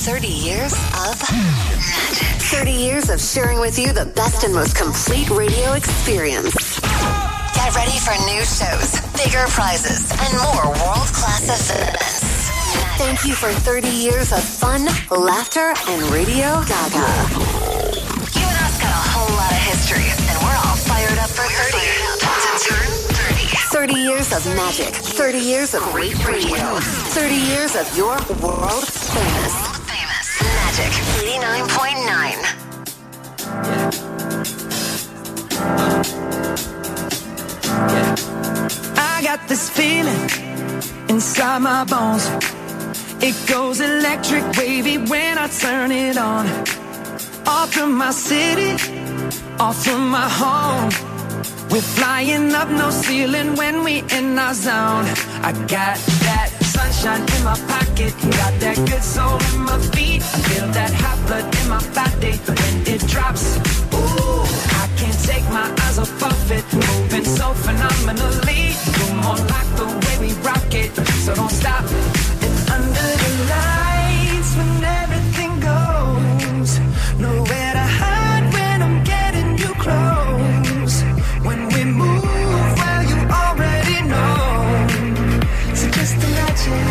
30 years of magic. 30 years of sharing with you the best and most complete radio experience. Get ready for new shows, bigger prizes, and more world-class events. Thank you for 30 years of fun, laughter, and Radio Gaga. You and us got a whole lot of history, and we're all fired up for 30. To turn 30. 30 years of magic. 30 years of great radio. 30 years of your world famous. Magic 89.9. I got this feeling inside my bones. It goes electric wavy when I turn it on. Off from my city, off from my home. We're flying up, no ceiling when we in our zone. I got that sunshine in my pocket, got that good soul in my feet. I feel that hot blood in my body when it drops. Ooh, I can't take my eyes off of it, moving so phenomenally. You're more like the way we rock it, so don't stop. And under the lights when everything goes, nowhere to hide when I'm getting you close. When we move, well, you already know. So just imagine.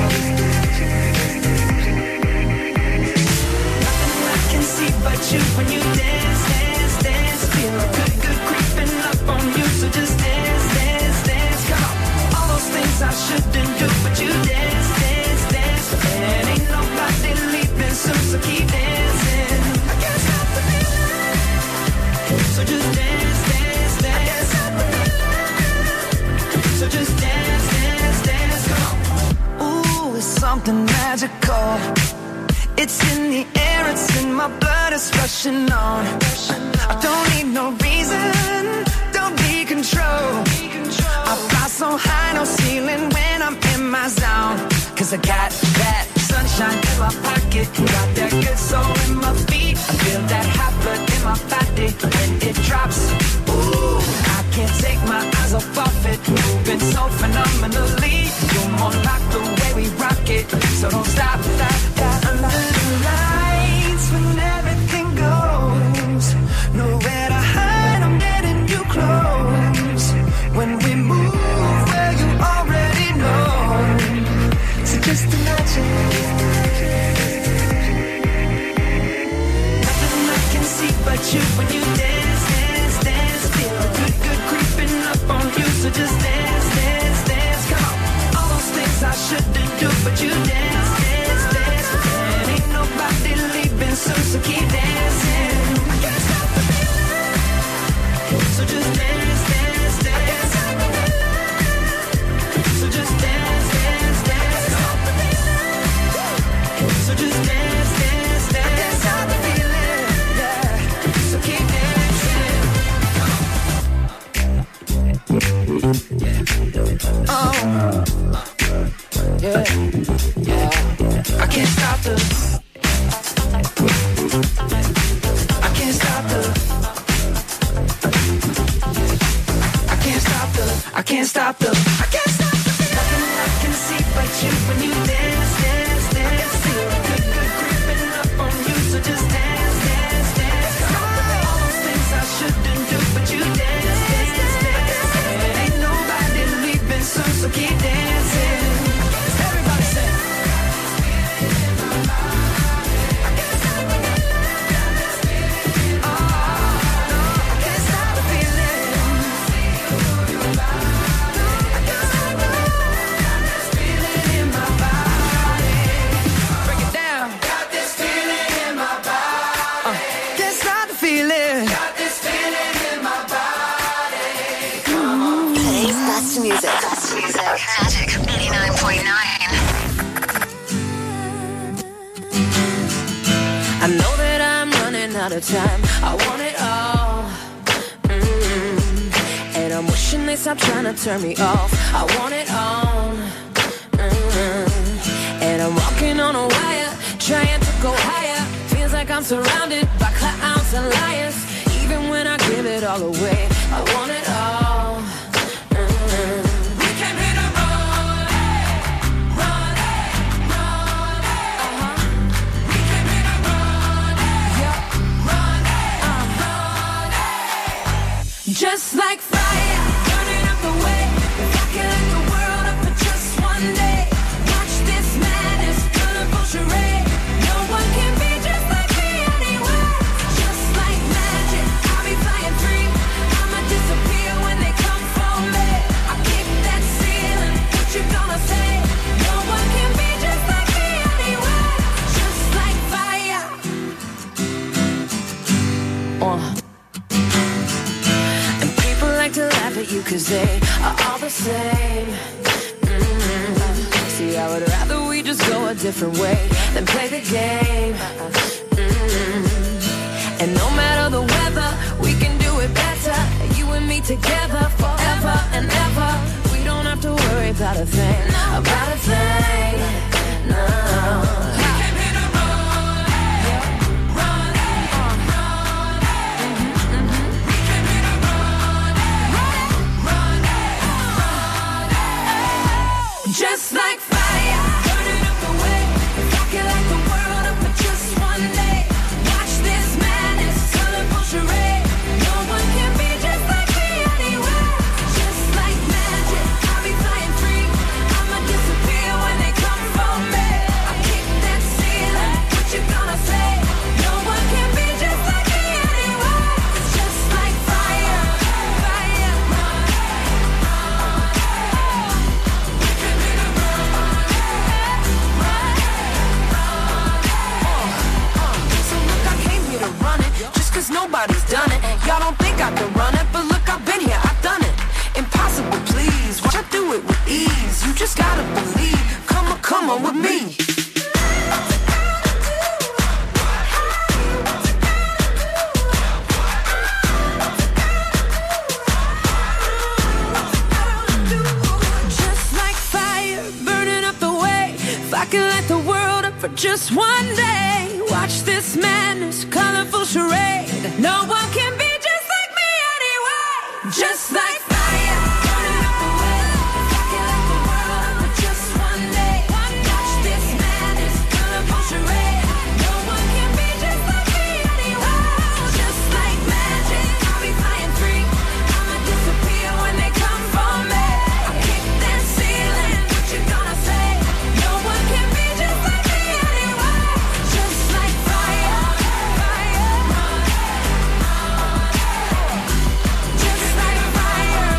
Nothing I can see but you when you dance, dance, dance. Feel good, good creeping up on you. So just dance, dance, dance. Come on. All those things I shouldn't do, but you dance, dance, dance. And ain't nobody leaving soon, so keep dancing. I can't stop the feeling. So just dance, dance, dance. So just dance, dance, dance, come on. Ooh, it's something magical. It's in the air, it's in my blood, it's rushing on. I don't need no reason, don't be control. I fly so high, no ceiling when I'm in my zone. Cause I got that sunshine in my pocket, got that good soul in my feet. I feel that hot blood in my body when it drops. Ooh, I can't take my eyes off of it, moving so phenomenally. You're more like the way we rock it, so don't stop, stop, stop. Under the lights when everything goes, nowhere to hide, I'm getting you close. When we move, well, you already know. So just imagine. Nothing I can see but you when you dance, dance, dance. Feel good, good creeping up on you. So just dance, dance, dance. Come on. All those things I shouldn't do, but you dance, dance, dance. And ain't nobody leaving soon, so keep dancing. I can't stop the feeling. So just dance, dance, dance. So just dance, dance, dance. So just dance, dance, dance. I can't stop the feeling. Yeah. So keep dancing. Oh, yeah, yeah. I can't stop the. I can't stop the. I can't stop the. I can't stop the. I can't stop the. Nothing I can see but you when you dance, dance, dance. Feel good, good creeping up on you. So just dance, dance, dance. All those things I shouldn't do, but you dance, dance, dance. And ain't nobody leaving soon, so keep dancing. Everybody say. I can't stop the feeling. Oh, no, I can't stop the feeling. I can't stop the feeling in my body. Break it down. Got this feeling in my body. Can't stop the feeling. Got this feeling in my body. Come on. Today's best music. Best music. Magic 89.9. I know that I'm running out of time. I want it all. And I'm wishing they stop trying to turn me off. I want it all. And I'm walking on a wire, trying to go higher. Feels like I'm surrounded by clowns and liars. Even when I give it all away, I want it all. We came here to run, run, run. We came just go a different way, then play the game. And no matter the weather, we can do it better. You and me together forever and ever. We don't have to worry about a thing, no. Just like fire, burning up the way, rocket like the world up for just one day. Watch this madness, colorful charade. No one can be just like me anyway. Just like magic, I'll be flying free. I'ma disappear when they come for me. I kick that ceiling, what you gonna say? No one can be just like me anyway. Just like fire, fire. Cause nobody's done it. Y'all don't think I can run it, but look, I've been here, I've done it. Impossible, please. Watch I do it with ease. You just gotta believe. Come on with me. Just like fire, burning up the way. If I could light the world up for just one day. Watch this madness, colorful charade. No one can be just like me anyway. Just like fire, burning up the way. If I could light the world up for just one day. Watch this madness, colorful charade. No one can be just like me anyway. Just like magic, I'll be flying free. I'ma disappear when they come for me. I kick that ceiling, what you gonna say? No one can be just like me anyway. Just like fire, fire. Just like fire.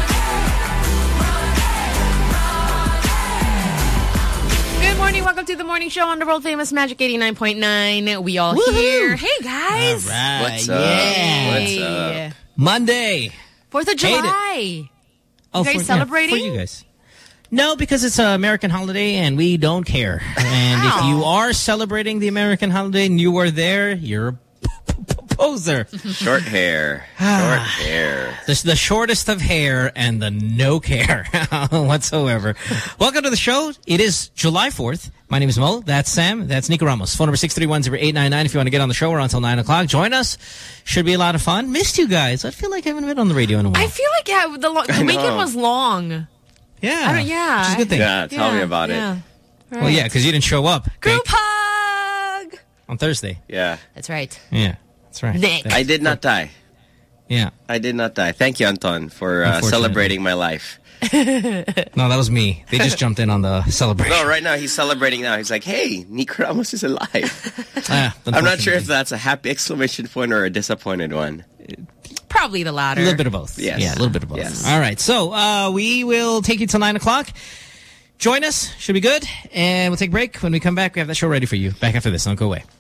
Good morning. Welcome to the morning show on the world famous Magic 89.9. We all here. Hey, guys. All right. What's up? Yay. What's up? Monday. 4th of July. Oh, guys celebrating? for you guys. No, because it's an American holiday and we don't care. And if you are celebrating the American holiday and you are there, you're a poser. Short hair. Short hair. The shortest of hair and the no care whatsoever. Welcome to the show. It is July 4th. My name is Mo. That's Sam. That's Nico Ramos. Phone number 631-0899 if you want to get on the show. We're until 9 o'clock. Join us. Should be a lot of fun. Missed you guys. I feel like I haven't been on the radio in a while. I feel like the weekend was long. Yeah. Yeah. Which is a good thing. Yeah, tell me about it. Well, yeah, because you didn't show up. Group hug. On Thursday. Yeah. That's right. Yeah. That's right. Nick. I did not die. Yeah. I did not die. Thank you, Anton, for celebrating my life. No, that was me. They just jumped in on the celebration. No, right now he's celebrating now. He's like, hey, Nico Ramos is alive. I'm not sure if that's a happy exclamation point or a disappointed one. Probably the latter. A little bit of both. Yes. Yeah, a little bit of both. Yes. All right. So we will take you till 9 o'clock. Join us. Should be good. And we'll take a break. When we come back, we have that show ready for you. Back after this. Don't go away.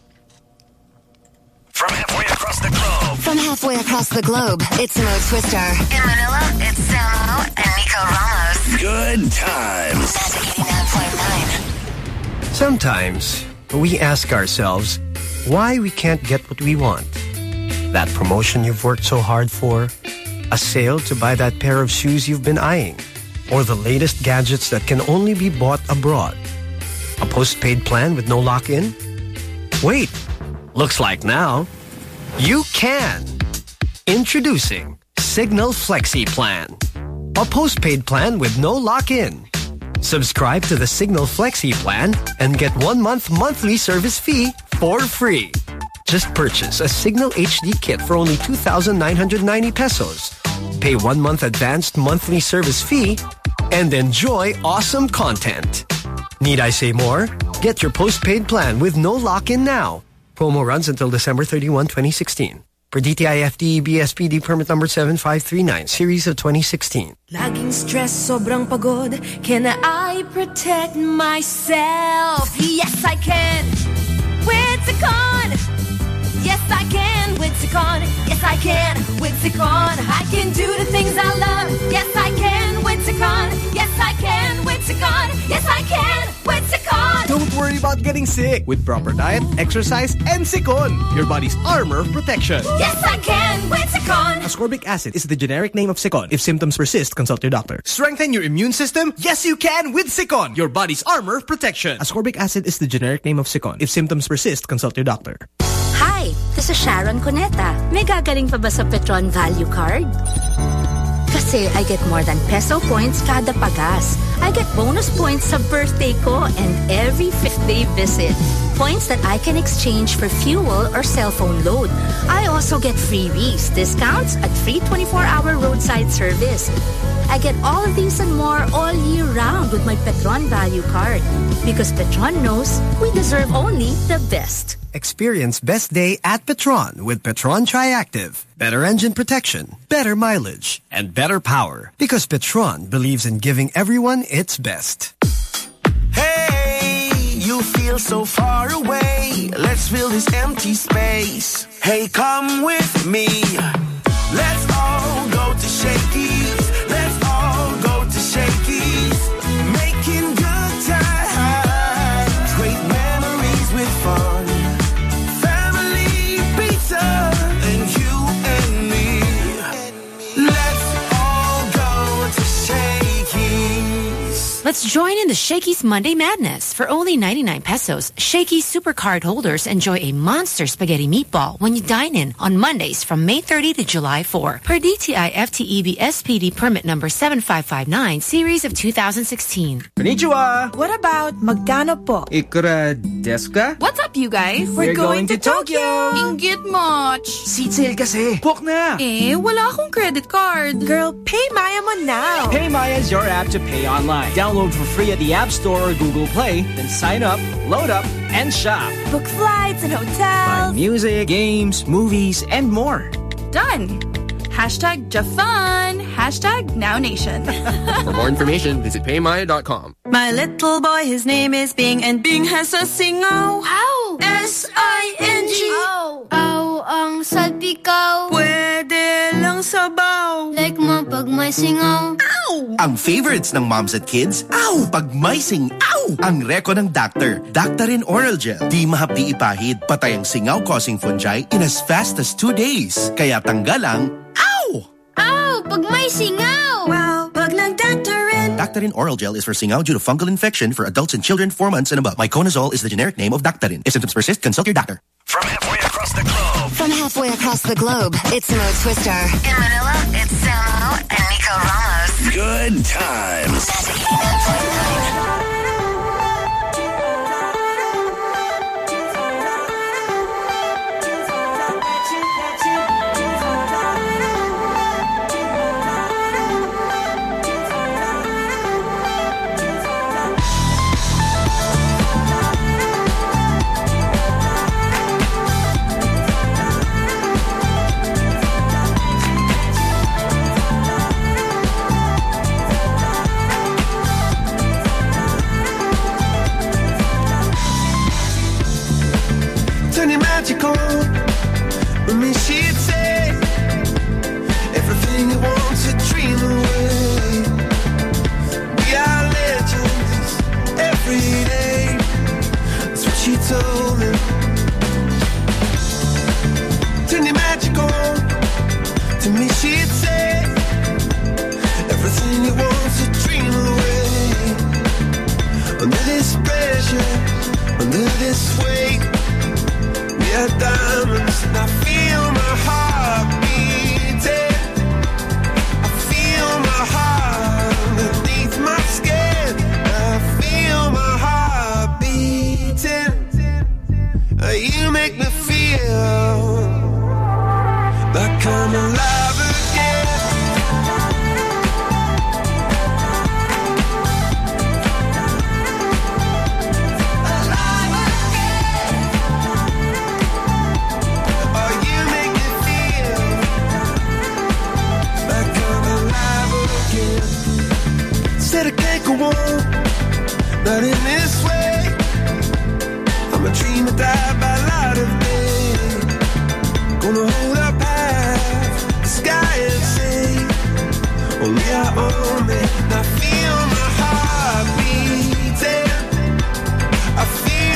From halfway across the globe. From halfway across the globe, it's Mo Twister. In Manila, it's Samo and Nico Ramos. Good times. Magic 89.9. Sometimes we ask ourselves why we can't get what we want. That promotion you've worked so hard for, a sale to buy that pair of shoes you've been eyeing, or the latest gadgets that can only be bought abroad. A postpaid plan with no lock-in? Wait, looks like now you can. Introducing Signal Flexi Plan, a postpaid plan with no lock-in. Subscribe to the Signal Flexi Plan and get 1 month monthly service fee for free. Just purchase a Signal HD kit for only 2,990 pesos. Pay 1 month advanced monthly service fee and enjoy awesome content. Need I say more? Get your postpaid plan with no lock-in now. Promo runs until December 31, 2016. Per DTI FTE BSPD permit number 7539, series of 2016. Laging stress, sobrang pagod. Can I protect myself? Yes, I can. With Cecon. Yes, I can. With Cecon. Yes, I can. With Cecon. I can do the things I love. Yes, I can. With Cecon. Yes, I can. With Cecon. Yes, I can. With Cecon. Don't worry worry about getting sick with proper diet, exercise, and Sikon, your body's armor of protection. Yes, I can with Sikon. Ascorbic acid is the generic name of Sikon. If symptoms persist, consult your doctor. Strengthen your immune system? Yes, you can with Sikon, your body's armor of protection. Ascorbic acid is the generic name of Sikon. If symptoms persist, consult your doctor. Hi, this is Sharon Cuneta. May gagaling pa ba sa Petron Value Card? Kasi I get more than peso points kada pagas. I get bonus points sa birthday ko and every 5th day visit. Points that I can exchange for fuel or cell phone load. I also get freebies, discounts at free 24-hour roadside service. I get all of these and more all year round with my Petron Value Card. Because Petron knows we deserve only the best. Experience best day at Petron with Petron Triactive. Better engine protection, better mileage, and better power. Because Petron believes in giving everyone its best. Hey, you feel so far away. Let's fill this empty space. Hey, come with me. Let's all go to Shakey's. Let's all go to Shakey's. Making good times. Great memories with fun. Family pizza. And you and me. Let's all go to Shakey's. Let's join in the Shakey's Monday Madness. For only 99 pesos, Shakey's Super Card holders enjoy a monster spaghetti meatball when you dine in on Mondays from May 30 to July 4. Per DTI FTEB SPD permit number 7559, series of 2016. Konnichiwa! What about magkano po? Ikura desu ka? What's up, you guys? We're going to Tokyo! Ingit much. Seat sale kasi. Book na! Eh, wala akong credit card. Girl, pay Maya mo now. Pay Maya is your app to pay online. Download for free at the App Store or Google Play, then sign up, load up, and shop. Book flights and hotels. Buy music, games, movies, and more. Done. Hashtag Jafun. Hashtag NowNation. For more information, visit paymaya.com. My little boy, his name is Bing, and Bing has a singaw. Ow! S-I-N-G. Ow! Ow ang salpikaw. Pwede lang sabaw. Like mo pag may singaw. Ow! Ang favorites ng moms and kids, ow! Pag may sing-aw! Ang reko ng doctor, Daktarin Oral Gel. Di mahapdi ipahid, patay ang singaw-causing fungi in as fast as 2 days. Kaya tanggalang, ow! Ow! Pag may singaw! Wow! Pag nag-Daktarin. Daktarin Oral Gel is for singaw due to fungal infection for adults and children 4 months and above. Myconazole is the generic name of Daktarin. If symptoms persist, consult your doctor. From halfway across the globe. From halfway across the globe, it's Mo Twister. In Manila, it's Samo and Nico Ramos. Good times. Magical. With me she'd say everything you want to dream away. We are legends every day. That's what she told me. Turn it magical. To me she'd say everything you want to dream away. Under this pressure, under this weight. We are diamonds, and I feel my heart beating. I feel my heart underneath my skin. I feel my heart beating. You make me feel like I'm alive again. Said I can't go on, not in this way. I'm a dreamer, die by light of day. Gonna hold up half the sky and say, only I own it. I feel my heart beating. I feel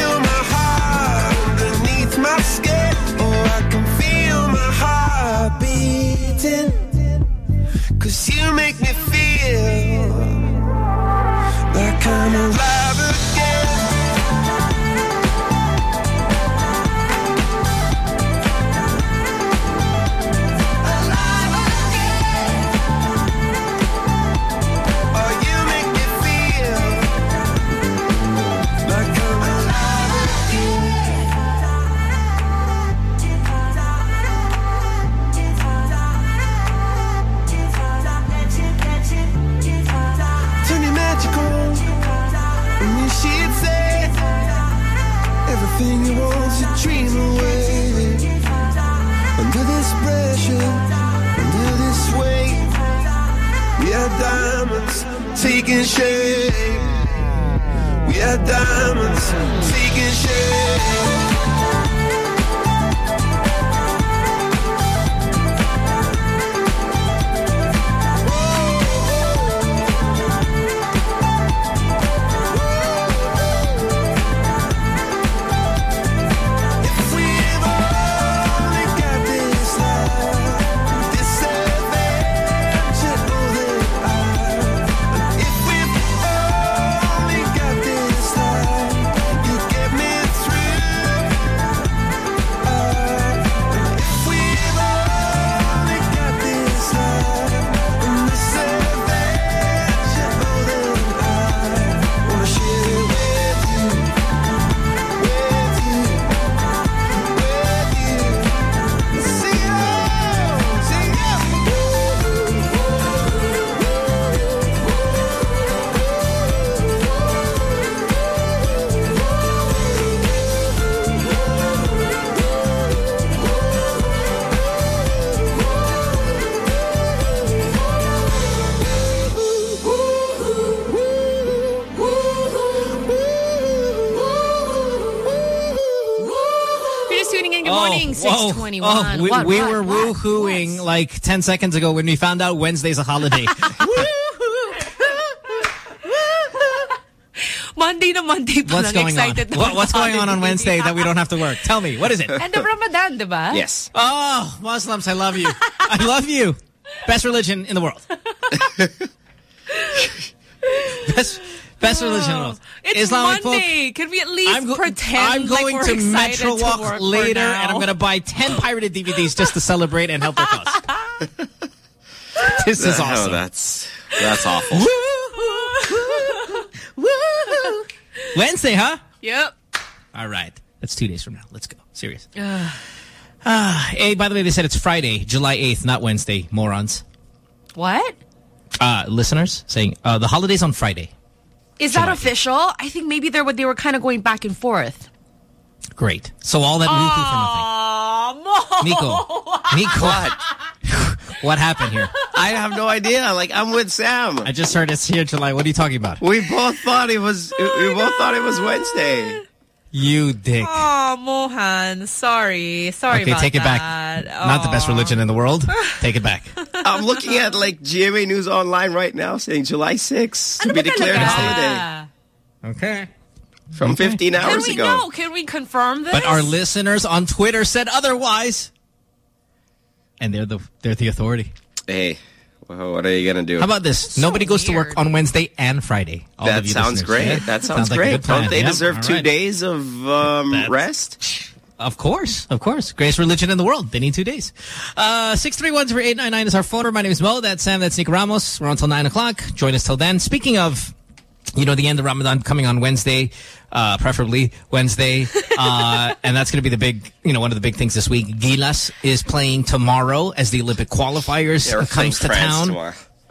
everything you want to dream away. Under this pressure, under this weight, we are diamonds taking shape. We are diamonds taking shape. morning, 6:21. We were woo-hooing like 10 seconds ago when we found out Wednesday's a holiday. Monday to Monday pa What's lang going excited on? What's going on Wednesday that we don't have to work? Tell me, what is it? End of Ramadan, diba? Yes. Oh, Muslims, I love you. I love you. Best religion in the world. Best religion in the world. It's Islamic Monday. folk, Can we at least pretend I'm going like we're to excited Metro to Walk work later, for now? and I'm going to buy 10 pirated DVDs just to celebrate and help their cause. This is awesome. That's awful. Wednesday, huh? Yep. All right. That's 2 days from now. Let's go. Serious. Hey, by the way, they said it's Friday, July 8th, not Wednesday, morons. What? Listeners saying the holiday's on Friday. Is that official? I think maybe they were kind of going back and forth. Great. So all that woohoo for nothing. Nico. What happened here? I have no idea. Like, I'm with Sam. I just heard it's here, July. What are you talking about? We both thought it was. We both thought it was Wednesday. You dick. Oh, Mohan. Sorry about that. Okay, take it back. Not the best religion in the world. Take it back. I'm looking at like GMA News Online right now saying July 6th to be declared a holiday. Okay. From 15 hours ago. No, can we confirm this? But our listeners on Twitter said otherwise. And they're the authority. Hey, well, what are you going to do? How about this? So nobody goes to weird. work on Wednesday and Friday. All that of you sounds listeners. great. Yeah? That sounds like great. a good plan. Don't they deserve All 2 days of rest? Of course. Greatest religion in the world. They need 2 days. 631-0899 is our phone. My name is Mo. That's Sam. That's Nick Ramos. We're on till 9 o'clock. Join us till then. Speaking of, the end of Ramadan coming on Wednesday, preferably Wednesday. And that's going to be the big, one of the big things this week. Gilas is playing tomorrow as the Olympic qualifiers comes to town. Tomorrow.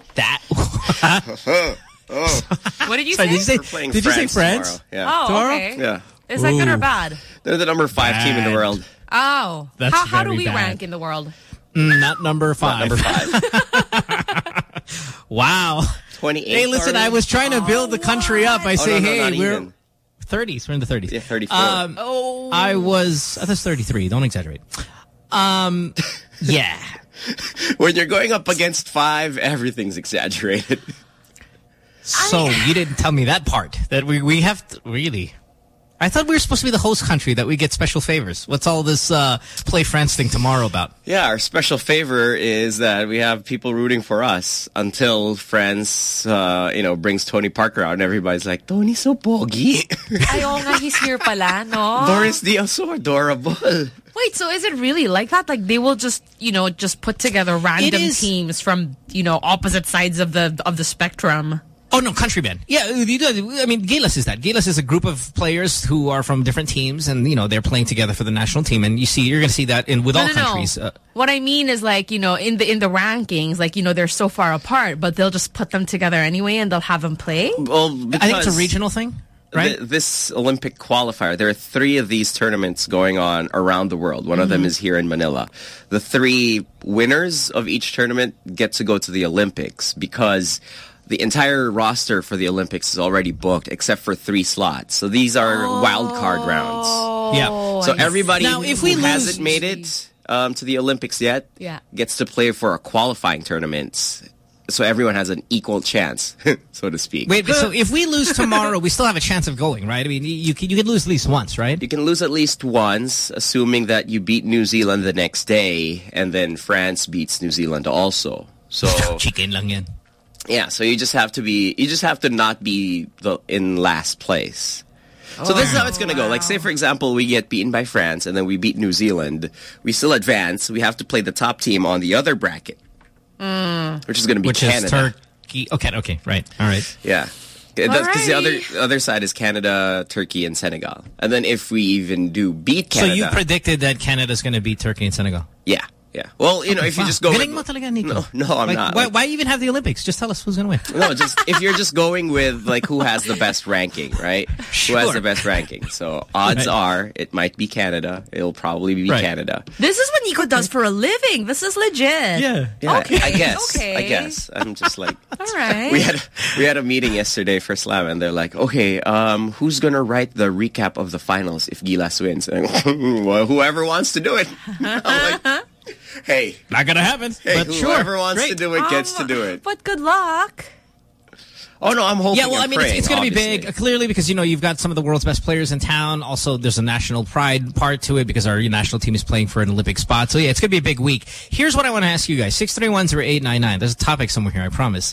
What did you Sorry, say? Did you say France? Tomorrow. Yeah. Oh, Tomorrow? okay. Yeah. Is that good or bad? They're the number 5 team in the world. Oh. That's How do very we bad. rank in the world? Not number 5. Not number 5. Wow. 28. Hey, listen, I was trying to build the country up. I say, not we're even. 30s. We're in the 30s. Yeah, 34. I was 33. Don't exaggerate. Yeah. When you're going up against 5, everything's exaggerated. So you didn't tell me that part. That we have to, really. I thought we were supposed to be the host country, that we get special favors. What's all this Play France thing tomorrow about? Yeah, our special favor is that we have people rooting for us until France, brings Tony Parker out and everybody's like, Tony's so pogi. Ayaw nga, he's here pala, no? Doris Diaz so adorable. Wait, so is it really like that? Like they will just, just put together random teams from, opposite sides of the spectrum. Oh, no, countrymen. Yeah, Gilas is that. Gilas is a group of players who are from different teams and, they're playing together for the national team. And you're going to see that with all countries. What I mean is like, in the rankings, like, they're so far apart, but they'll just put them together anyway and they'll have them play. Well, I think it's a regional thing. right? This Olympic qualifier, there are 3 of these tournaments going on around the world. One of them is here in Manila. The 3 winners of each tournament get to go to the Olympics because the entire roster for the Olympics is already booked except for 3 slots. So these are wild card rounds. Yeah. So everybody now, if we who hasn't made it to the Olympics yet gets to play for a qualifying tournament. So everyone has an equal chance, so to speak. Wait, so if we lose tomorrow, we still have a chance of going, right? I mean, you can lose at least once, right? You can lose at least once, assuming that you beat New Zealand the next day, and then France beats New Zealand also. So chicken lang yan. Yeah, so you just have to not be in last place. So this is how it's going to go. Like, say, for example, we get beaten by France, and then we beat New Zealand. We still advance. We have to play the top team on the other bracket. Which is going to be Canada. Is Turkey. Okay, right. All right. Yeah. Because the other side is Canada, Turkey, and Senegal. And then if we even do beat Canada... So you predicted that Canada's going to beat Turkey and Senegal? Yeah. Well, if you just go... Galing mo talaga, Nico. No, I'm not. Why even have the Olympics? Just tell us who's going to win. No, if you're just going with like who has the best ranking, right? Sure. Who has the best ranking. So odds are it might be Canada. It'll probably be Canada. This is what Nico does for a living. This is legit. Yeah. Okay. I guess. I'm just like... All right. We had a meeting yesterday for Slam, and they're like, okay, who's going to write the recap of the finals if Gilas wins? And well, whoever wants to do it. I'm like... Hey. Not going to happen. Hey, but whoever wants to do it gets to do it. But good luck. Oh, no, I'm hoping. Yeah, well, I mean, it's going to be big, clearly, because, you've got some of the world's best players in town. Also, there's a national pride part to it because our national team is playing for an Olympic spot. So, yeah, it's going to be a big week. Here's what I want to ask you guys. 631-0899. There's a topic somewhere here, I promise.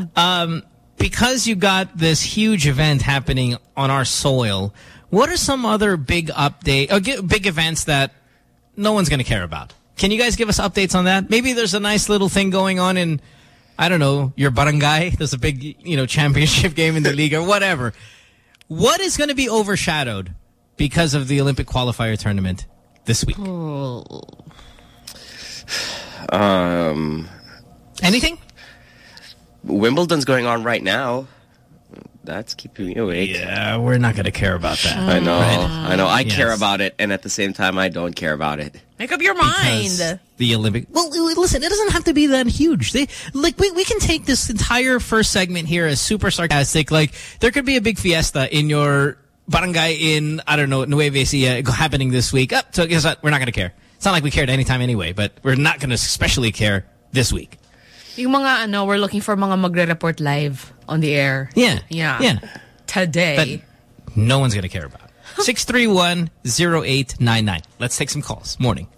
Because you got this huge event happening on our soil, what are some other big big events that no one's going to care about? Can you guys give us updates on that? Maybe there's a nice little thing going on in, I don't know, your barangay. There's a big, championship game in the league or whatever. What is going to be overshadowed because of the Olympic qualifier tournament this week? Anything? Wimbledon's going on right now. That's keeping me awake. Yeah, we're not going to care about that. I know. Right? I know. I care about it, and at the same time, I don't care about it. Make up your mind. Because the Olympic... Well, listen, it doesn't have to be that huge. We can take this entire first segment here as super sarcastic. Like, there could be a big fiesta in your barangay in, I don't know, Nueva Ecija happening this week. So guess what? We're not going to care. It's not like we cared any time anyway, but we're not going to especially care this week. Yung mga, we're looking for mga magre-report live on the air. Yeah. Today. But no one's going to care about. 631-0899. Let's take some calls. Morning.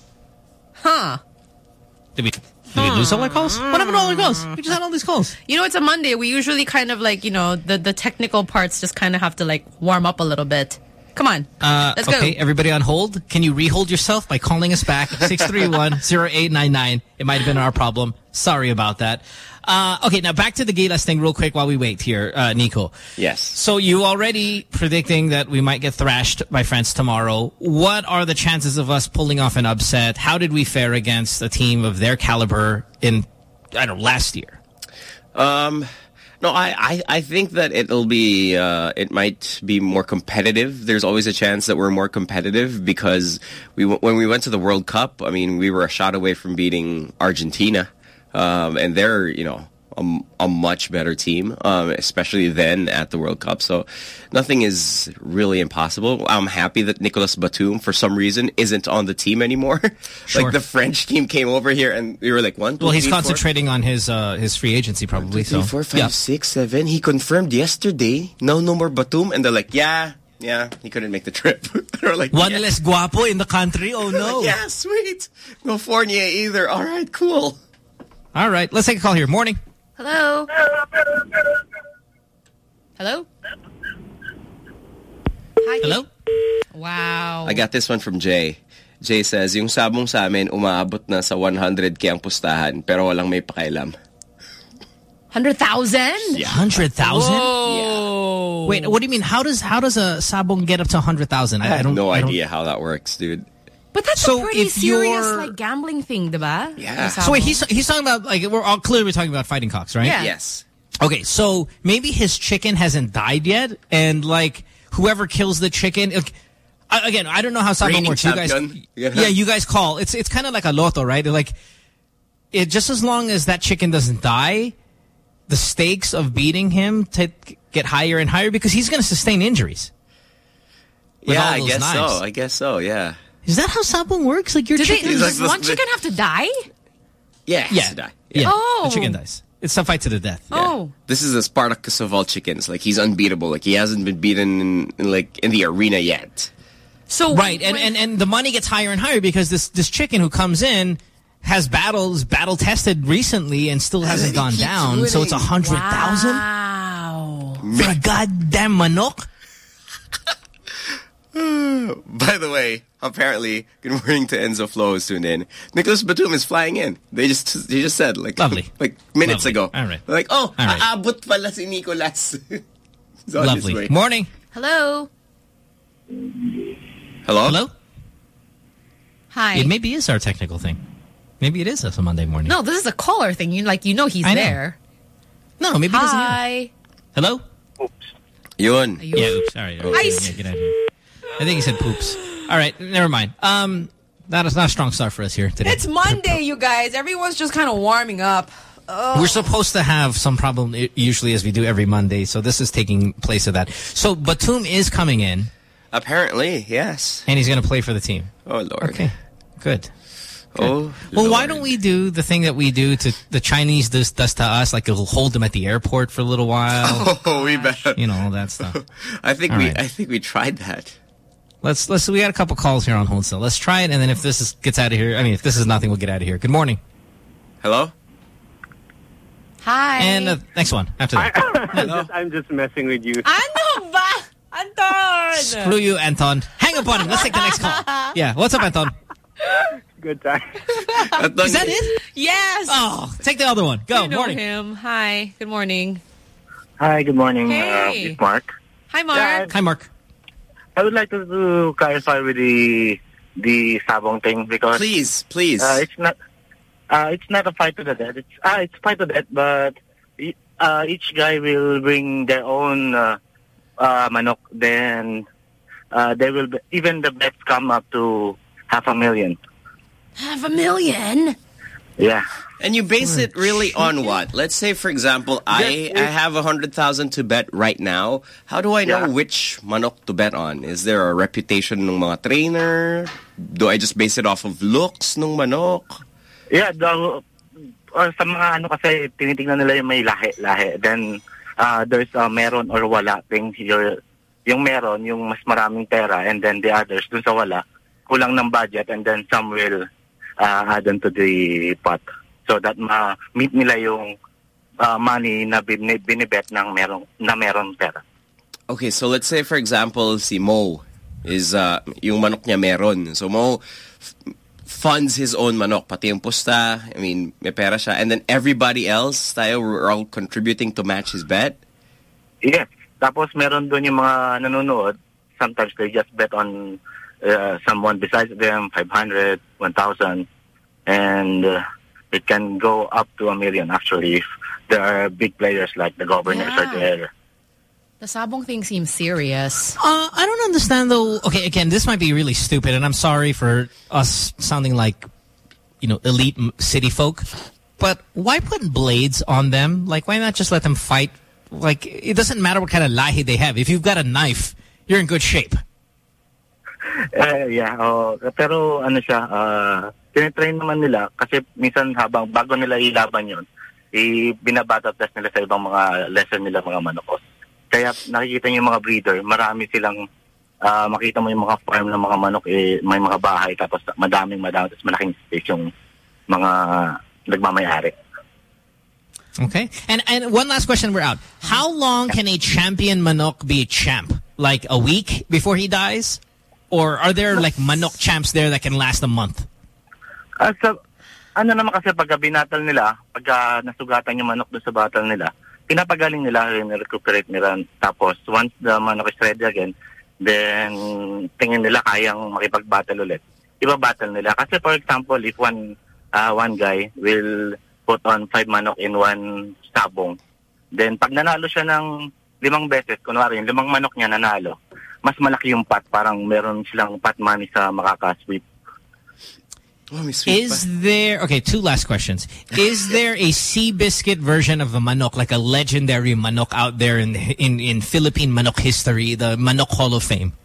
Did we lose all our calls? What happened to all our calls? We just had all these calls. It's a Monday. We usually kind of like, the technical parts just kind of have to like warm up a little bit. Come on. Let's go. Okay, everybody on hold. Can you re-hold yourself by calling us back? 631-0899. It might have been our problem. Sorry about that. Okay, now back to the Gilas thing real quick while we wait here, Nico. Yes. So you already predicting that we might get thrashed by France tomorrow. What are the chances of us pulling off an upset? How did we fare against a team of their caliber in, last year? No, I think that it'll be, it might be more competitive. There's always a chance that we're more competitive because when we went to the World Cup, we were a shot away from beating Argentina. And they're, a much better team, especially then at the World Cup. So nothing is really impossible. I'm happy that Nicolas Batum, for some reason, isn't on the team anymore. Sure. Like the French team came over here and we were like, 1, 2, well, he's 3, concentrating on his free agency probably. 1, 2, 3, 4, 5, 6, 7. He confirmed yesterday. No more Batum. And they're like, yeah, he couldn't make the trip. They're like, one less guapo in the country. Oh no. Like, yeah, sweet. No Fournier either. All right, cool. All right, let's take a call here. Morning. Hello. Hello. Hi. Hello. Wow. I got this one from Jay. Jay says, yung sabong sa amin umaabot na sa 100K ang pustahan pero walang may pakialam. 100,000? Yeah. 100,000? Yeah. Wait, what do you mean? How does a sabong get up to 100,000? I have no idea how that works, dude. But that's a pretty serious gambling thing, diba? Yeah. So wait, he's talking about we're all clearly talking about fighting cocks, right? Yeah. Yes. Okay, so maybe his chicken hasn't died yet, and like whoever kills the chicken. Again, I don't know how sabong works. You guys, you guys call. It's kind of like a lotto, right? Like, just as long as that chicken doesn't die, the stakes of beating him get higher and higher because he's going to sustain injuries. Yeah, I guess so. Yeah. Is that how sabong works? Like your chicken? Does one chicken have to die? Yeah, he has to die. Yeah. Oh. The chicken dies. It's a fight to the death. Yeah. Oh. This is the Spartacus of all chickens. Like, he's unbeatable. Like, he hasn't been beaten in the arena yet. So right, and the money gets higher and higher because this chicken who comes in has battle tested recently and still hasn't gone down. Winning. So it's 100,000. Wow. For a goddamn manok. By the way, apparently, good morning to Enzo Flo who's tuned in. Nicholas Batum is flying in. They just said lovely, like minutes ago. All right. They're like, oh, all right. aabot pala si Nicolas. Lovely. Morning. Hello. Hello. Hi. It maybe is our technical thing. Maybe it is a Monday morning. No, this is a caller thing. You know he's there. No, maybe he doesn't hear. Hi. Hello. Oops. Yun. Yeah. Oops. All right. Yeah, get out of here. I think he said poops. All right, never mind. That is not a strong start for us here today. It's Monday, you guys. Everyone's just kind of warming up. Oh. We're supposed to have some problem usually as we do every Monday, so this is taking place of that. So Batum is coming in. Apparently, yes. And he's going to play for the team. Oh, Lord. Okay, good. Oh, well, why don't we do the thing that we do to the Chinese does to us, like we'll hold them at the airport for a little while. Oh, we bet. You know, all that stuff. I think we tried that. We got a couple calls here on hold still. Let's try it, and then if this gets out of here, if this is nothing, we'll get out of here. Good morning. Hello? Hi. And next one after that. I'm just messing with you. Ano ba? Anton! Screw you, Anton. Hang up on him. Let's take the next call. Yeah, what's up, Anton? Good time. Is that it? Yes. Oh, take the other one. Go. Morning. Him. Hi. Good morning. Hi, good morning. Hey. It's Mark. Hi, Mark. Hi, Mark. I would like to clarify with the sabong thing because please, it's not a fight to the death. It's fight to the death, but each guy will bring their own manok. Then they will even the bets come up to $500,000. $500,000? Yeah. And you base it really on what? Let's say, for example, I have 100,000 to bet right now. How do I know which manok to bet on? Is there a reputation ng mga trainer? Do I just base it off of looks ng manok? Yeah, sa mga kasi tinitingnan nila yung may lahi. Then there's a meron or wala thing. Yung meron, yung mas maraming pera, and then the others dun sa wala, kulang ng budget, and then some will add on to the pot. So that ma-meet nila yung money na binibet ng meron pera. Okay, so let's say for example si Mo is yung manok niya meron. So Mo funds his own manok, pati yung pusta, may pera siya, and then everybody else we're all contributing to match his bet. Yes. Tapos meron doon yung mga nanonood, sometimes they just bet on someone besides them, 500, 1,000, and it can go up to $1 million actually if there are big players like the governors are there. The sabong thing seems serious. I don't understand though. Okay, again, this might be really stupid, and I'm sorry for us sounding like, elite city folk. But why put blades on them? Like, why not just let them fight? Like, it doesn't matter what kind of lahi they have. If you've got a knife, you're in good shape. Pero tinitrain naman nila kasi minsan bago nila ilaban yun, binabata test nila sa ibang mga lesson nila mga manokos. Kaya nakikita niyo yung mga breeder, marami silang makita mo yung mga farm ng mga manok, may mga bahay tapos madaming tapos malaking space yung mga nagmamayari. Okay. And one last question, we're out. How long can a champion manok be a champ? Like a week before he dies? Or are there like manok champs there that can last a month? Naman kasi pagka binatal nila, pagka nasugatan yung manok doon sa battle nila, pinapagaling nila, recuperate nila. Tapos once the manok is ready again, then tingin nila kayang makipag-battle ulit. Iba-battle nila. Kasi for example, if one guy will put on 5 manok in one sabong, Then pag nanalo siya ng 5 beses, kunwari yung 5 manok niya nanalo, mas malaki yung pot. Parang meron silang pot money sa makaka-sweep. Is there, okay, 2 last questions. Is there a Seabiscuit version of the manok, like a legendary manok out there in Philippine manok history, the Manok Hall of Fame?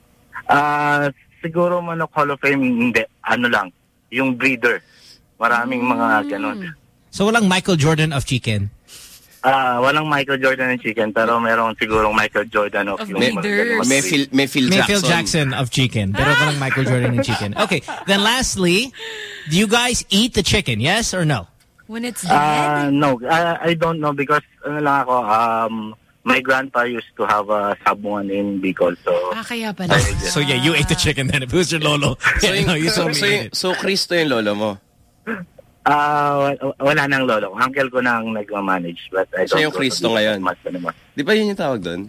Siguro Manok Hall of Fame, hindi. Ano lang, yung breeder. Maraming mga ganun. So walang Michael Jordan of chicken? Walang Michael Jordan ng chicken, pero merong sigurong Michael Jordan of yung may Phil Jackson of chicken, pero walang Michael Jordan ng chicken. Okay, then lastly, do you guys eat the chicken, yes or no? When it's dead? No, I don't know because ano lang ako, my grandpa used to have a sabungan in Bicol, so... kaya pala. So yeah, you ate the chicken then. It was your lolo. So Cristo yung lolo mo? Wala nang lolo. Uncle ko nang nag-manage, but I don't know. Yung Cristo ngayon? Di ba yun yung tawag doon?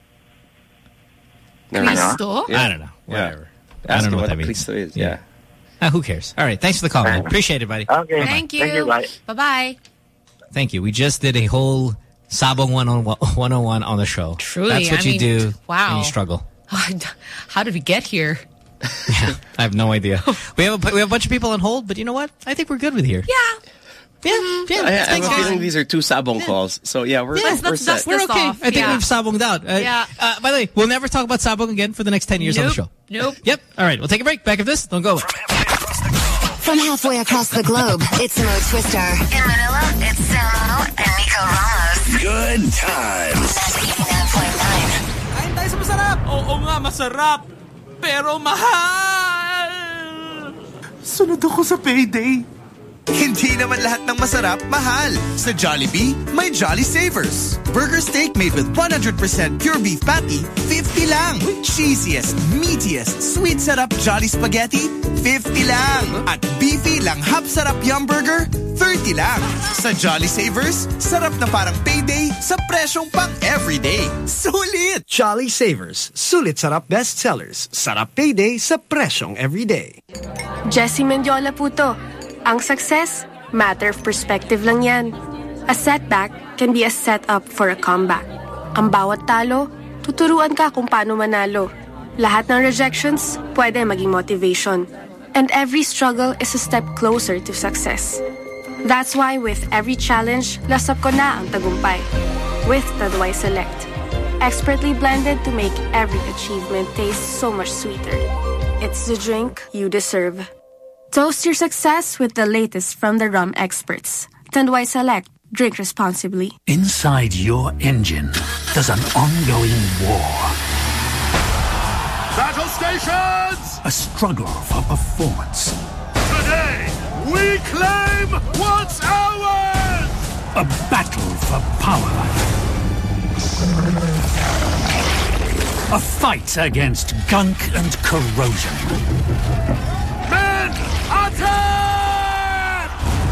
Cristo? I don't know. Whatever. I don't know what that means. Cristo is. Yeah. Who cares? All right. Thanks for the call, man. Appreciate it, buddy. Okay. Thank you. Bye-bye. Thank you. We just did a whole Sabong 101 on the show. Truly. That's what you do wow. when you struggle. How did we get here? Yeah, I have no idea. We have a bunch of people on hold, but you know what? I think we're good with here. Yeah. Yeah. I have a feeling these are 2 sabong calls. So yeah, we're set. We're okay. I think we've sabonged out. By the way, we'll never talk about sabong again for the next 10 years on the show. Nope. Yep. All right. We'll take a break. Back of this. Don't go away. From halfway across the globe, it's Mo Twister. In Manila, it's Samo and Nico Ramos. Good times. 89.9. Kain tayo sa masarap. Oo nga, masarap. Pero mahal! Sunod ako sa payday. Hindi naman lahat ng masarap, mahal. Sa Jollibee, may Jolly Savers. Burger steak made with 100% pure beef patty, 50 lang. Cheesiest, meatiest, sweet sarap Jolly Spaghetti, 50 lang. At beefy lang hap sarap Yum Burger, 30 lang. Sa Jolly Savers, sarap na parang payday sa presyong pang everyday. Sulit! Jolly Savers, sulit sarap bestsellers. Sarap payday sa presyong everyday. Jessie Mendiola po to. Ang success, matter of perspective lang yan. A setback can be a setup for a comeback. Ang bawat talo, tuturuan ka kung paano manalo. Lahat ng rejections, pwede maging motivation. And every struggle is a step closer to success. That's why with every challenge, lasap ko na ang tagumpay. With Tanduay Select. Expertly blended to make every achievement taste so much sweeter. It's the drink you deserve. Toast your success with the latest from the rum experts. Tanduay Select. Drink responsibly. Inside your engine, there's an ongoing war. Battle stations! A struggle for performance. Today, we claim what's ours! A battle for power. A fight against gunk and corrosion. Men, attack!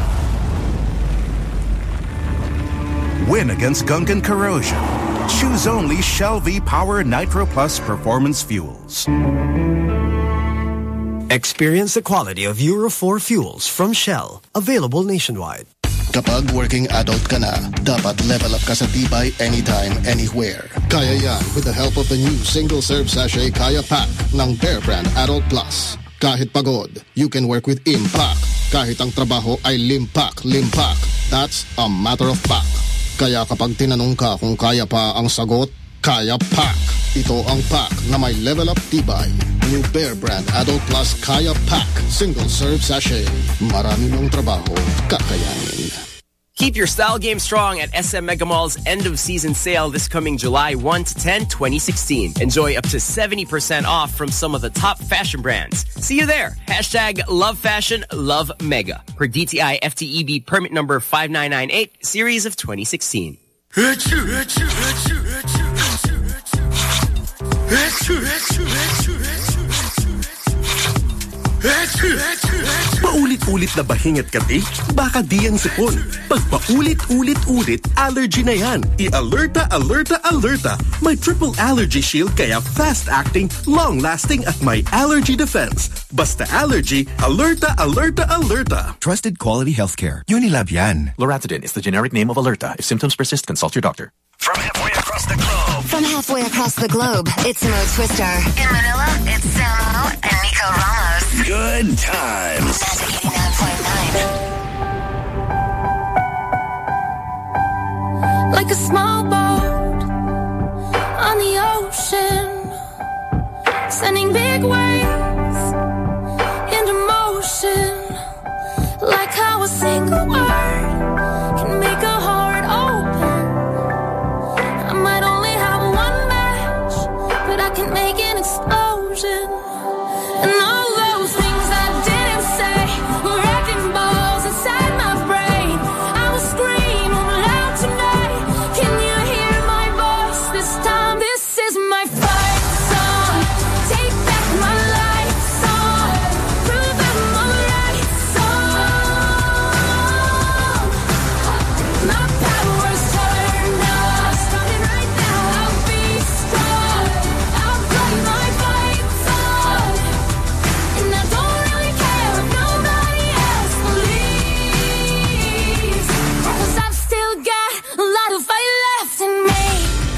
Win against gunk and corrosion. Choose only Shell V-Power Nitro Plus Performance Fuels. Experience the quality of Euro 4 fuels from Shell. Available nationwide. Kapag working adult ka na, dapat level up ka sa tibay anytime, anywhere. Kaya yan with the help of the new single-serve sachet Kaya Pack ng Bear Brand Adult Plus. Kahit pagod, you can work with Impact. Kahit ang trabaho ay limpak. That's a matter of pack. Kaya kapag tinanong ka kung kaya pa ang sagot, Kaya Pack. Ito ang pack na may level up tibay. New Bear Brand Adult Plus Kaya Pack. Single-serve sachet. Marami mong trabaho, kakayanin. Keep your style game strong at SM Mega Mall's end-of-season sale this coming July 1 to 10, 2016. Enjoy up to 70% off from some of the top fashion brands. See you there. #LoveFashionLoveMega. Per DTI FTEB permit number 5998, series of 2016. Boom! Paulit-ulit na bahing at kati? Baka di yan sipon. Pag paulit-ulit-ulit, allergy na yan. I-alerta, alerta, alerta. May triple allergy shield kaya fast-acting, long-lasting at may allergy defense. Basta allergy, alerta, alerta, alerta. Trusted quality healthcare. Unilab yan. Loratadine is the generic name of Alerta. If symptoms persist, consult your doctor. From halfway across the globe. From halfway across the globe, it's Mo Twister. In Manila, it's Samo and Nico Ramos. Good times. Magic 89.9. Like a small boat on the ocean, sending big waves into motion. Like how a single word can make a heart open. I might only have one match, but I can make an explosion. And all those things I didn't say were wrecking balls inside my brain. I will scream loud tonight. Can you hear my voice this time? This is my fight song. Take back my life song. Prove I'm alright song. My power's turned up. Starting right now, I'll be strong. I'll play my fight song. And I don't really care if nobody else believes. 'Cause I've still got a lot of fight left in me.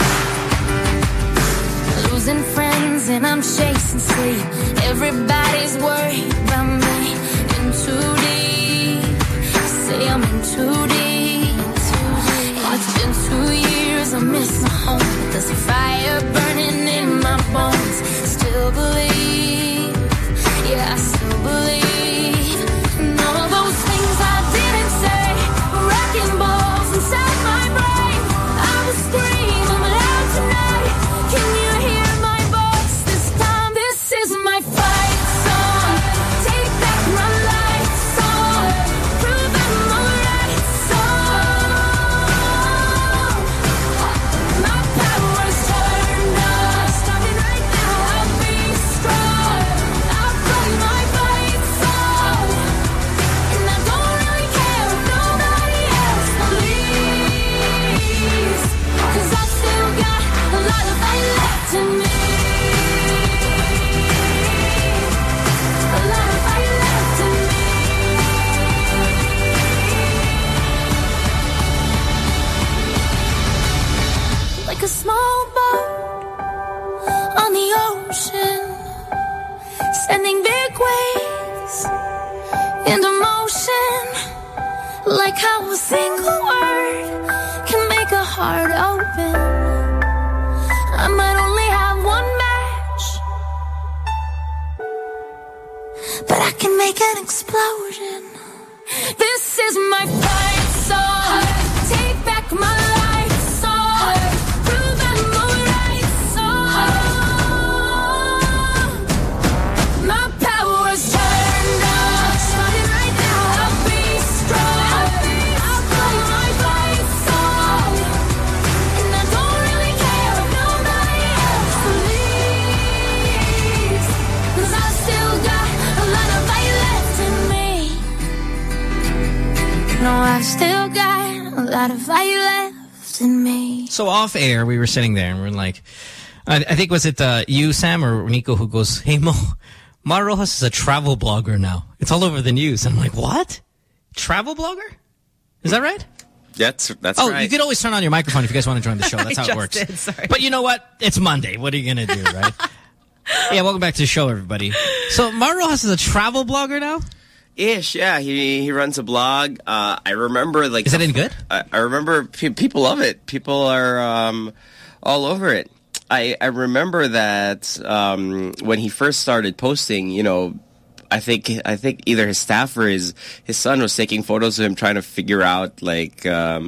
Losing friends and I'm chasing sleep. Everybody's worried about me. In too deep. Say I'm in too deep. It's been 2 years, I miss my home. There's a fire burning in my bones. Still believe. Yeah, I still believe. And all those things I didn't say were wrecking balls inside my brain. I will scream loud tonight. Can you hear my voice this time? This is my fight song. Take back my life song. Prove I'm alright song. My power's turned up. Starting right now, I'll be strong. I'll play my fight song. And I don't really care if nobody else believes. 'Cause I've still got a lot of fight left in me. A lot of fight left in me. Like a small boat on the ocean, sending big waves into motion. Like how a single word can make a heart open. I might only have one match, but I can make an explosion. This is my fight song. Take back my life song. Prove I'm alright song. My power's turned up. Starting right now, I'll be strong. I'll play my fight song. And I don't really care if nobody else believes. 'Cause I still got a lot of fight left in me. No, I've still got a lot of fight left in me. So off air, we were sitting there and we're like, I think was it you, Sam, or Nico, who goes, "Hey Mo, Mar Rojas is a travel blogger now. It's all over the news." And I'm like, what? Travel blogger? Is that right? That's Oh, right. you could always turn on your microphone if you guys want to join the show. That's I how it just works. did, sorry. But you know what? It's Monday. What are you going to do, right? Yeah, welcome back to the show, everybody. So Mar Rojas is a travel blogger now? Ish, yeah. He runs a blog. I remember like. Is it any good? I remember people love it. People are all over it. I remember that when he first started posting, you know, I think either his staff or his son was taking photos of him trying to figure out like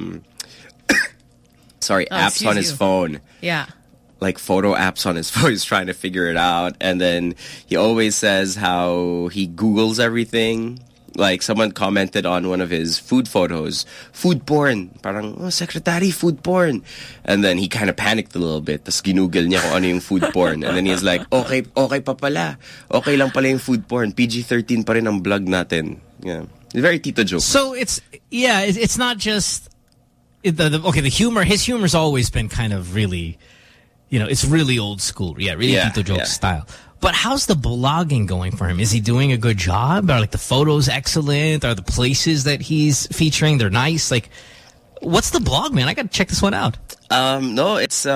apps on his phone. Yeah. Like photo apps on his phone. He's trying to figure it out. And then he always says how he Googles everything. Like someone commented on one of his food photos, food porn. Parang, oh, secretary, food porn. And then he kind of panicked a little bit. Tas ginugol niya kung ano yung food porn. And then he's like, okay pa pala. Okay lang pala yung food porn. PG-13 pa rin ang vlog natin. Yeah. It's very Tito joke. So it's not just the humor. His humor's always been kind of really, it's really old school. Yeah, really Tito joke style. But how's the blogging going for him? Is he doing a good job? Are like the photos excellent? Are the places that he's featuring, they're nice? Like, what's the blog, man? I got to check this one out. No,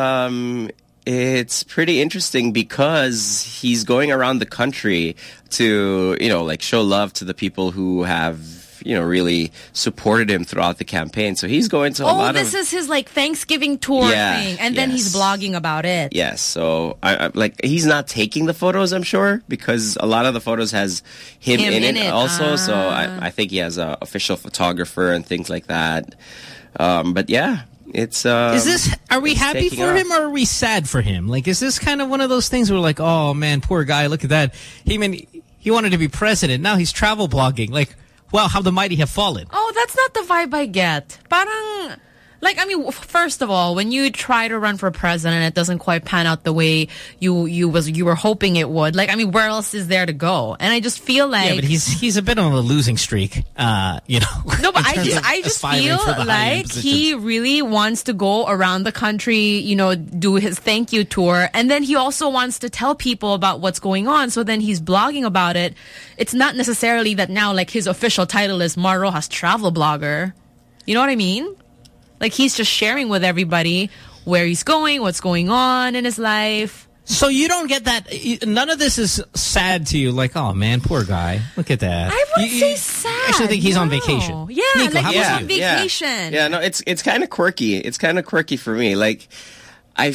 it's pretty interesting because he's going around the country to, like show love to the people who have, really supported him throughout the campaign. So he's going to a lot of... this is his like Thanksgiving tour thing. And then he's blogging about it. Yes. So I he's not taking the photos, I'm sure, because a lot of the photos has him in it also. So I think he has an official photographer and things like that. But yeah, it's... are we happy for him or are we sad for him? Like, is this kind of one of those things where like, oh man, poor guy, look at that. He wanted to be president. Now he's travel blogging. Like, wow, how the mighty have fallen. Oh, that's not the vibe I get. Parang, first of all, when you try to run for president, it doesn't quite pan out the way you were hoping it would. Where else is there to go? And I just feel like... Yeah, but he's a bit on a losing streak, No, but I just feel like he really wants to go around the country, do his thank you tour. And then he also wants to tell people about what's going on. So then he's blogging about it. It's not necessarily that now, his official title is Mar Rojas Travel Blogger. You know what I mean? He's just sharing with everybody where he's going, what's going on in his life. So you don't get that. None of this is sad to you. Like, oh, man, poor guy. Look at that. I wouldn't say sad. I actually think he's on vacation. Yeah, Nico, he's on vacation. Yeah, no, it's kind of quirky. It's kind of quirky for me. Like, I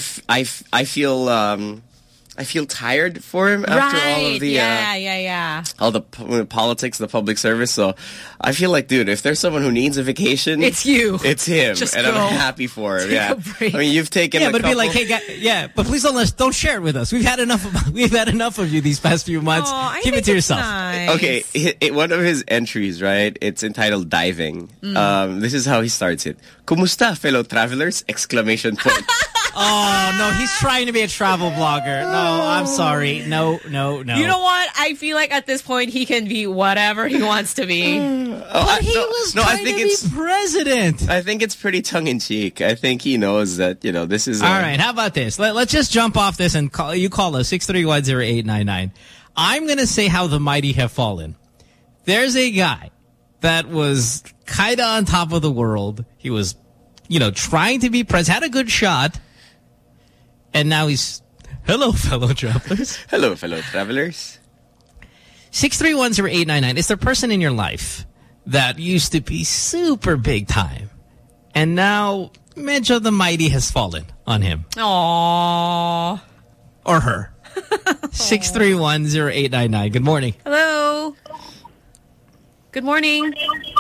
feel tired for him after all of the all the politics, the public service. So I feel like, dude, if there's someone who needs a vacation, it's you. It's him, and I'm happy for him. Yeah, I mean, you've taken. Yeah, but be like, hey, guys, but please don't share it with us. We've had enough of you these past few months. Keep it to yourself. Nice. Okay, one of his entries, right? It's entitled "Diving." This is how he starts it. "Kumusta, fellow travelers!" Exclamation point. Oh, no, he's trying to be a travel blogger. No, I'm sorry. No. You know what? I feel like at this point he can be whatever he wants to be. But he was trying to be president. I think it's pretty tongue-in-cheek. I think he knows that, this is... All right, how about this? Let's just jump off this and call us, 6310899. I'm going to say how the mighty have fallen. There's a guy that was kind of on top of the world. He was, trying to be president, had a good shot. And now he's, hello, fellow travelers. Hello, fellow travelers. 6310899. Is there a person in your life that used to be super big time, and now medyo the mighty has fallen on him? Aww. Or her. 6310899. Good morning. Hello. Good morning.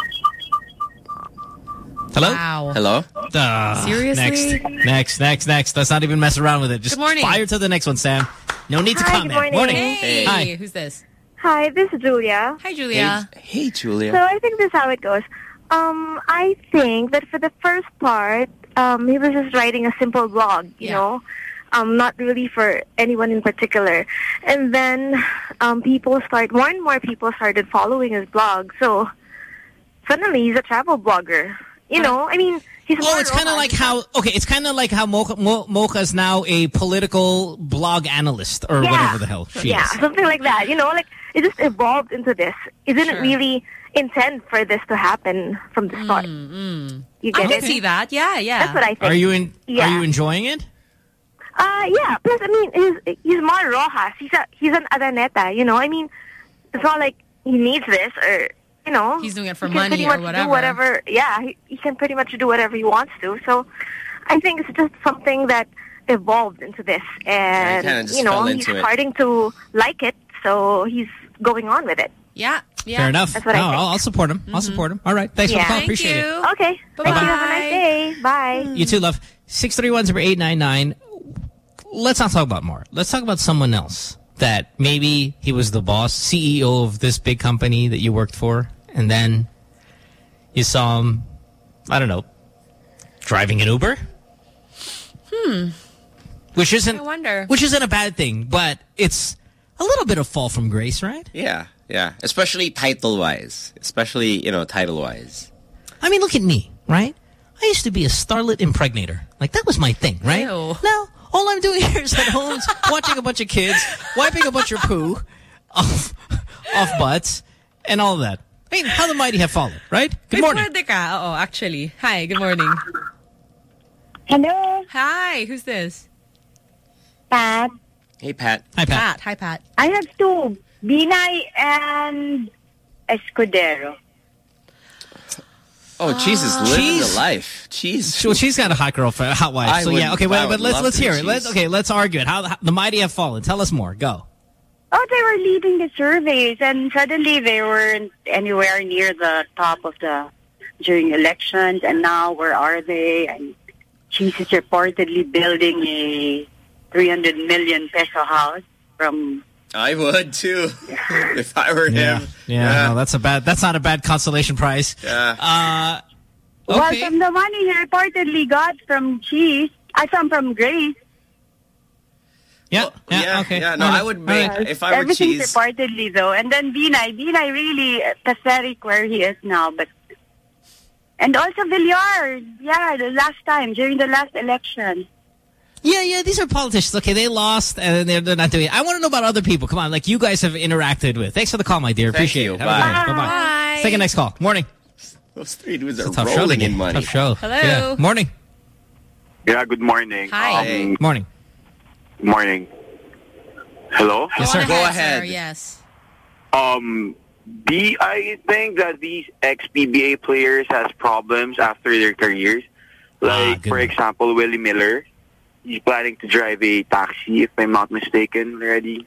Hello? Wow. Hello? Seriously? Next. Let's not even mess around with it. Just fire to the next one, Sam. No need to comment. Good morning. Hey. Hi. Who's this? Hi, this is Julia. Hi, Julia. Hey, Julia. So I think this is how it goes. I think that for the first part, he was just writing a simple blog, you know, not really for anyone in particular. And then more and more people started following his blog. So suddenly he's a travel blogger. You know, I mean, he's it's kind of like how Mocha's now a political blog analyst or whatever the hell she is. Something like that. Like it just evolved into this. It didn't really intend for this to happen from the start. You get I can see that. Yeah. That's what I think. Are you enjoying it? Yeah. Plus, I mean, he's Mar Rojas. He's an Araneta. I mean, it's not like he needs this or. He's doing it for money or whatever. He can pretty much do whatever he wants to. So I think it's just something that evolved into this. And, he's starting to like it, so he's going on with it. Yeah. Fair enough. That's what I think. I'll support him. I'll support him. All right. Thanks for the call. Appreciate it. Okay. Thank you. Have a nice day. Bye. You too, love. 6310899. Let's not talk about Mar. Let's talk about someone else. That maybe he was the boss, CEO of this big company that you worked for, and then you saw him, I don't know, driving an Uber? Which isn't a bad thing, but it's a little bit of fall from grace, right? Yeah. Yeah, especially title-wise. Especially, title-wise. I mean, look at me, right? I used to be a starlet impregnator. Like, that was my thing, right? Ew. Now, all I'm doing here is at home watching a bunch of kids, wiping a bunch of poo off butts, and all of that. I mean, how the mighty have fallen, right? Good morning. Pwede ka. Oo, actually. Hi, good morning. Hello. Hi, who's this? Pat. Hey, Pat. Hi, Pat. Hi, Pat. I have two. Binay and Escudero. Oh, Jesus, living the life. Jeez. Well, she's got a hot girlfriend, hot wife. So yeah, okay, but let's hear it. Let's argue it. How the mighty have fallen. Tell us more. Go. Oh, they were leading the surveys, and suddenly they weren't anywhere near the top of during elections, and now where are they? And she's reportedly building a 300 million peso house from... I would too, if I were him. Yeah, no, that's not a bad consolation prize. Yeah. Well, Okay. from the money he reportedly got from from Grace. Yeah, okay. Yeah, no, I would make, if I were Everything's Cheese. reportedly, though. And then Binay really pathetic where he is now. And also Villar, the last time, during the last election. Yeah, these are politicians. Okay, they lost, and they're not doing it. I want to know about other people. Come on, like you guys have interacted with. Thanks for the call, my dear. Appreciate it. Have a good one. Bye-bye. Let's take a next call. Morning. Those three dudes It's are a tough rolling show in money. Tough show. Hello. Yeah. Morning. Yeah, good morning. Hi. Morning. Morning. Hello? Yes, sir. Go ahead. Sir, yes. I think that these ex-PBA players has problems after their careers. Like, for example, Willie Miller. He's planning to drive a taxi, if I'm not mistaken, already.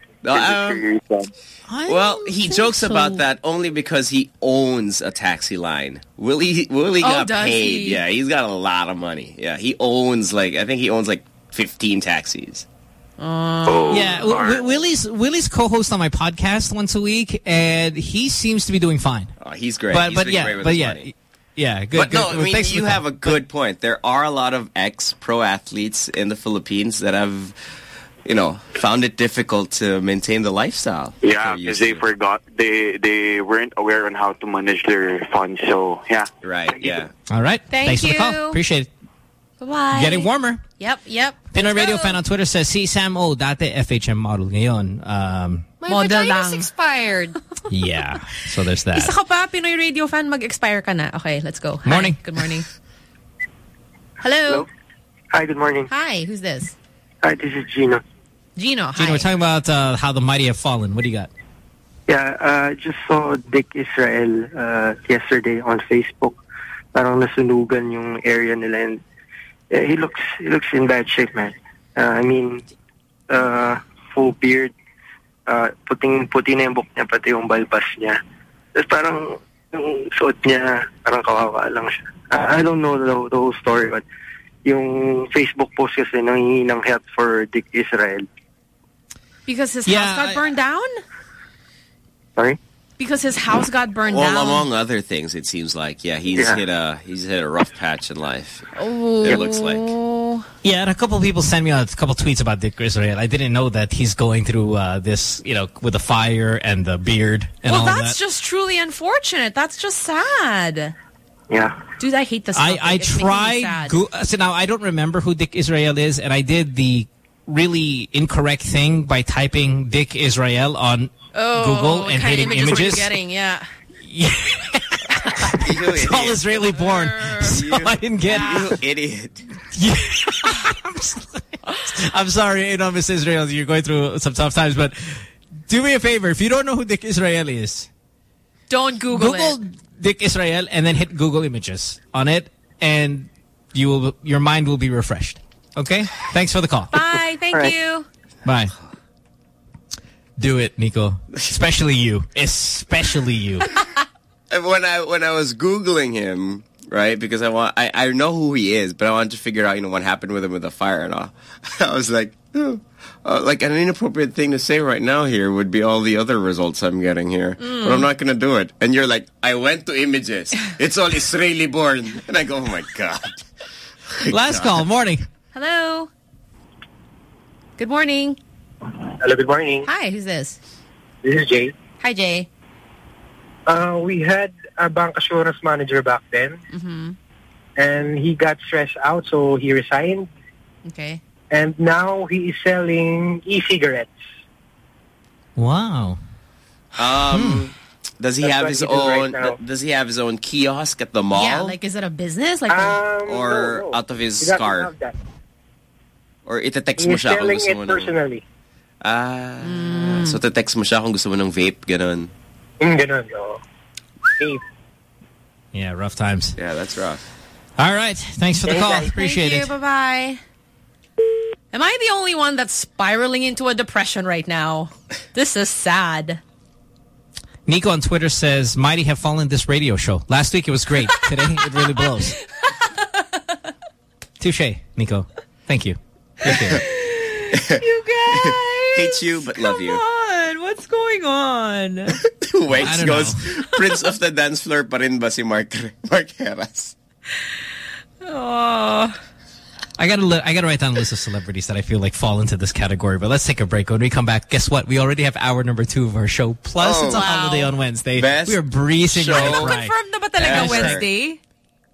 Well, he jokes about that only because he owns a taxi line. Willie got paid. He? Yeah, he's got a lot of money. Yeah, he owns I think he owns 15 taxis. Yeah, Willie's co-host on my podcast once a week, and he seems to be doing fine. Oh, he's great. But He's been great with his money. Yeah, good. But no, good. I mean, Thanks you have a good point. There are a lot of ex-pro athletes in the Philippines that have, found it difficult to maintain the lifestyle. Yeah, because they forgot. They weren't aware on how to manage their funds. So, yeah. Right, yeah. All right. Thanks for the call. Appreciate it. Bye-bye. Getting warmer. Yep. Pinoy Radio fan on Twitter says, si Sam O, dati FHM model. Ngayon, My model vagina's expired. Yeah, so there's that. Isa ka pa, Pinoy Radio fan, mag-expire ka na. Okay, let's go. Morning. Hi, good morning. Hello. Hi, good morning. Hi, who's this? Hi, this is Gino. Gino, hi. Gino, we're talking about how the mighty have fallen. What do you got? Yeah, I just saw Dick Israel yesterday on Facebook. Parang nasunugan yung area nila, and he looks in bad shape, man. I mean, full beard, puti na yung buhok niya, pati yung balbas niya. Tapos parang yung suot niya, parang kawawa lang siya. I don't know the whole story, but yung Facebook post kasi nangingi ng help for Dick Israel. Because his house got burned down? Sorry? Because his house got burned down. Well, among other things, it seems like, he's hit a rough patch in life. Oh. It looks like. Yeah, and a couple of people sent me a couple tweets about Dick Israel. I didn't know that he's going through this, with the fire and the beard and all that. Well, that's just truly unfortunate. That's just sad. Yeah. Dude, I hate this stuff. I tried. So now, I don't remember who Dick Israel is, and I did the really incorrect thing by typing Dick Israel on Google and hitting images. What you're getting, yeah. It's all Israeli born, so I didn't get You idiot. I'm sorry, Miss Israel, you're going through some tough times, but do me a favor. If you don't know who Dick Israel is, don't Google it. Dick Israel and then hit Google Images on it, and your mind will be refreshed. Okay? Thanks for the call. Bye. Thank you. Bye. Do it, Nico. Especially you. Especially you. When I was Googling him, right, because I know who he is, but I wanted to figure out, what happened with him with the fire and all. I was like, like an inappropriate thing to say right now here would be all the other results I'm getting here. But I'm not going to do it. And you're like, I went to images. It's all Israeli born. And I go, oh my God. Last call. Morning. Hello. Good morning. Hello, good morning. Hi, who's this? This is Jay. Hi, Jay. We had a bancassurance manager back then. And he got stressed out, so he resigned. Okay. And now he is selling e-cigarettes. Wow. Does he have his own? Does he have his own kiosk at the mall? Yeah, like is it a business? Like or no. out of his He doesn't car? have that. Or ite-text mo He's siya kung selling gusto it mo personally. So te-text mo siya kung gusto mo ng vape, ganun. Ganun, yo. Vape. Yeah, rough times. Yeah, that's rough. All right. Thanks for the call. Appreciate Thank you. it. Bye-bye. Am I the only one that's spiraling into a depression right now? This is sad. Nico on Twitter says, Mighty have fallen this radio show. Last week it was great. Today it really blows. Touche, Nico. Thank you. Appreciate it. You guys. Hates you, but love you. Come on. What's going on? Waits goes, Prince of the Dance Floor pa rin ba si Mark Heras? Oh. I gotta write down a list of celebrities that I feel like fall into this category. But let's take a break. When we come back, guess what? We already have hour number 2 of our show. Plus, it's a holiday on Wednesday. Best we are breezing show. right. Confirmed na ba talaga Wednesday?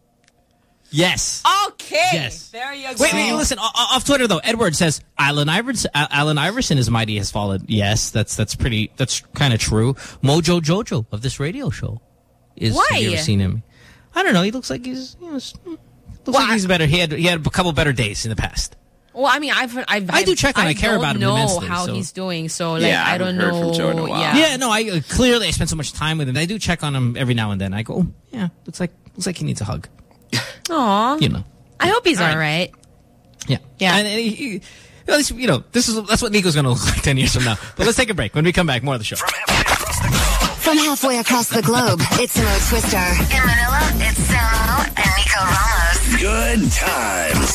Yes. Okay. Yes. There you go. Wait, listen. Off Twitter though, Edward says Allen Iverson is Mighty has fallen. Yes, that's kind of true. Mojo Jojo of this radio show is. Why? Have you ever seen him? I don't know. He looks like he's. Looks like he's better. He had a couple better days in the past. Well, I mean, I do check on. I care about him immensely. I don't know how he's doing. So, like, yeah, I don't heard know. From Joe in a while. Yeah. No. I clearly I spent so much time with him. I do check on him every now and then. I go, oh, yeah, looks like he needs a hug. Aw. You know. I hope he's all right. Yeah. Yeah. And he, that's what Nico's going to look like 10 years from now. But let's take a break. When we come back, more of the show. From halfway across the globe, it's Mo Twister. In Manila, it's Samo and Nico Ramos. Good times.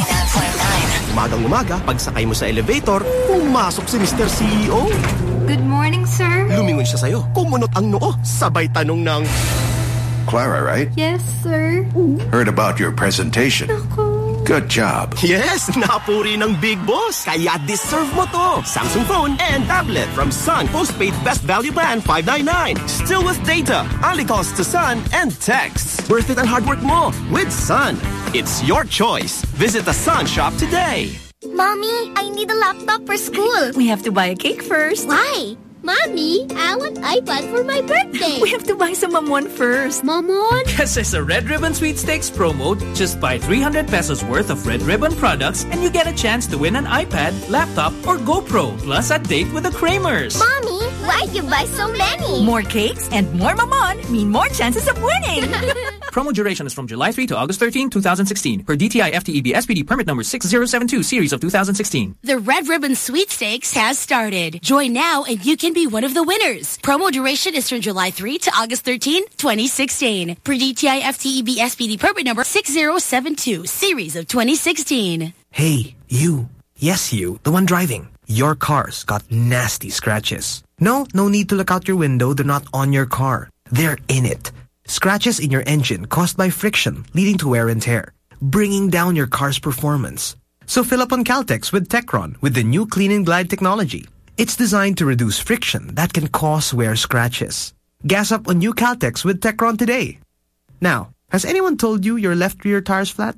Umagang-umaga, pagsakay mo sa elevator, pumasok si Mr. CEO. Good morning, sir. Lumingon siya sa'yo, kumunot ang noo, sabay tanong ng... Clara, right? Yes, sir. Heard about your presentation. Good job. Yes, napuri ng big boss. Kaya deserve mo to. Samsung phone and tablet from Sun Postpaid Best Value Plan 599. Still with data. Only calls to Sun and texts. Worth it ang hard work mo with Sun. It's your choice. Visit the Sun shop today. Mommy, I need a laptop for school. We have to buy a cake first. Why? Mommy, I want iPad for my birthday. We have to buy some Mamon first. Mamon? This is a Red Ribbon Sweepstakes promo. Just buy 300 pesos worth of Red Ribbon products and you get a chance to win an iPad, laptop, or GoPro. Plus a date with the Kramers. Mommy, why'd you buy so many? More cakes and more Mamon mean more chances of winning. Promo duration is from July 3 to August 13, 2016. Per DTI FTEB SPD permit number 6072 series of 2016. The Red Ribbon Sweepstakes has started. Join now and you can be one of the winners. Promo duration is from July 3 to August 13, 2016. Per DTI FTEB SPD permit number 6072 series of 2016. Hey, you. Yes, you. The one driving. Your car's got nasty scratches. No need to look out your window. They're not on your car. They're in it. Scratches in your engine caused by friction, leading to wear and tear, bringing down your car's performance. So fill up on Caltex with Techron with the new Clean and Glide technology. It's designed to reduce friction that can cause wear scratches. Gas up on new Caltex with Techron today. Now, has anyone told you your left rear tire's flat?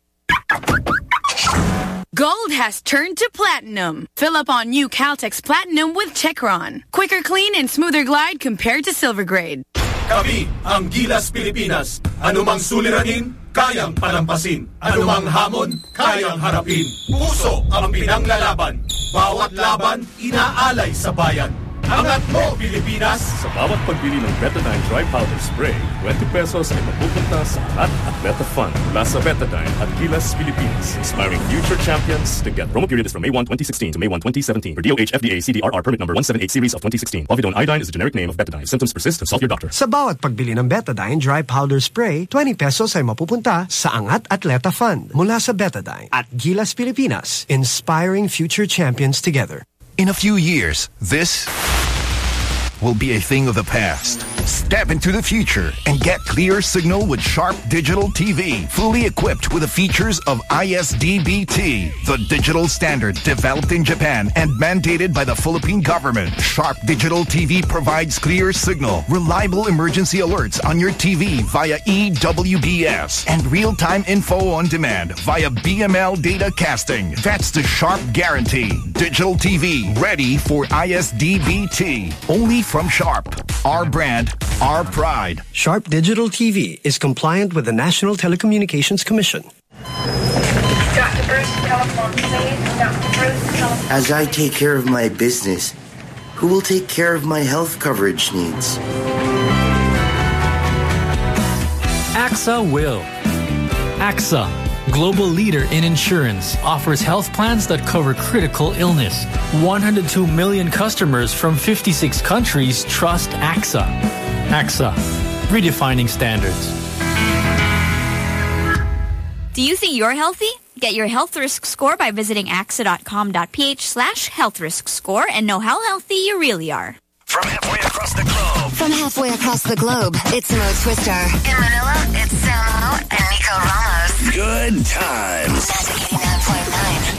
Gold has turned to platinum. Fill up on new Caltex Platinum with Techron. Quicker clean and smoother glide compared to silver grade. Kami ang Gilas Pilipinas. Anumang suliranin, kayang palampasin. Anumang hamon, kayang harapin. Puso ang pinanglalaban. Bawat laban, inaalay sa bayan. Angat mo, Pilipinas! Sa bawat pagbili ng Betadine Dry Powder Spray, 20 pesos ay mapupunta sa Angat Atleta Fund mula sa Betadine at Gilas Pilipinas. Inspiring future champions to get. Promo period is from May 1, 2016 to May 1, 2017. For DOH FDA CDRR permit number 178 series of 2016. Povidone iodine is the generic name of Betadine. If symptoms persist, consult your doctor. Sa bawat pagbili ng Betadine Dry Powder Spray, 20 pesos ay mapupunta sa Angat Atleta Fund mula sa Betadine at Gilas Pilipinas. Inspiring future champions together. In a few years, this will be a thing of the past. Step into the future and get clear signal with Sharp Digital TV, fully equipped with the features of ISDBT, the digital standard developed in Japan and mandated by the Philippine government. Sharp Digital TV provides clear signal, reliable emergency alerts on your TV via EWBS, and real-time info on demand via BML data casting. That's the Sharp guarantee. Digital TV ready for ISDBT. Only from Sharp. Our brand, our pride. Sharp Digital TV is compliant with the National Telecommunications Commission. Dr. Bruce, telephone, please. Dr. Bruce, telephone. As I take care of my business, who will take care of my health coverage needs? AXA will. AXA, global leader in insurance, offers health plans that cover critical illness. 102 million customers from 56 countries trust AXA. AXA, redefining standards. Do you think you're healthy? Get your health risk score by visiting axa.com.ph/health risk score and know how healthy you really are. From halfway across the globe. From halfway across the globe, it's Mo Twister. In Manila, it's Samo and Nico Ramos. Good times. Magic 89.9.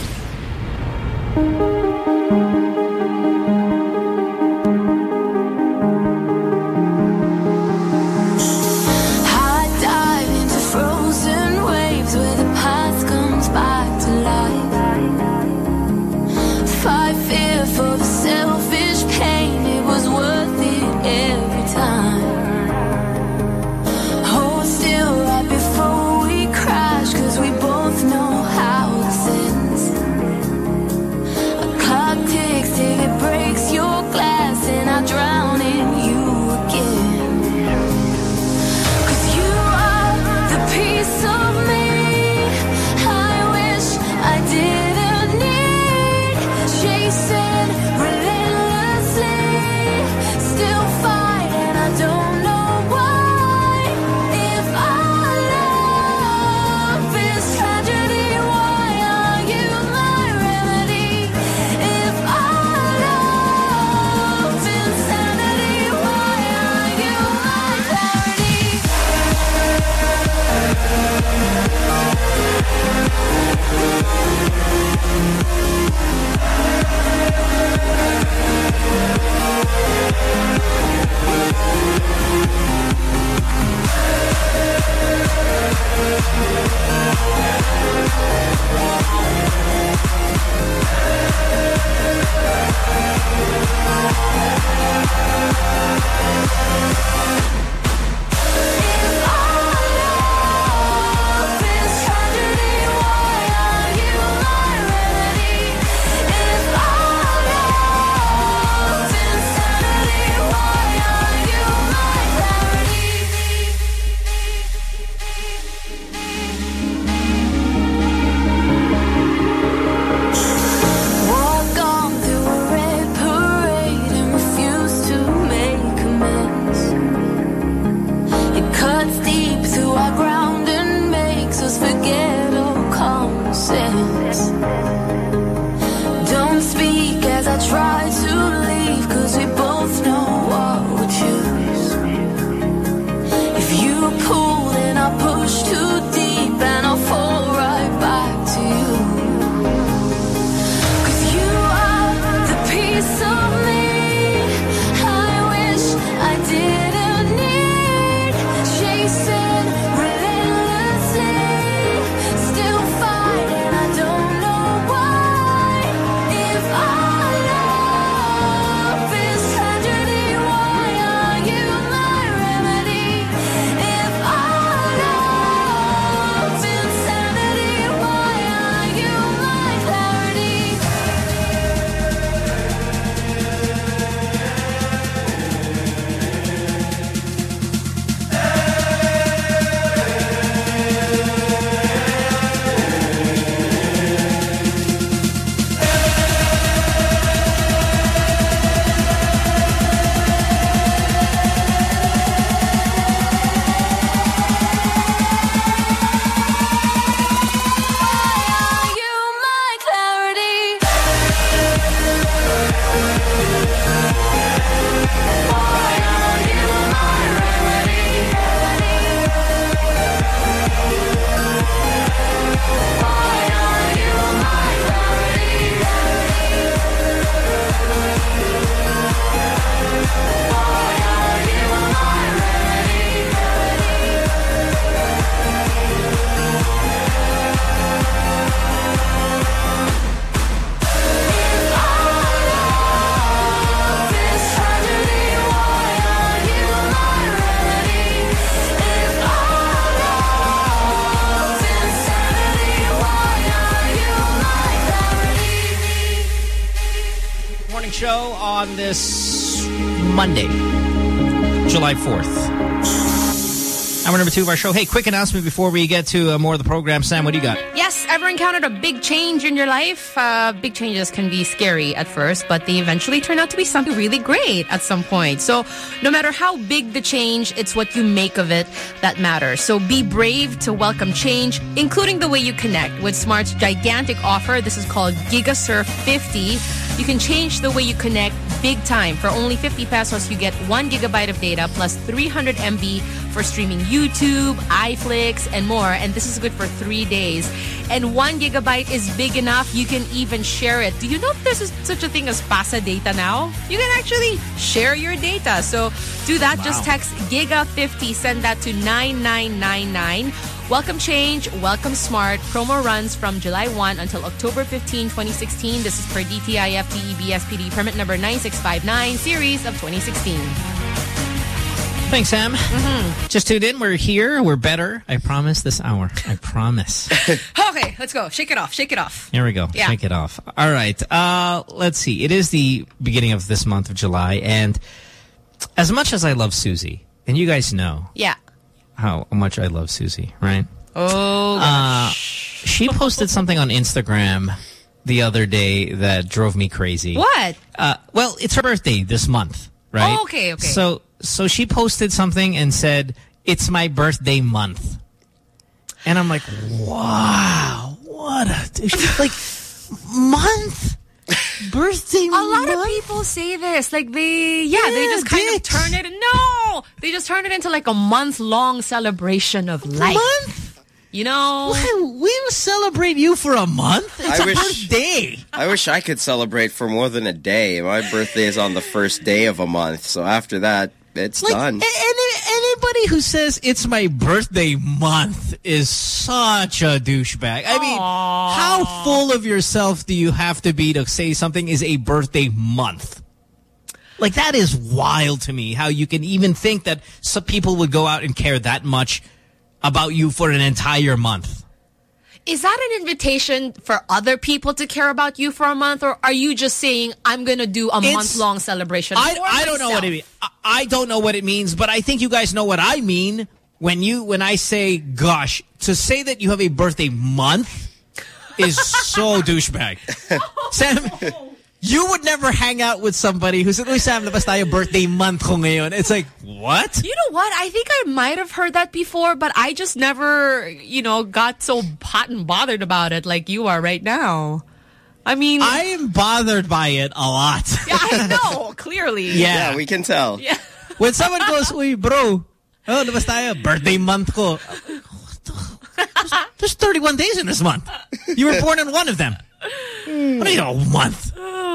Morning Show on this Monday, July 4th. Hour number 2 of our show. Hey, quick announcement before we get to more of the program. Sam, what do you got? Yes, ever encountered a big change in your life? Big changes can be scary at first, but they eventually turn out to be something really great at some point. So no matter how big the change, it's what you make of it that matters. So be brave to welcome change, including the way you connect. With Smart's gigantic offer, this is called GigaSurf 50. You can change the way you connect big time. For only 50 pesos, you get 1 gigabyte of data plus 300 MB for streaming YouTube, iFlix, and more. And this is good for 3 days. And 1 gigabyte is big enough, you can even share it. Do you know there's such a thing as pasa data now? You can actually share your data. So do that. Wow. Just text Giga50. Send that to 9999. Welcome change, welcome smart. Promo runs from July 1 until October 15, 2016. This is per DTI FTEB SPD permit number 9659, series of 2016. Thanks, Sam. Just tuned in. We're here. We're better. I promise this hour. I promise. Okay, let's go. Shake it off. Shake it off. Here we go. Yeah. Shake it off. All right. Let's see. It is the beginning of this month of July. And as much as I love Susie, and you guys know. Yeah. How much I love Susie, right? Oh, gosh. She posted something on Instagram the other day that drove me crazy. What? Well, it's her birthday this month, right? Oh, okay. So she posted something and said, "It's my birthday month." And I'm like, wow, what a... like, month? Birthday month? A lot of people say this. Like, they just kind of turn it... No! They just turn it into like a month-long celebration of life. Month? You know? Well, we will celebrate you for a month? It's a birthday. I wish I could celebrate for more than a day. My birthday is on the first day of a month. So after that, it's done. Anybody who says it's my birthday month is such a douchebag. I mean, how full of yourself do you have to be to say something is a birthday month? Like, that is wild to me, how you can even think that some people would go out and care that much about you for an entire month. Is that an invitation for other people to care about you for a month? Or are you just saying, I'm going to do a month-long celebration? I don't know what it means. I don't know what it means, but I think you guys know what I mean when I say, gosh, to say that you have a birthday month is so douchebag. Sam, you would never hang out with somebody who said, "Uy, Sam, labas tayo, birthday month ko ngayon." It's like, what? You know what? I think I might have heard that before, but I just never, got so hot and bothered about it like you are right now. I mean... I am bothered by it a lot. Yeah, I know, clearly. Yeah, we can tell. Yeah. When someone goes, "Uy, bro, labas tayo, birthday month ko." There's 31 days in this month. You were born in one of them. What do you know, a month?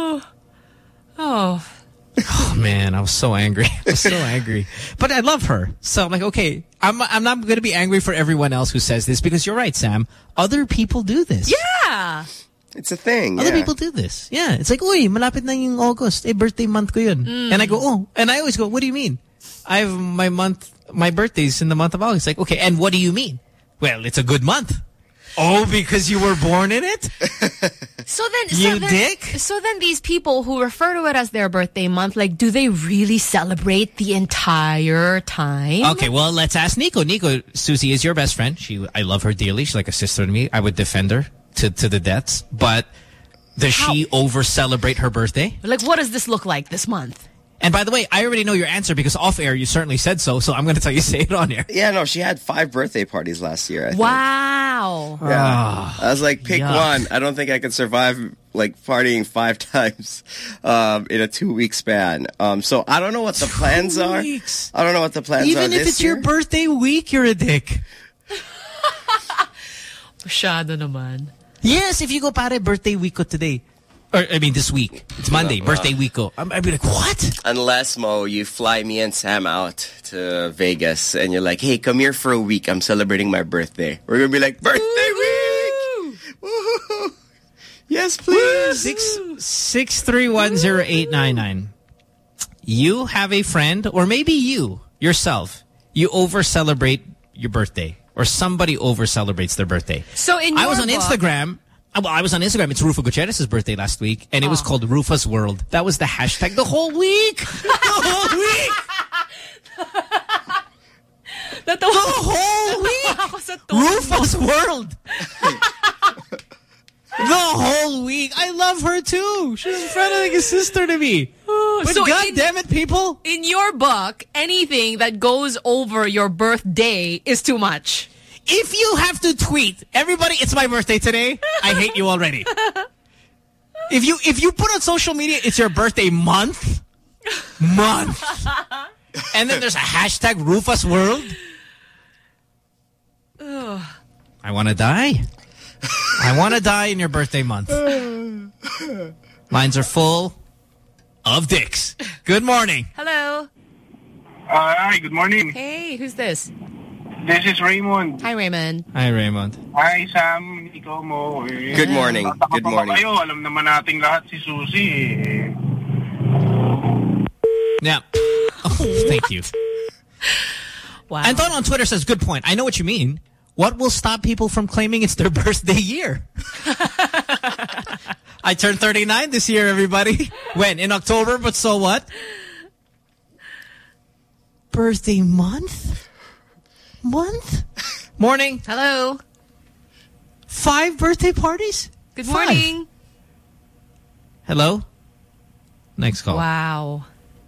Oh, man, I was so angry. I was so angry. But I love her. So I'm like, okay, I'm not going to be angry for everyone else who says this, because you're right, Sam. Other people do this. Yeah. It's a thing. Other people do this. Yeah. It's like, uy, malapit na yung August. Birthday month ko yun. And I go, oh. And I always go, what do you mean? I have my birthday's in the month of August. Like, okay, and what do you mean? Well, it's a good month. Oh, because you were born in it? So then these people who refer to it as their birthday month, like, do they really celebrate the entire time? Okay, well, let's ask Nico. Nico, Susie is your best friend. I love her dearly. She's like a sister to me. I would defend her to the deaths. But does she over-celebrate her birthday? Like, what does this look like this month? And by the way, I already know your answer because off-air you certainly said so I'm going to tell you, say it on air. Yeah, no, she had 5 birthday parties last year, I think. Wow. Yeah. I was like, pick one. I don't think I could survive, like, partying 5 times in a 2-week span. So I don't know what the plans are. I don't know what the plans are this year. Even if it's your birthday week, you're a dick. Masyado naman. Yes, if you go, pare, birthday week ko today. Or, I mean, this week. It's Monday, birthday week ko. I'd be like, what? Unless, Mo, you fly me and Sam out to Vegas and you're like, hey, come here for a week. I'm celebrating my birthday. We're going to be like, birthday week! Woo-hoo! Yes, please. 6310899. You have a friend, or maybe you, yourself, you over-celebrate your birthday. Or somebody over-celebrates their birthday. So in your I was on book, Instagram... Well, I was on Instagram. It's Rufo Gutierrez's birthday last week, and it was called Rufa's World. That was the hashtag the whole week. The whole week. The whole week. Rufa's World. The whole week. I love her too. She's a friend like a sister to me. But so God damn it, people. In your book, anything that goes over your birthday is too much. If you have to tweet, everybody, it's my birthday today, I hate you already. If you put on social media, it's your birthday month, and then there's a hashtag Rufus World. I want to die. I want to die in your birthday month. Lines are full of dicks. Good morning. Hello. Hi, good morning. Hey, who's this? This is Raymond. Hi, Raymond. Hi, Raymond. Hi, Sam. Ikaw mo. Good morning. Good morning. Kayo, alam naman nating lahat si Susie. Yeah. Oh, thank you. Wow. Anton on Twitter says, good point. I know what you mean. What will stop people from claiming it's their birthday year? I turned 39 this year, everybody. When? In October, but so what? Birthday month? Morning. Hello. 5 birthday parties? Good morning. 5. Hello? Next call. Wow.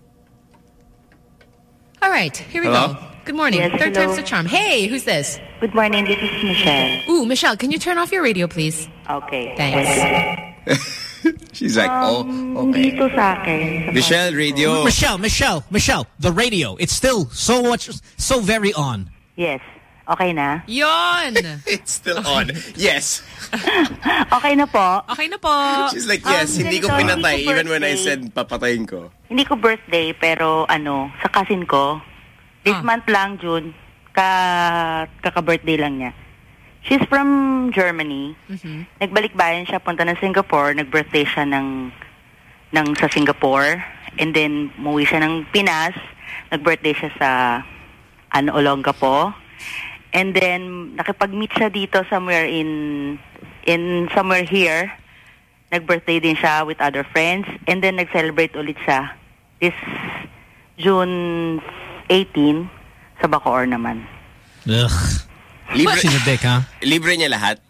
All right, here we Hello? go. Good morning. Yes, Third hello. time's the charm. Hey, who's this? Good morning, this is Michelle. Ooh, Michelle, can you turn off your radio, please? Okay. Thanks. She's like, oh, okay. Dito sa akin. Michelle, radio. Michelle, the radio. It's still so very on. Yes. Okay na? Yon! It's still on. Yes. Okay na po. Okay na po. She's like, yes, hindi ko ganito, pinatay hindi ko even when I birthday. said papatayin ko. Hindi ko birthday, pero sa cousin ko, this month lang, June, kaka-birthday lang niya. She's from Germany. Nagbalik bayan siya, punta ng Singapore. Nag-birthday siya sa Singapore. And then, umuwi siya ng Pinas. Nag-birthday siya sa Olongapo. And then, nakipag-meet siya dito somewhere in somewhere here. Nag-birthday din siya with other friends. And then, nag-celebrate ulit siya this June 18 sa Bacoor naman. Ugh. She's a dick, huh? Libre niya lahat?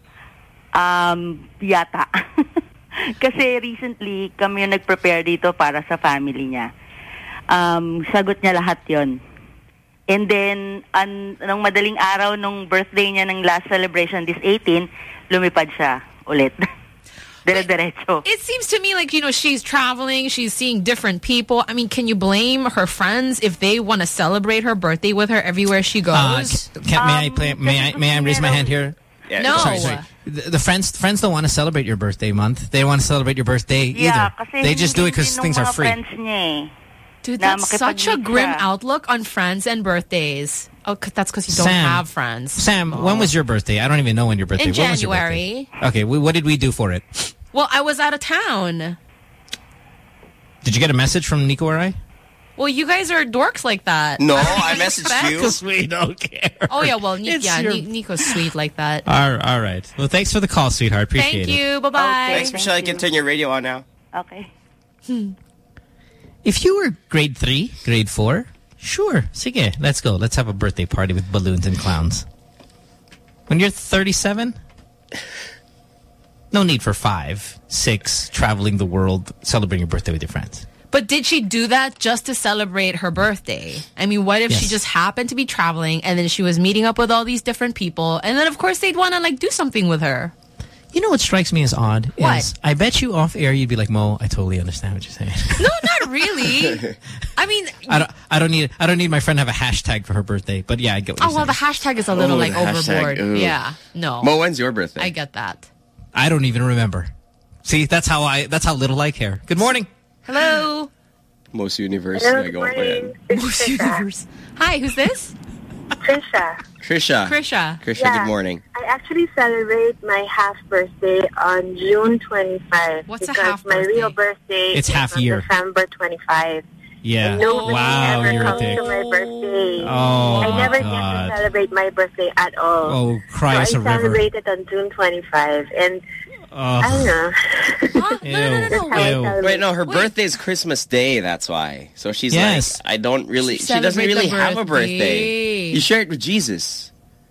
Yata. Kasi recently, kami yung nag-prepare dito para sa family niya. Sagot niya lahat yon. And then, nung madaling araw nung birthday niya ng last celebration, this 18, lumipad siya ulit. Dire-diretso. It seems to me like, she's traveling, she's seeing different people. I mean, can you blame her friends if they want to celebrate her birthday with her everywhere she goes? May I raise my hand here? Yeah. No. Sorry. The friends don't want to celebrate your birthday month. They want to celebrate your birthday either. They just do it because things are free. Friends niya Dude, that's such a grim outlook on friends and birthdays. Oh, that's because you don't have friends. Sam, when was your birthday? I don't even know when your birthday was. In January. Okay, what did we do for it? Well, I was out of town. Did you get a message from Nico or I? Well, you guys are dorks like that. No, I messaged you. Because we don't care. Oh, yeah, well, Nico's sweet like that. All right. Well, thanks for the call, sweetheart. Appreciate it. Thank you. Bye-bye. Thanks, Michelle. You can turn your radio on now. Okay. If you were grade 3, grade 4, sure. Sige, let's go. Let's have a birthday party with balloons and clowns. When you're 37, no need for 5, 6, traveling the world, celebrating your birthday with your friends. But did she do that just to celebrate her birthday? I mean, what if she just happened to be traveling and then she was meeting up with all these different people and then, of course, they'd want to, do something with her? You know what strikes me as odd? What? Is I bet you off air you'd be like, Mo, I totally understand what you're saying. No, not really. I mean, I don't need my friend to have a hashtag for her birthday, but yeah, I get what you're saying. The hashtag is a little overboard. Yeah, no. Mo, when's your birthday? I get that. I don't even remember. See, that's how little I care. Good morning. Hello. Most Universe. Hello, good morning. Most Universe. Hi, who's this? Trisha. Krisha, good morning. I actually celebrate my half birthday on June 25. What's a because half my birthday? real birthday It's is half on year. December 25. Yeah. And nobody Wow, ever you're a comes dick. to my birthday. Oh, I never get God. to celebrate my birthday at all. Oh, cry us so a I river. celebrated on June 25. And No. Wait, no, her birthday is Christmas Day, that's why. So she's like, I don't really, she doesn't really have a birthday. You share it with Jesus.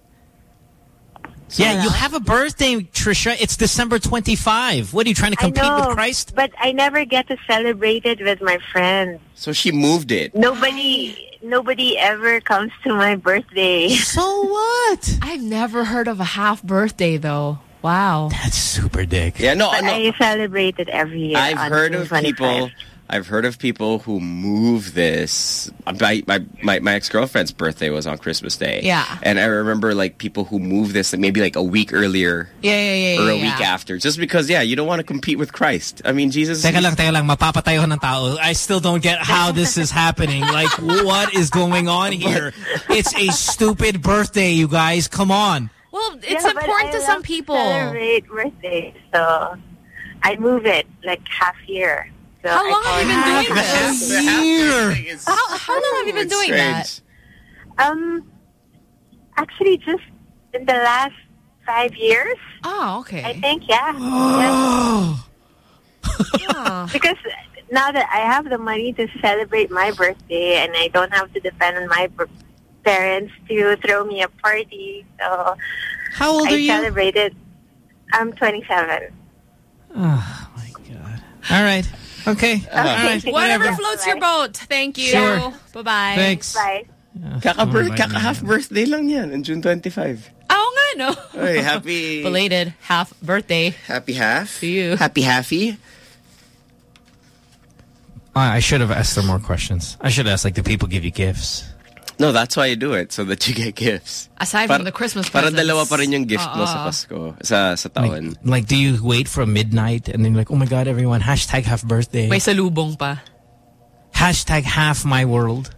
So you have a birthday, Trisha. It's December 25. What, are you trying to compete with Christ? But I never get to celebrate it with my friends. So she moved it. Nobody ever comes to my birthday. So what? I've never heard of a half birthday, though. Wow. That's super dick. Yeah, no. I celebrate it every year. I've heard of people who move this. My ex-girlfriend's birthday was on Christmas Day. Yeah. And I remember like people who move this maybe like a week earlier. Or a week after. Just because, you don't want to compete with Christ. I mean, Jesus... Teka lang, mapapatay ako ng tao. I still don't get how this is happening. Like, what is going on here? It's a stupid birthday, you guys. Come on. Well, it's important to some people. I celebrate birthdays, so I move it like half year. So how long have you been doing this? How long have you been doing that? Actually, just in the last 5 years. Oh, okay. I think, yeah. Because now that I have the money to celebrate my birthday and I don't have to depend on my parents to throw me a party, so how old are you? I celebrated. I'm 27. Oh my God! All right, okay. All right. Whatever floats your boat. Thank you. Sure. Bye-bye. Thanks. Bye. Kaka-half birthday lang yan on June 25. Oh nga, no. Hey, happy belated half birthday. Happy half to you. Happy halfy. I should have asked her more questions. I should ask, like, do people give you gifts? No, that's why you do it, so that you get gifts. Aside from the Christmas presents. Para dalawa pa rin yung gift mo sa Pasko, sa taon. Like, do you wait for midnight and then like, oh my God, everyone, hashtag half birthday. May salubong pa. Hashtag half my world.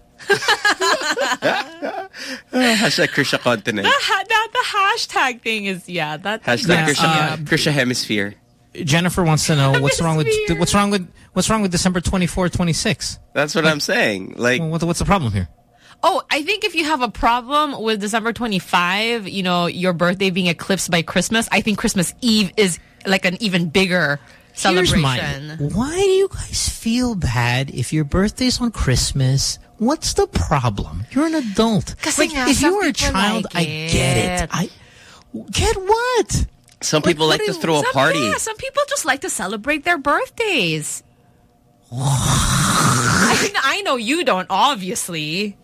Hashtag Krisha continent. The hashtag thing is, that's... Hashtag Krisha hemisphere. Jennifer wants to know what's wrong with December 24, 26. That's what I'm saying. Like, what's the problem here? Oh, I think if you have a problem with December 25, your birthday being eclipsed by Christmas, I think Christmas Eve is like an even bigger celebration. Why do you guys feel bad if your birthday's on Christmas? What's the problem? You're an adult. Like, if you were a child, I get it. I get what? Some people like to throw a party. Yeah, some people just like to celebrate their birthdays. I know you don't, obviously.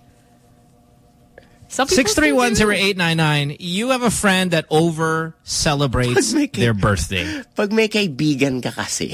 6310899. You have a friend that over celebrates their birthday. Pag may kaibigan ka kasi.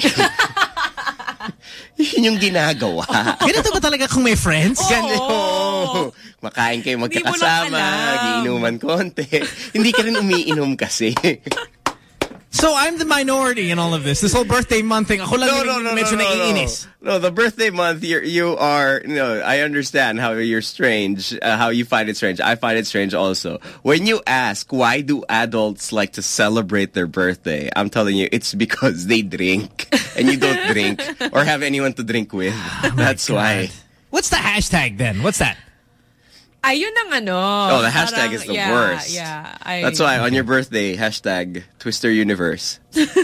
Yun yung ginagawa. Ganito ba talaga kung may friends? Ganito. Makain kayo magkakasama, giinuman konti. Hindi ka rin umiinom kasi. So I'm the minority in all of this. This whole birthday month thing. Ako lang medyo naiinis. No, the birthday month, you are, I understand how you're strange, how you find it strange. I find it strange also. When you ask, why do adults like to celebrate their birthday? I'm telling you, it's because they drink and you don't drink or have anyone to drink with. That's why. What's the hashtag then? What's that? Ayun ang ano. Oh, the hashtag is the worst. Yeah. That's why on your birthday, hashtag Twister Universe.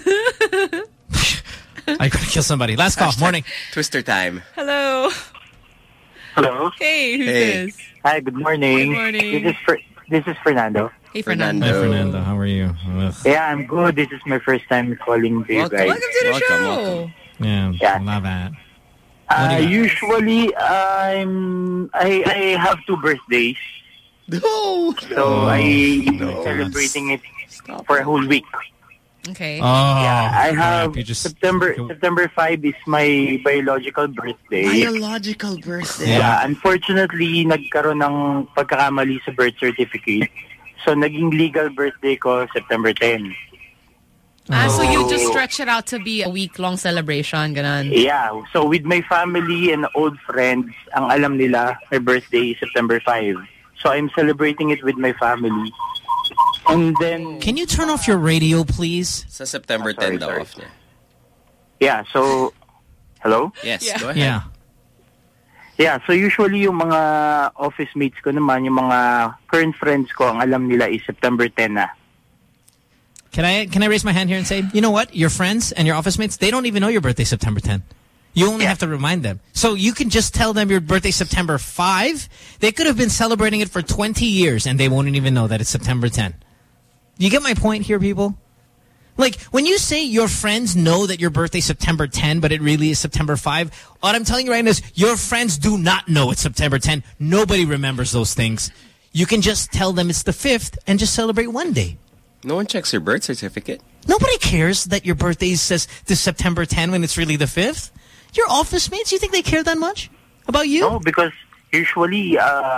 I could kill somebody. Last call. Morning. Twister time. Hello. Hello. Hey, who's this? Hi, good morning. Good morning. This is Fernando. Hey, Fernando. Hi, Fernando. How are you? Ugh. Yeah, I'm good. This is my first time calling to you guys. Welcome to the show. Yeah, love that. Usually, I have 2 birthdays. No. So celebrating it for a whole week. Okay. Yeah, I have September 5 is my biological birthday. Biological birthday. Yeah, unfortunately, nagkaroon ng pagkakamali sa birth certificate. So naging legal birthday ko September 10. So you just stretch it out to be a week-long celebration, ganon? Yeah. So with my family and old friends, ang alam nila, my birthday is September 5. So I'm celebrating it with my family. And then... Can you turn off your radio, please? Sa September 10 daw off niya. Yeah, so... Hello? Yes, go ahead. Yeah. Yeah, so usually yung mga office mates ko naman, yung mga current friends ko, ang alam nila is September 10 na. Can I raise my hand here and say, you know what? Your friends and your office mates, they don't even know your birthday September 10. You only have to remind them. So you can just tell them your birthday September 5. They could have been celebrating it for 20 years and they won't even know that it's September 10. You get my point here, people? Like, when you say your friends know that your birthday's September 10, but it really is September 5, what I'm telling you right now is your friends do not know it's September 10. Nobody remembers those things. You can just tell them it's the 5th and just celebrate one day. No one checks your birth certificate. Nobody cares that your birthday says this September 10 when it's really the 5th. Your office mates, you think they care that much about you? No, because usually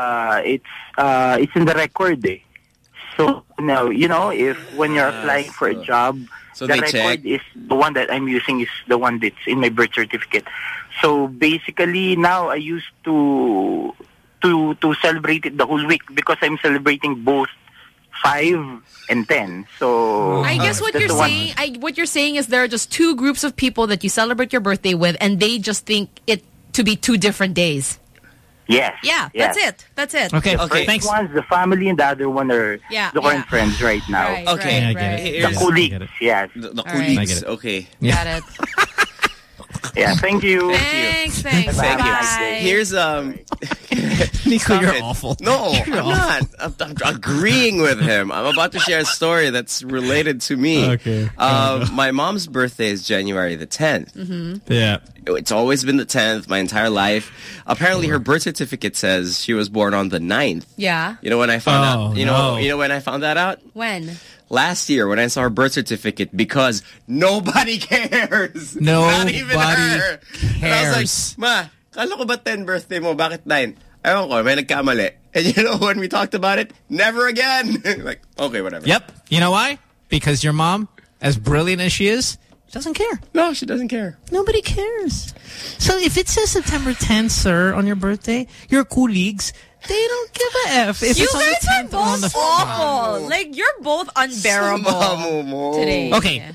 it's in the record. So now, you know, if when you're applying for a job, so the they record check. is the one that I'm using is the one that's in my birth certificate. So basically now I used to celebrate it the whole week because I'm celebrating both 5 and 10. So I guess what you're saying is there are just two groups of people that you celebrate your birthday with, and they just think it to be 2 different days. Yes. Yeah, yes. That's it. Okay, thanks. One's the family and the other one are the current friends right now. Right, Okay. right, right. The colleagues, yes. The All right. colleagues, okay. Got it. Yeah, thank you. Thanks. Thank Bye. you. Here's Nico, you're awful. No, I'm not. I'm agreeing with him. I'm about to share a story that's related to me. Okay. My mom's birthday is January the 10th. Mm-hmm. Yeah. It's always been the 10th my entire life. Apparently, her birth certificate says she was born on the 9th. Yeah. You know when I found out? You know when I found that out? When? Last year when I saw her birth certificate, because nobody cares. Not even her. Cares. And I was like, Ma, kala ko ba 10 birthday mo? Bakit 9? Ewan ko, may nagkamali. And you know when we talked about it? Never again. Like, okay, whatever. Yep. You know why? Because your mom, as brilliant as she is, doesn't care. No, she doesn't care. Nobody cares. So if it says September 10th, sir, on your birthday, your colleagues, they don't give a F. If You it's on the guys are 10th or on the both awful. Like, you're both unbearable today. Okay.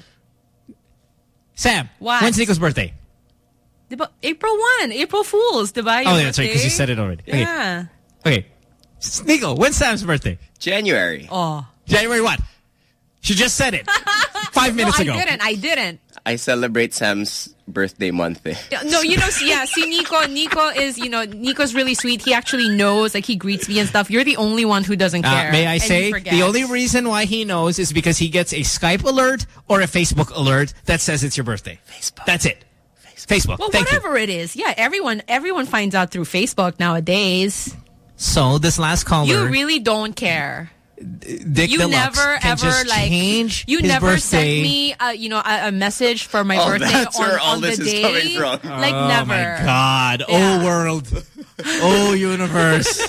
Sam, What? when's Nico's birthday? Diba, April 1, April Fools, diba? Your Oh, yeah, that's right, because you birthday? said it already. Yeah. Okay. Nico, when's Sam's birthday? January. Oh. January what? She just said it 5 minutes ago. I didn't. I celebrate Sam's birthday month. No, you know, see, Nico is, Nico's really sweet. He actually knows, like, he greets me and stuff. You're the only one who doesn't care. May I and say, you forget. the only reason why he knows is because he gets a Skype alert or a Facebook alert that says it's your birthday. Facebook. That's it. Facebook. Well, Thank whatever it is. Yeah, everyone finds out through Facebook nowadays. So, this last caller... You really don't care. Dick You Deluxe never can ever just like change you his never birthday. sent me a message for my birthday that's where all on the this is day. coming from. Like oh never. my God. Yeah. Oh world. Oh universe.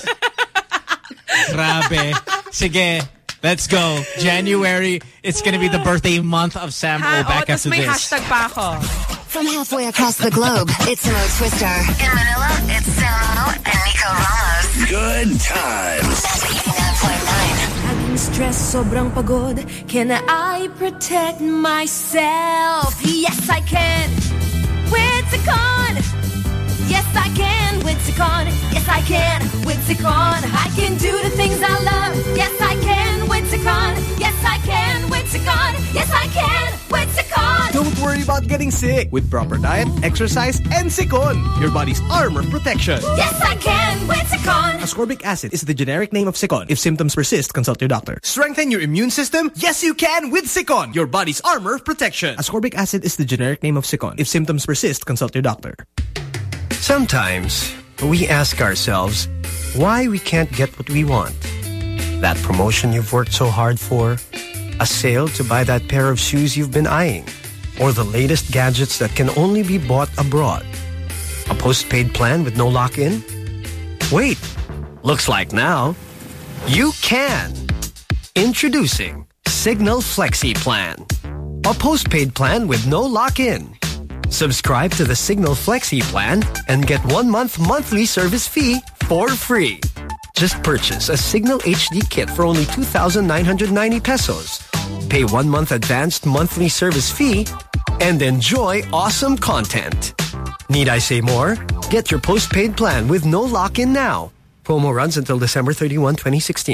Grabe. Sige. Let's go. January. It's going to be the birthday month of Sam O back tas after may this. hashtag pa ako. From halfway across the globe, it's Mo Twister. In Manila, it's Samo and Nico Ramos. Good times. 89.9. Laging stress, sobrang pagod. Can I protect myself? Yes, I can. With Cecon. Yes, I can. With Cecon. Yes, I can. With Cecon. I can do the things I love. Yes, I can. With Cecon. Yes, I can. With Cecon. Yes, I can. With Cecon. Don't worry about getting sick. With proper diet, exercise, and Cecon, your body's armor protection. Yes, I can. With Cecon. Ascorbic acid is the generic name of Cecon. If symptoms persist, consult your doctor. Strengthen your immune system? Yes, you can with Cecon, your body's armor protection. Ascorbic acid is the generic name of Cecon. If symptoms persist, consult your doctor. Sometimes we ask ourselves why we can't get what we want. That promotion you've worked so hard for, a sale to buy that pair of shoes you've been eyeing, or the latest gadgets that can only be bought abroad. A postpaid plan with no lock-in? Wait, looks like now you can. Introducing Signal Flexi Plan, a postpaid plan with no lock-in. Subscribe to the Signal Flexi Plan and get 1 month monthly service fee for free. Just purchase a Signal HD kit for only 2,990 pesos. Pay 1 month advanced monthly service fee and enjoy awesome content. Need I say more? Get your postpaid plan with no lock-in now. Promo runs until December 31, 2016.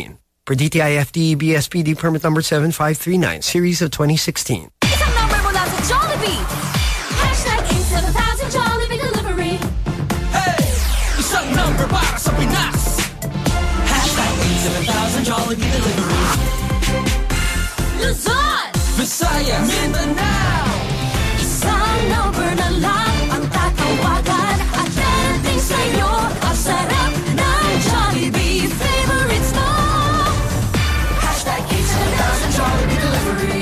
Per DTI FTEB SPD permit number 7539, series of 2016. Isang number mula sa Jollibee. Hashtag 87000 Jollibee Delivery. Hey! Isang number para sa Pinas. Hashtag 87000 Jollibee Delivery. Luzon, Visayas, Mindanao. isang number na lang ang tatawagan at darating sa'yo ang sarap ng Jollibee favorites mo. Hashtag 87000 Jollibee Delivery.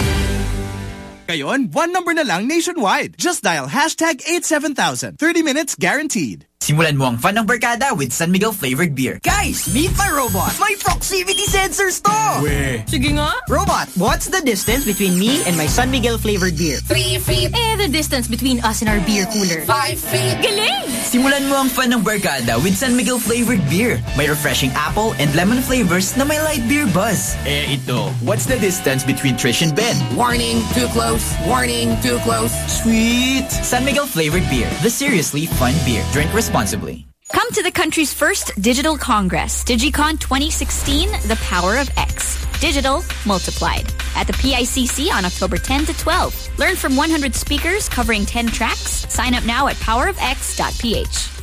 Ngayon, one number na lang nationwide. Just dial hashtag 87000. 30 minutes guaranteed. Simulan mo ang fun ng barkada with San Miguel flavored beer. Guys, meet my robot. May proximity sensors to. Sige nga. Robot, what's the distance between me and my San Miguel flavored beer? 3 feet. The distance between us and our beer cooler. 5 feet. Galing! Simulan mo ang fun ng barkada with San Miguel flavored beer. May refreshing apple and lemon flavors na may light beer buzz. Ito, what's the distance between Trish and Ben? Warning, too close. Warning, too close. Sweet. San Miguel flavored beer. The seriously fun beer. Drink responsibly. Come to the country's first digital congress, DigiCon 2016, The Power of X. Digital multiplied. At the PICC on October 10 to 12. Learn from 100 speakers covering 10 tracks. Sign up now at powerofx.ph.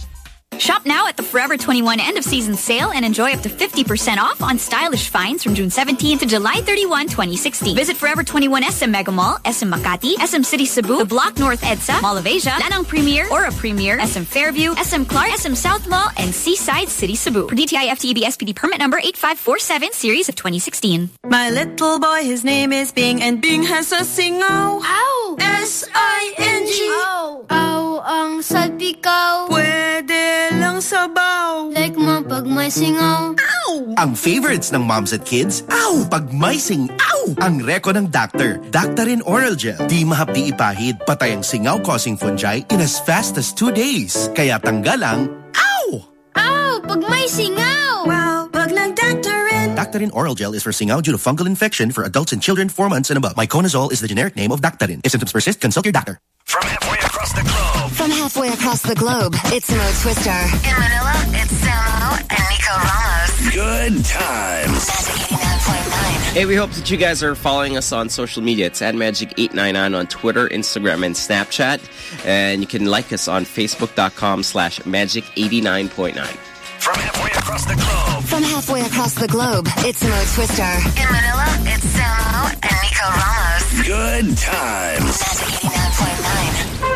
Shop now at the Forever 21 end-of-season sale and enjoy up to 50% off on stylish finds from June 17 to July 31, 2016. Visit Forever 21 SM Mega Mall, SM Makati, SM City Cebu, The Block North EDSA, Mall of Asia, Lanang Premier, Aura Premier, SM Fairview, SM Clark, SM South Mall, and Seaside City Cebu. Per DTI FTEB SPD permit number 8547, series of 2016. My little boy, his name is Bing, and Bing has a singaw. Ow! S-I-N-G. Ow! Ow ang salpikaw. Pwede lang sabaw. Like mo pag may singaw. Ow! Ang favorites ng moms at kids, ow! Pag may ow! Ang reko ng doctor, Daktarin Oral Gel. Di mahapdi ipahid, patay ang singaw-causing fungi in as fast as 2 days. Kaya tanggal ang, ow! Ow! Pag may singaw. Wow! Pag nag-Daktarin. Daktarin Oral Gel is for singaw due to fungal infection for adults and children 4 months and above. Myconazole is the generic name of Daktarin. If symptoms persist, consult your doctor. From halfway across the globe. From halfway across the globe, it's Mo Twister. In Manila, it's Samo and Nico Ramos. Good times. Magic 89.9. Hey, we hope that you guys are following us on social media. It's @Magic899 on Twitter, Instagram, and Snapchat. And you can like us on Facebook.com/Magic89.9. From halfway across the globe. From halfway across the globe, it's Mo Twister. In Manila, it's Samo and Nico Ramos. Good times. Magic 89.9.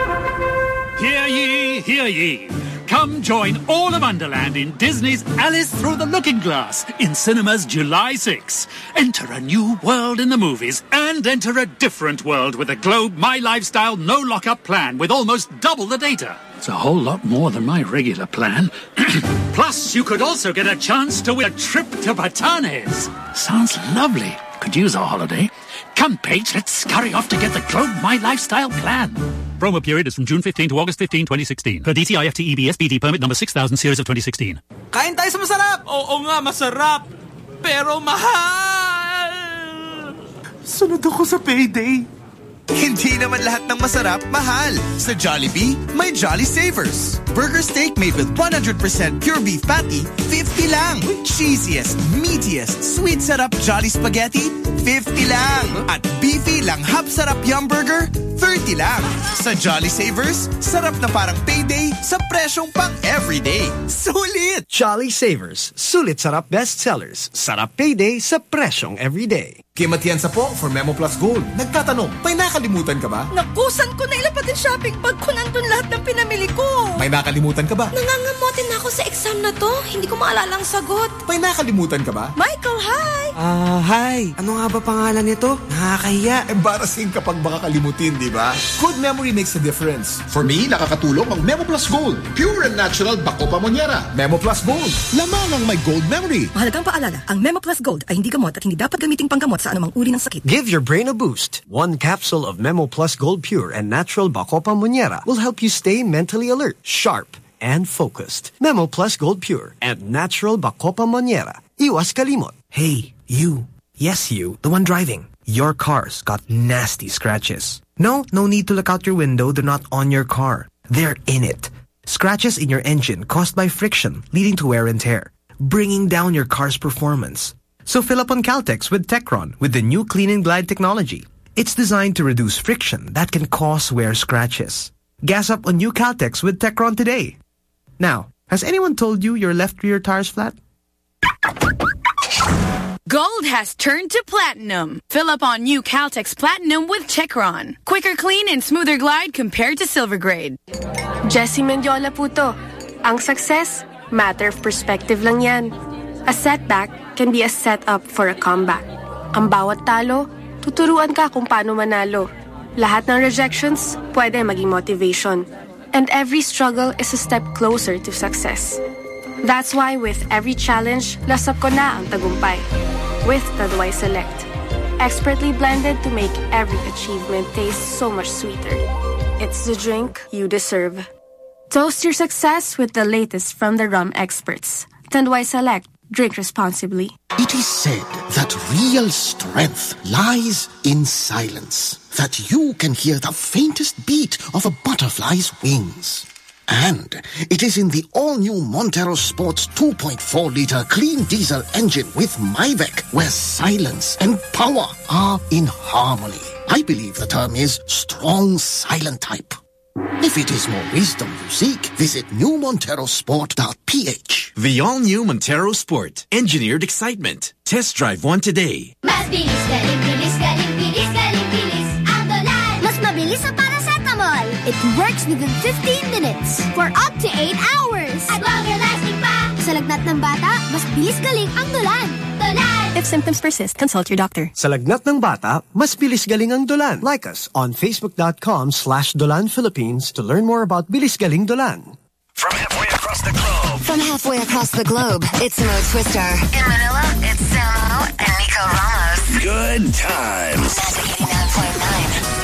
Hear ye, hear ye. Come join all of Underland in Disney's Alice Through the Looking Glass in cinemas July 6. Enter a new world in the movies and enter a different world with a Globe My Lifestyle no lockup plan with almost double the data. It's a whole lot more than my regular plan. Plus, you could also get a chance to win a trip to Batanes. Sounds lovely. Could use a holiday. Come, Paige, let's scurry off to get the Globe My Lifestyle plan. Promo period is from June 15 to August 15, 2016. Per DTI FTEB SPD permit number 6000, series of 2016. Kain tayo sa masarap! Oo nga, masarap. Pero mahal! Sunod ako sa payday. Hindi naman lahat ng masarap, mahal. Sa Jollibee, may Jolly Savers. Burger steak made with 100% pure beef patty, 50 lang. Cheesiest, meatiest, sweet sarap Jolly Spaghetti, 50 lang. At beefy lang hap sarap Yum Burger, 30 lang. Sa Jolly Savers, sarap na parang payday sa presyong pang everyday. Sulit! Jolly Savers, sulit sarap bestsellers. Sarap payday sa presyong everyday. Kim Atienza po for Memo Plus Gold. Nagtatanong, may nakalimutan ka ba? Nakusan ko na ilapad yung shopping bag ko nandun lahat ng pinamili ko. May nakalimutan ka ba? Nangangamotin na ako sa exam na to. Hindi ko maalala ang sagot. May nakalimutan ka ba? Michael, hi! Hi. Ano nga ba pangalan nito? Nakakahiya. Embarrassing kapag baka kalimutin, di ba? Good memory makes a difference. For me, nakakatulong ang Memo Plus Gold. Pure and natural Bacopa Monnieri. Memo Plus Gold. Lamang ang may gold memory. Mahalagang paalala, ang Memo Plus Gold ay hindi gamot at hindi dapat gamiting panggamot sa anumang uri ng sakit. Give your brain a boost. 1 capsule of Memo Plus Gold Pure and Natural Bacopa Monnieri will help you stay mentally alert, sharp, and focused. Memo Plus Gold Pure and Natural Bacopa Monnieri. Iwas kalimot. Hey, you. Yes, you. The one driving. Your car's got nasty scratches. No need to look out your window. They're not on your car. They're in it. Scratches in your engine caused by friction, leading to wear and tear. bringing down your car's performance. So fill up on Caltex with Techron with the new Clean and Glide technology. It's designed to reduce friction that can cause wear scratches. Gas up on new Caltex with Techron today. Now, has anyone told you your left rear tire's flat? Gold has turned to platinum. Fill up on new Caltex Platinum with Techron. Quicker clean and smoother glide compared to silver grade. Jessie Mendiola po to. Ang success, matter of perspective lang yan. A setback can be a setup for a comeback. Ang bawat talo, tuturuan ka kung paano manalo. Lahat ng rejections, pwede maging motivation. And every struggle is a step closer to success. That's why with every challenge, lasap ko na ang tagumpay. With Tanduay Select. Expertly blended to make every achievement taste so much sweeter. It's the drink you deserve. Toast your success with the latest from the rum experts. Tanduay Select. Drink responsibly. It is said that real strength lies in silence. That you can hear the faintest beat of a butterfly's wings. And it is in the all-new Montero Sports 2.4-liter clean diesel engine with Myvec where silence and power are in harmony. I believe the term is strong silent type. If it is more wisdom you seek, visit newmonterosport.ph. The all-new Montero Sport. Engineered excitement. Test drive one today. Mas bilis, galing, bilis, galing, bilis, galing, bilis. Ang Dolan. Mas mabilis sa paracetamol. It works within 15 minutes for up to 8 hours. At longer lasting pa. Sa lagnat ng bata, mas bilis galing ang Dolan. Dolan. If symptoms persist, consult your doctor. Sa lagnat ng bata, mas bilis galing ang Dolan. Like us on facebook.com/Dolan Philippines to learn more about Bilis Galing Dolan. From halfway across the globe. From halfway across the globe, it's Mo Twister. In Manila, it's Samo and Nico Ramos. Good times. Magic 89.9.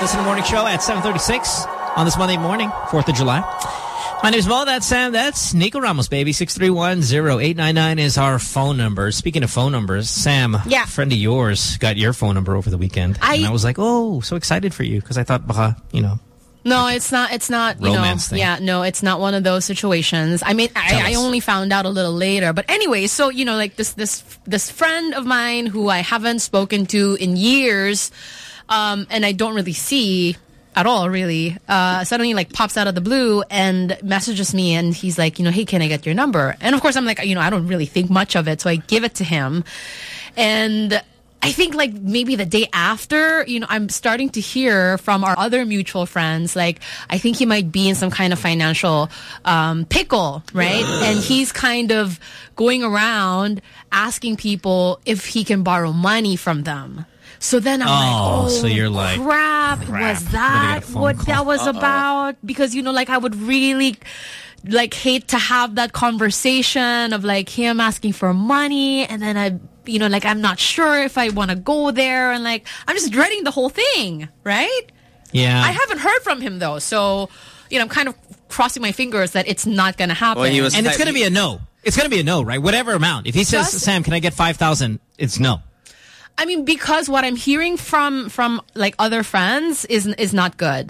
This is the morning show at 7:36 on this Monday morning, 4th of July. My name is Mo. That's Sam. That's Nico Ramos, baby. 631-0899 is our phone number. Speaking of phone numbers, Sam, yeah. a friend of yours got your phone number over the weekend. And I was like, oh, so excited for you because I thought, No, it's not. It's not. Romance thing. Yeah, no, it's not one of those situations. I mean, I only found out a little later. But anyway, so like this friend of mine who I haven't spoken to in years, and I don't really see at all, really, suddenly like pops out of the blue and messages me, and he's like, hey, can I get your number? And of course, I'm like, I don't really think much of it, so I give it to him, and I think like maybe the day after, I'm starting to hear from our other mutual friends, like, I think he might be in some kind of financial pickle, right? And he's kind of going around asking people if he can borrow money from them. So then I'm so you're like, crap. Was that what that was about? Because, like, I would really like hate to have that conversation of like him asking for money, and then I'm not sure if I want to go there, and like I'm just dreading the whole thing, right? Yeah. I haven't heard from him though, so I'm kind of crossing my fingers that it's not going to happen. Well, and it's going to be a no. It's going to be a no, right? Whatever amount. If he says, Sam, can I get 5,000? It's no. I mean, because what I'm hearing from like other friends is not good.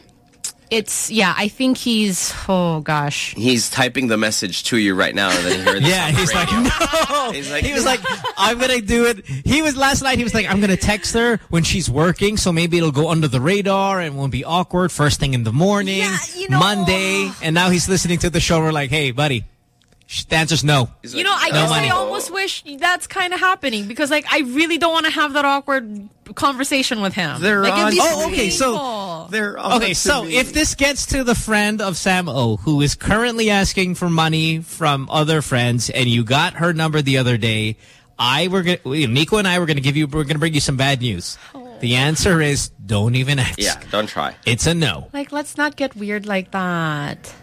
I think he's, oh gosh. He's typing the message to you right now. And then he heard he's like, no. He was like, I'm going to do it. Last night, he was like, I'm going to text her when she's working, so maybe it'll go under the radar and won't be awkward first thing in the morning, Monday. And now he's listening to the show. We're like, hey, buddy. The answer's no. I guess I almost wish that's kind of happening, because like I really don't want to have that awkward conversation with him. So if this gets to the friend of Sam O, who is currently asking for money from other friends, and you got her number the other day, Nico and I were going to bring you some bad news. The answer is don't even ask. Yeah, don't try. It's a no. Like, let's not get weird like that.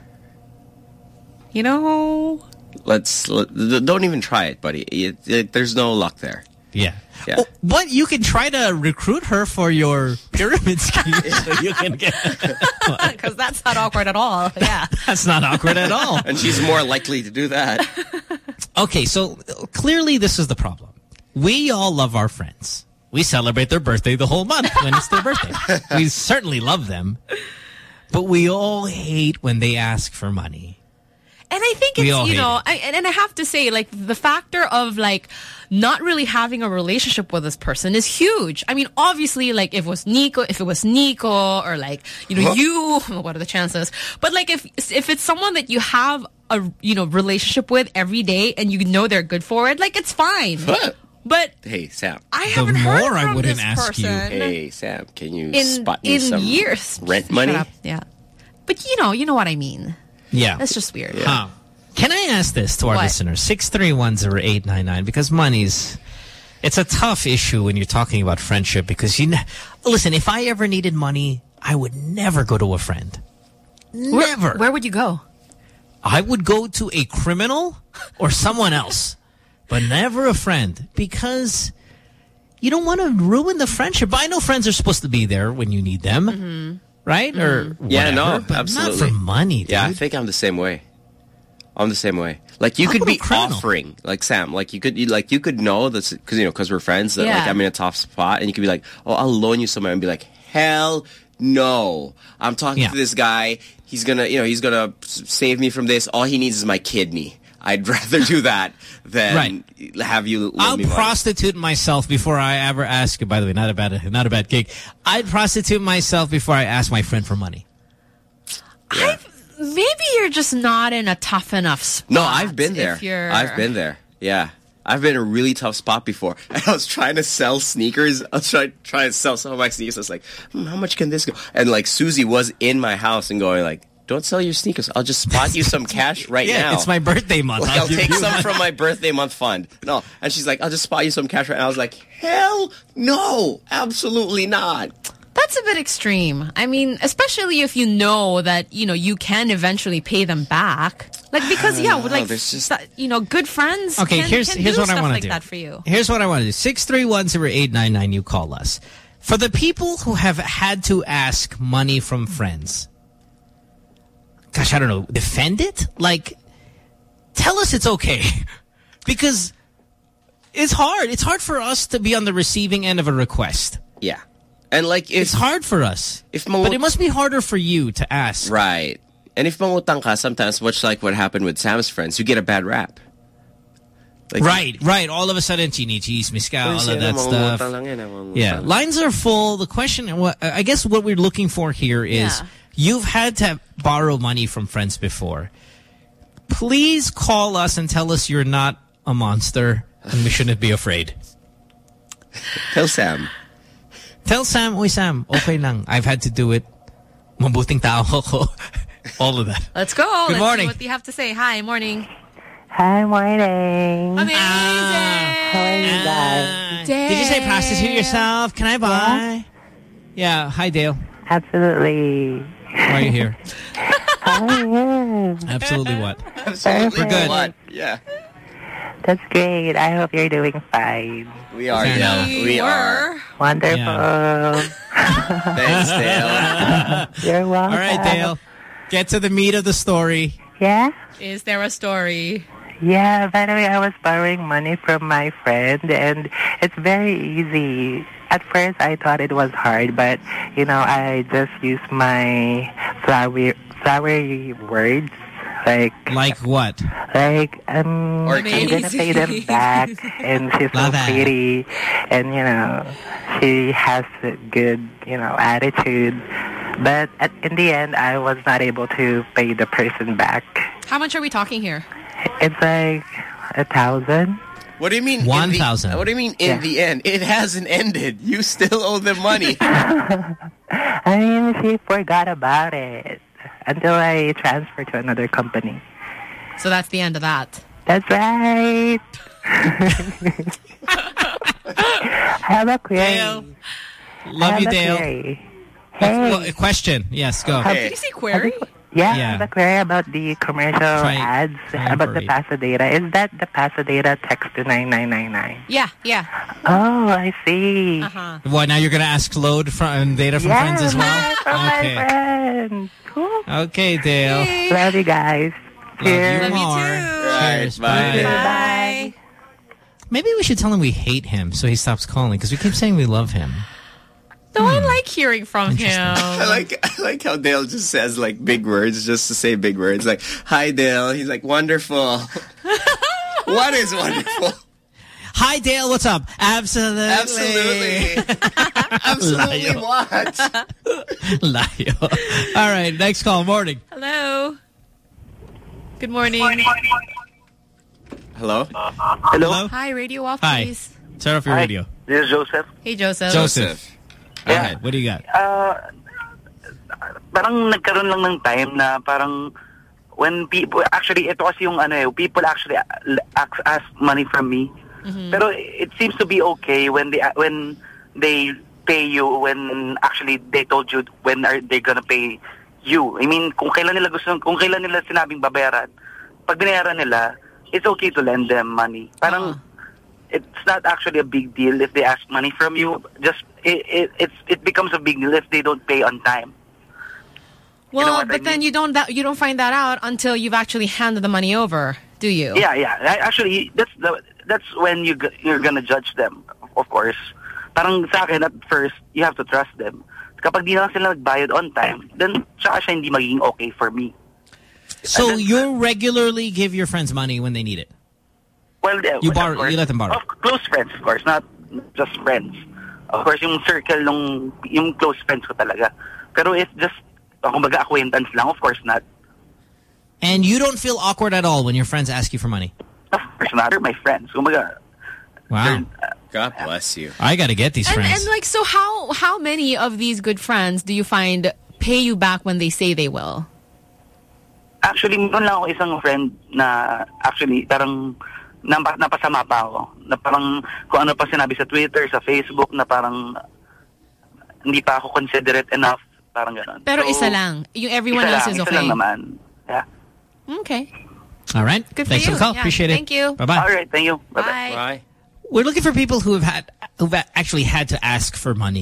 Don't even try it, buddy. There's no luck there. Yeah. Oh, but you can try to recruit her for your pyramid scheme so you can get... Because that's not awkward at all. Yeah. That's not awkward at all. And she's more likely to do that. Okay, so clearly this is the problem. We all love our friends. We celebrate their birthday the whole month when it's their birthday. We certainly love them. But we all hate when they ask for money. And I think it's, and I have to say, like, the factor of, like, not really having a relationship with this person is huge. I mean, obviously, like, if it was Nico, or, like, you, what are the chances? But, like, if it's someone that you have a, relationship with every day and you know they're good for it, like, it's fine. But hey, Sam, I haven't heard from I wouldn't this ask person. you. Hey, Sam, can you spot me some years. rent money? Shut up. Yeah. But you know what I mean. Yeah. That's just weird. Yeah. Huh. Can I ask this to our listeners? 6310899, because it's a tough issue when you're talking about friendship, because listen, if I ever needed money, I would never go to a friend. Never. Where would you go? I would go to a criminal or someone else, but never a friend, because you don't want to ruin the friendship. But I know friends are supposed to be there when you need them. Mm-hmm. Right? Or whatever, yeah, no, but absolutely. Not for money, dude. Yeah, I think I'm the same way. Like, you could be offering, like, Sam, like, you could know this, because we're friends, that like I'm in a tough spot, and you could be like, oh, I'll loan you some money, and be like, hell no. I'm talking to this guy. He's gonna save me from this. All he needs is my kidney. I'd rather do that than have you loan me money. I'll prostitute myself before I ever ask you. By the way, not a bad gig. I'd prostitute myself before I ask my friend for money. Yeah. Maybe you're just not in a tough enough spot. No, I've been there. I've been there. Yeah. I've been in a really tough spot before. And I was trying to sell sneakers. I was trying to sell some of my sneakers. I was like, how much can this go? And like Susie was in my house and going like, don't sell your sneakers. I'll just spot you some cash now. It's my birthday month. Like, I'll take some from my birthday month fund. No. And she's like, I'll just spot you some cash right now. I was like, hell no. Absolutely not. That's a bit extreme. I mean, especially if you know that, you can eventually pay them back. Like, because, good friends okay, can here's do what stuff I want to like do. that for you. Here's what I want to do. 6310899, you call us. For the people who have had to ask money from friends, gosh, I don't know, defend it? Like, tell us it's okay. Because it's hard. It's hard for us to be on the receiving end of a request. Yeah. And like, it's hard for us. But it must be harder for you to ask. Right. And if mangutang ka, sometimes, much like what happened with Sam's friends, you get a bad rap. Like, right. All of a sudden, chini-chismis ka, all of that stuff. Yeah. Lines are full. The question, I guess what we're looking for here is, you've had to borrow money from friends before. Please call us and tell us you're not a monster and we shouldn't be afraid. Tell Sam. Tell Sam, oy Sam, okay lang. I've had to do it. Mabuting tao ko. All of that. Let's go. Good morning. See what you have to say. Hi, morning. Hi, morning. Amazing. How are you guys? Did you say prostitute yourself? Can I buy? Yeah. Hi, Dale. Absolutely. Why are you here? Absolutely what? Absolutely We're good. What? Yeah. That's great. I hope you're doing fine. We are, Dale. We are. Wonderful. Yeah. Thanks, Dale. You're welcome. All right, Dale. Get to the meat of the story. Yeah? Is there a story? Yeah, by the way, I was borrowing money from my friend, and it's very easy. At first, I thought it was hard, but, you know, I just used my flowery words. Like what? Like, I'm gonna pay them back, and she's so pretty, and, you know, she has a good, you know, attitude. But in the end, I was not able to pay the person back. How much are we talking here? It's like 1,000. What do you mean? 1,000. What do you mean in the end? It hasn't ended. You still owe them money. I mean, she forgot about it until I transferred to another company. So that's the end of that. That's right. I have a query. Dale. Love you, Dale. Hey. Well, a question. Yes, go. Did you say query? Yeah, I have a query about the commercial ads about the Pasadena. Is that the Pasadena text to 9999? Yeah. Oh, I see. What, now you're going to ask load from data from friends as well? From my friends. Cool. Okay, Dale. Love you guys. Cheers. Love you more. Cheers. Bye. Bye. Maybe we should tell him we hate him so he stops calling, because we keep saying we love him. No, I like hearing from him. I like how Dale just says like big words just to say big words. Like, hi, Dale. He's like, wonderful. What is wonderful? Hi, Dale. What's up? Absolutely. Absolutely what? Layo. All right, next call. Morning. Hello. Good morning. Hello? Hello? Hi, radio off, Hi. please. Turn off your radio. This is Joseph. Hey, Joseph. Joseph. All right, what do you got? Parang nagkaroon lang ng time na parang when people, actually, ito kasi yung people actually ask money from me. Pero it seems to be okay when they pay you, when actually they told you when are they gonna pay you. I mean, kung kailan nila sinabing babayaran, pag binayaran nila, it's okay to lend them money. Parang it's not actually a big deal if they ask money from you. Just it becomes a big deal if they don't pay on time. Well, you know but then you don't find that out until you've actually handed the money over, do you? Yeah. Actually, that's when you're gonna judge them, of course. Parang sa akin, at first, you have to trust them. Kapag di na sila nagbayad on time, then tsaka siya hindi magiging okay for me. So you regularly give your friends money when they need it? Well, you let them borrow? Close friends, of course, not just friends. Of course, yung circle yung close friends ko talaga. Pero if just, kumbaga, acquaintance lang, of course not. And you don't feel awkward at all when your friends ask you for money? Of course not. They're my friends. Kumbaga. Wow. God bless you. I got to get these friends. And like, so how many of these good friends do you find pay you back when they say they will? Actually, meron lang ako isang friend na actually parang napasama pa ako. Na parang kung ano pa sinabi sa Twitter, sa Facebook, na parang hindi pa ako considerate enough. Parang gano'n. Pero isa lang. Yung everyone else is okay. Isa lang naman. Yeah. Okay. All right. Good Thanks for for the call. Yeah. Appreciate it. Thank you. Bye-bye. All right. Thank you. Bye. Bye. We're looking for people who've actually had to ask for money.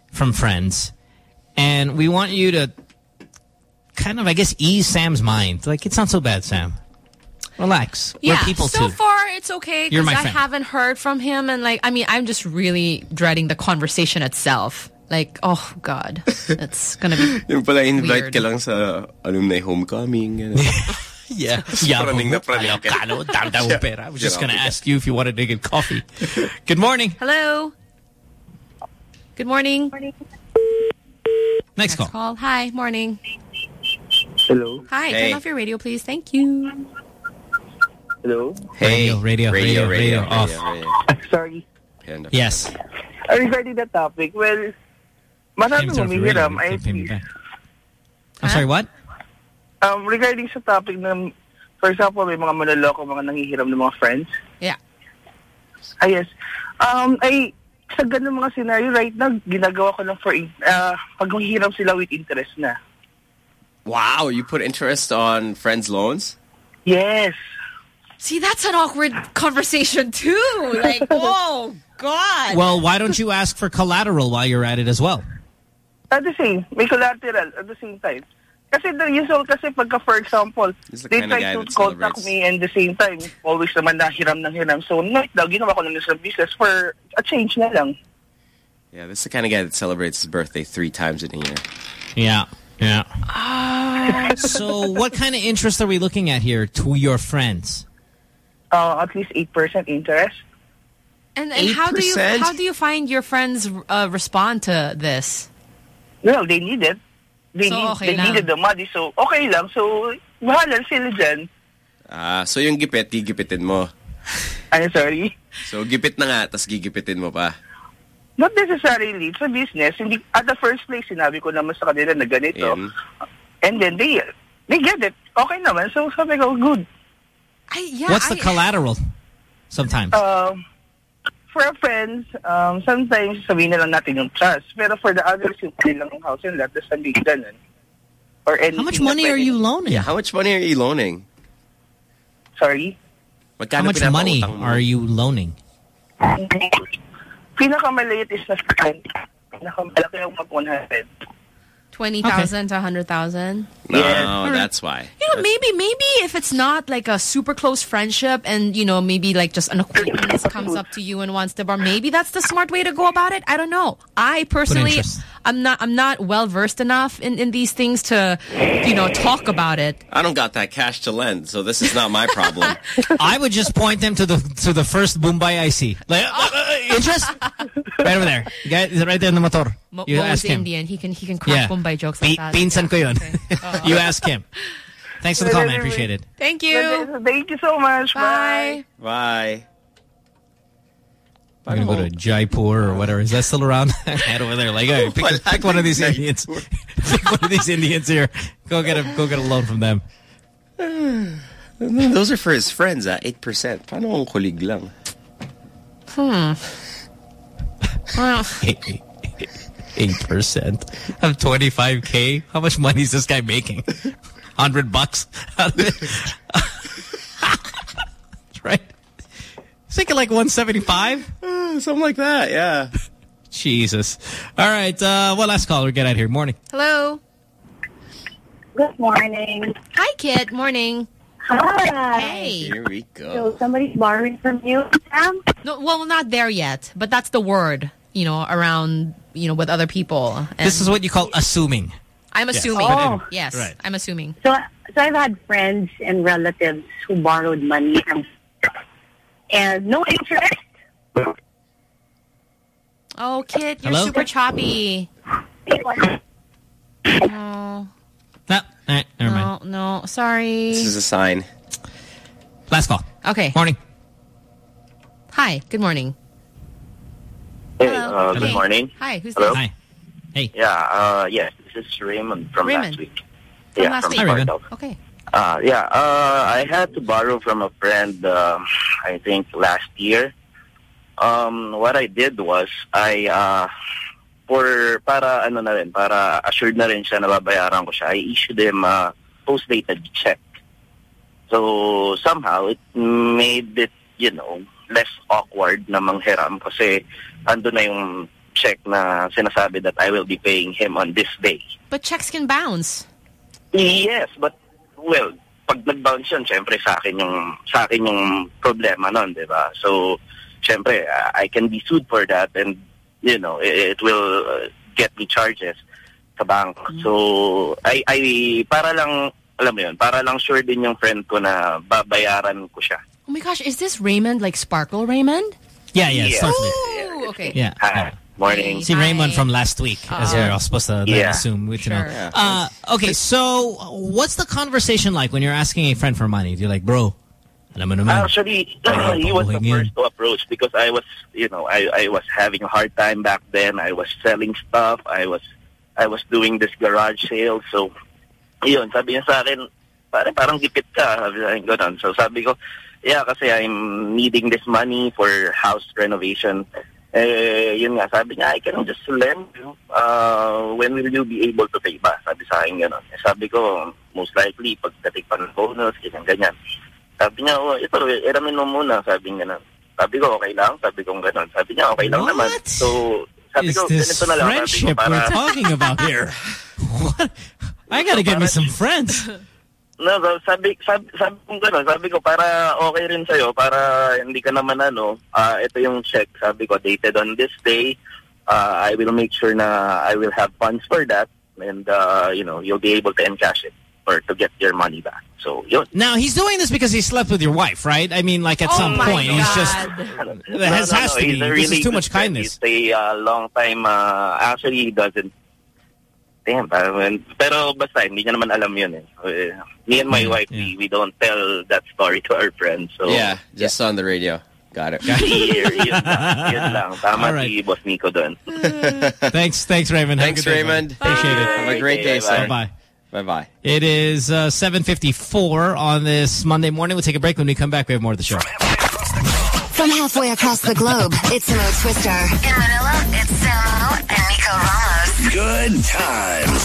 from friends, and we want you to kind of, I guess, ease Sam's mind. Like, it's not so bad, Sam. Relax. Yeah, we're people so too. far it's okay You're because my I friend. haven't heard from him, and like, I mean, I'm just really dreading the conversation itself. Like, oh God, it's gonna be Yung pala invite weird. ka lang sa alumni homecoming. Yeah. Praning na praning ka. I was just going to ask you if you wanted to get coffee. Good morning. Hello. Good morning. Next call. Hi. Morning. Hello. Hi. Hey. Turn off your radio, please. Thank you. Hello. Hey. Radio off. Sorry. Yes. Regarding the topic, well, maraming humihiram. I'm sorry, what? Regarding sa topic ng, for example, may mga manloloko, mga nanghihiram ng mga friends. Yeah. Yes. Ay, sa ganun mga scenario, right now, ginagawa ko lang for, pag manghihiram sila with interest na. Wow, you put interest on friends' loans? Yes. See, that's an awkward conversation too. Like, oh God. Well, why don't you ask for collateral while you're at it as well? At the same, may collateral at the same time. Kasi the usual, kasi pagka, for example, they try to contact me and the same time, always naman nahiram ng hiram. So, night daw, ginawa ko lang sa business for a change na lang. Yeah, this is the kind of guy that celebrates his birthday 3 times in a year. Yeah. So, what kind of interest are we looking at here to your friends? At least 8% interest. And how do you find your friends respond to this? Well, they need it. They needed the money, so okay lang. So, bahala sila dyan. So yung gipit, gigipitin mo. I'm sorry? So gipit na nga, tas gigipitin mo pa. Not necessarily. It's a business. Hindi, at the first place, sinabi ko naman sa kanila na ganito. And then they get it. Okay naman. So sabi ko, good. What's the collateral sometimes? For our friends, sometimes sabihin na lang natin yung trust. Pero for the others, yung kanilang house and lot, that's hindi ganun. Or how much money are you loaning? Yeah, how much money are you loaning? Sorry? How much money are you loaning? Pinakamaliit is na 10. Pinakamalaki yung 100. 20,000 to 100,000. No, that's why. You know, maybe if it's not like a super close friendship and, you know, maybe like just an acquaintance comes up to you and wants to borrow, maybe that's the smart way to go about it. I don't know. I personally, I'm not well versed enough in these things to, you know, talk about it. I don't got that cash to lend, so this is not my problem. I would just point them to the first Bombay I see. Like, interest? Right over there. Guy is right there in the motor. You ask him. Indian. He can crack Bombay jokes like that. Pinsan ko yun. You ask him. Thanks for the call, man. I appreciate it. Thank you. Thank you so much. Bye. Bye. I'm going to go to Jaipur or whatever. Is that still around? Head over there. Like, hey, pick one of these Indians. Pick one of these Indians here. Go get a loan from them. Those are for his friends, 8%. Paano ang kulig lang? 8% of 25K. How much money is this guy making? $100 out of it. Right? He's making like 175. Something like that. Yeah. Jesus. All right. One last call. We get out of here. Morning. Hello. Good morning. Hi, Kit. Morning. Hi. Hey. Here we go. So somebody's borrowing from you, Sam? No, well, not there yet, but that's the word, you know, around, you know, with other people. And this is what you call assuming. I'm assuming. Oh. Yes, right. I'm assuming. So I've had friends and relatives who borrowed money from, and no interest. Oh, Kit, you're Hello? super choppy. Oh. Never mind. No, sorry. This is a sign. Last call. Okay. Morning. Hi, good morning. Hey, Hello. good morning. Hi, who's Hello? this? Hi. Hey. Yeah, yes, this is Raymond from last week. From yeah, last from week. Hi, Raymond. Sparkle. Okay. I had to borrow from a friend, I think last year. What I did was, para assured na rin siya na babayaran ko siya, I issued him a post-dated check. So, somehow, it made it, you know, less awkward na manghiram kasi ando na yung check na sinasabi that I will be paying him on this day. But checks can bounce. Yes, but well, pag nag-bounce yun, syempre sa akin yung problema nun, di ba? So, syempre, I can be sued for that and, you know, it will get me charges sa bank. So, I para lang, alam mo yun, para lang sure din yung friend ko na babayaran ko siya. Oh my gosh, is this Raymond, like Sparkle Raymond? Yeah, starts Oh, okay. Yeah. Hi. Morning. See Raymond from last week, as you're all supposed to assume. We to know. Okay, so what's the conversation like when you're asking a friend for money? You're like, bro, alam mo naman. Actually, he was the first to approach because I was, you know, I was having a hard time back then. I was selling stuff. I was doing this garage sale. So, yun, sabi niya sa akin, parang gipit ka. Sabi niya, ganun. So sabi ko, yeah, kasi I'm needing this money for house renovation. Yun nga, sabi niya, I can just lend you. When will you be able to pay ba? Sabi sa akin gano'n. Sabi ko, most likely, pagdating pa ng bonus, ganyan. Sabi niya, ito, iramin mo muna. Sabi niya gano'n. Sabi ko, okay lang. Sabi ko gano'n. Sabi niya, okay lang naman. So, sabi ko, ganito na lang. Friendship sabi ko, we're talking about here? What? I gotta get me some friends. No, sabi ko gano'n, sabi ko para okay rin sa'yo, para hindi ka naman ito yung check, sabi ko, dated on this day, I will make sure na I will have funds for that, and, you know, you'll be able to encash it, or to get your money back. So, yun. Now, he's doing this because he slept with your wife, right? I mean, like, at some point, God. He's just, has to be, this is too much kindness. He's a long time, actually, he doesn't. Damn, pero basta hindi niya naman alam yun eh. Me and my wife, we don't tell that story to our friends. So just on the radio. Got it. Yun lang. Tama si Boss Nico dun. Thanks, Raymond. Thanks, Raymond. Appreciate it. Have a great day, sir. Bye. Bye-bye. It is 7:54 on this Monday morning. We'll take a break. When we come back, we have more of the show. From halfway across the globe, it's Mo Twister. In Manila, it's Samo and Nico Ramos. Good times.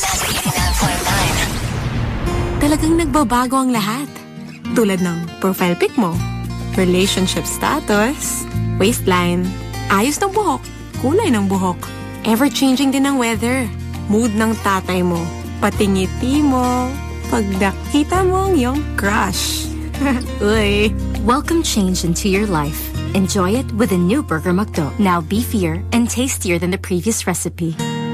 Talagang nagbabago ang lahat. Tulad ng profile pic mo, relationship status, waistline, ayos ng buhok, kulay ng buhok, ever-changing din ang weather, mood ng tatay mo, pati ngiti mo, pag nakita mo ang iyong crush. Uy. Welcome change into your life. Enjoy it with a new Burger McDo. Now beefier and tastier than the previous recipe.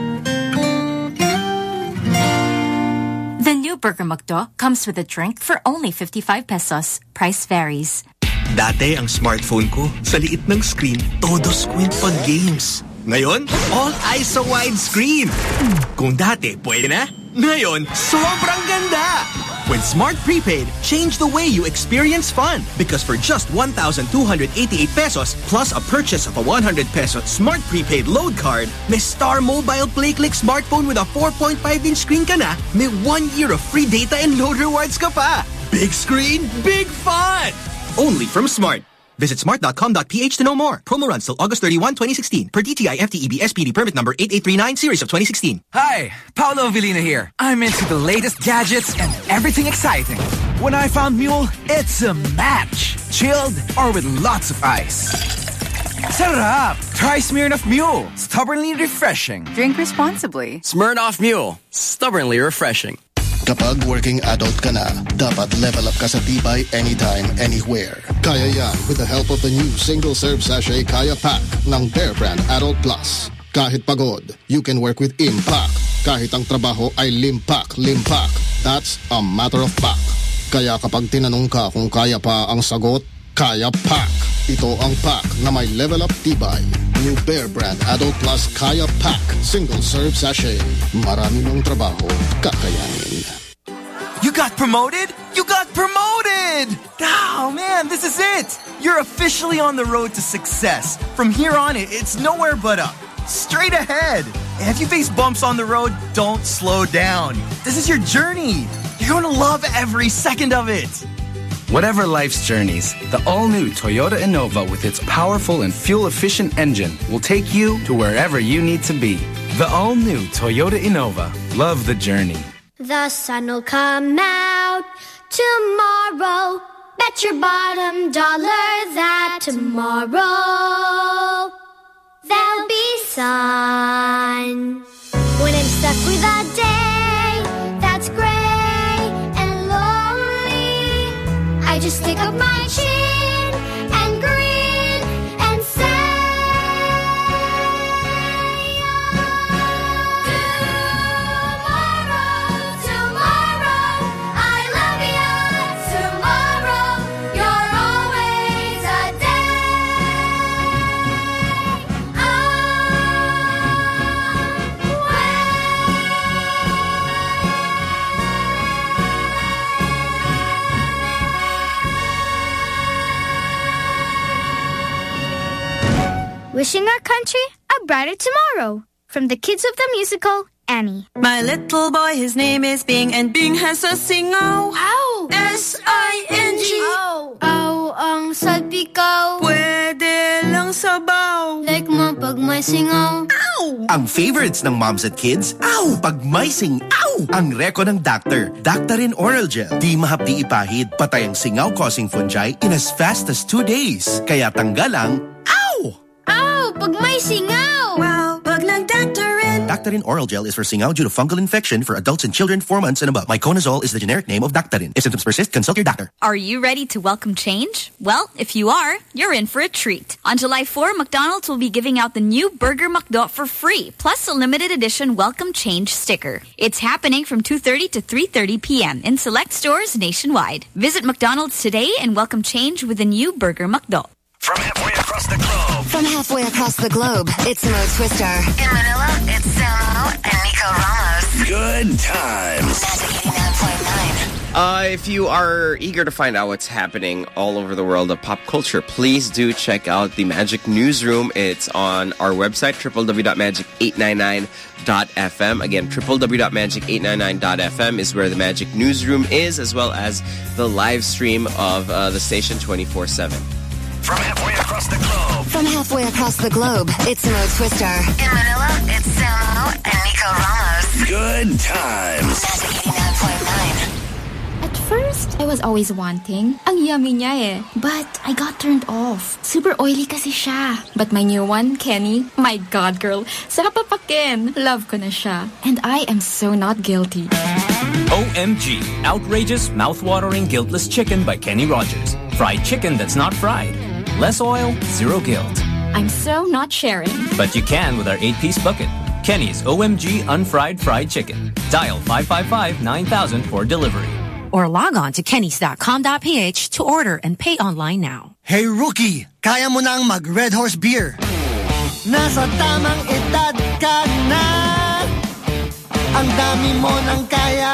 The new Burger McDo comes with a drink for only 55 pesos. Price varies. Dati ang smartphone ko, sa liit ng screen, todo squint pag games. Ngayon, all eyes sa widescreen. Kung dati, pwede na. Ngayon, sobrang ganda! With Smart Prepaid, change the way you experience fun. Because for just 1,288 pesos plus a purchase of a 100 peso Smart Prepaid load card, may Star Mobile Play Click smartphone with a 4.5-inch screen ka na, may 1 year of free data and load rewards ka pa. Big screen, big fun! Only from Smart. Visit smart.com.ph to know more. Promo runs till August 31, 2016. Per DTI FTEB SPD permit number 8839 series of 2016. Hi, Paolo Avellino here. I'm into the latest gadgets and everything exciting. When I found Mule, it's a match. Chilled or with lots of ice. Sarap! Try Smirnoff Mule. Stubbornly refreshing. Drink responsibly. Smirnoff Mule. Stubbornly refreshing. Kapag working adult ka na, dapat level up ka sa tibay anytime, anywhere. Kaya yan with the help of the new single-serve sachet Kaya Pack ng Bear Brand Adult Plus. Kahit pagod, you can work with impact. Kahit ang trabaho ay limpak. That's a matter of fact. Kaya kapag tinanong ka kung kaya pa ang sagot, Kaya Pack. Ito ang pack na may level up tibay. New Bear Brand Adult Plus Kaya Pack. Single-serve sachet. Marami mong trabaho, kakayanin. You got promoted? You got promoted! Oh, man, this is it! You're officially on the road to success. From here on, it's nowhere but up. Straight ahead. And if you face bumps on the road, don't slow down. This is your journey. You're going to love every second of it. Whatever life's journeys, the all-new Toyota Innova with its powerful and fuel-efficient engine will take you to wherever you need to be. The all-new Toyota Innova. Love the journey. The sun will come out tomorrow. Bet your bottom dollar that tomorrow there'll be sun. When I'm stuck with a day that's gray and lonely, I just stick up my chin and grin and say, tomorrow, I love you. Tomorrow, you're always a day Wishing our country a brighter tomorrow. From the kids of the musical, Annie. My little boy, his name is Bing, and Bing has a singaw. Ow! S-I-N-G. Ow! Ow, ang salpikaw. Pwede lang sabaw. Like mo pag may singaw. Ow! Ang favorites ng moms at kids, ow! Pag may ow! Ang reko ng doctor, Daktarin Oral Gel. Di mahapdi ipahid, patay ang singaw-causing fungi in as fast as 2 days. Kaya tanggal ang, ow! Ow! Pag may singaw! Wow! Pag nag-Daktarin. Daktarin Oral Gel is for singaw due to fungal infection for adults and children 4 months and above. Miconazole is the generic name of Daktarin. If symptoms persist, consult your doctor. Are you ready to welcome change? Well, if you are, you're in for a treat. On July 4, McDonald's will be giving out the new Burger McDo for free, plus a limited edition Welcome Change sticker. It's happening from 2:30 to 3:30 p.m. in select stores nationwide. Visit McDonald's today and welcome change with the new Burger McDo. From halfway across the globe. From halfway across the globe, it's Mo Twister. In Manila, it's Samo and Nico Ramos. Good times. Magic 89.9. If you are eager to find out what's happening all over the world of pop culture, please do check out the Magic Newsroom. It's on our website, www.magic899.fm. Again, www.magic899.fm is where the Magic Newsroom is, as well as the live stream of the station 24/7. From halfway across the globe. From halfway across the globe, it's Mo Twister. In Manila, it's Samo and Nico Ramos. Good times. Magic 89.9. At first, I was always wanting. Ang yummy niya eh. But I got turned off. Super oily kasi siya. But my new one, Kenny, my God, girl, sarap papakin. Love ko na siya. And I am so not guilty. OMG. Outrageous, mouth-watering, guiltless chicken by Kenny Rogers. Fried chicken that's not fried. Less oil, zero guilt. I'm so not sharing. But you can with our 8-piece bucket. Kenny's OMG Unfried Fried Chicken. Dial 555-9000 for delivery. Or log on to kennys.com.ph to order and pay online now. Hey rookie, kaya mo nang mag Red Horse Beer. Nasa tamang edad ka na. Ang dami mo nang kaya.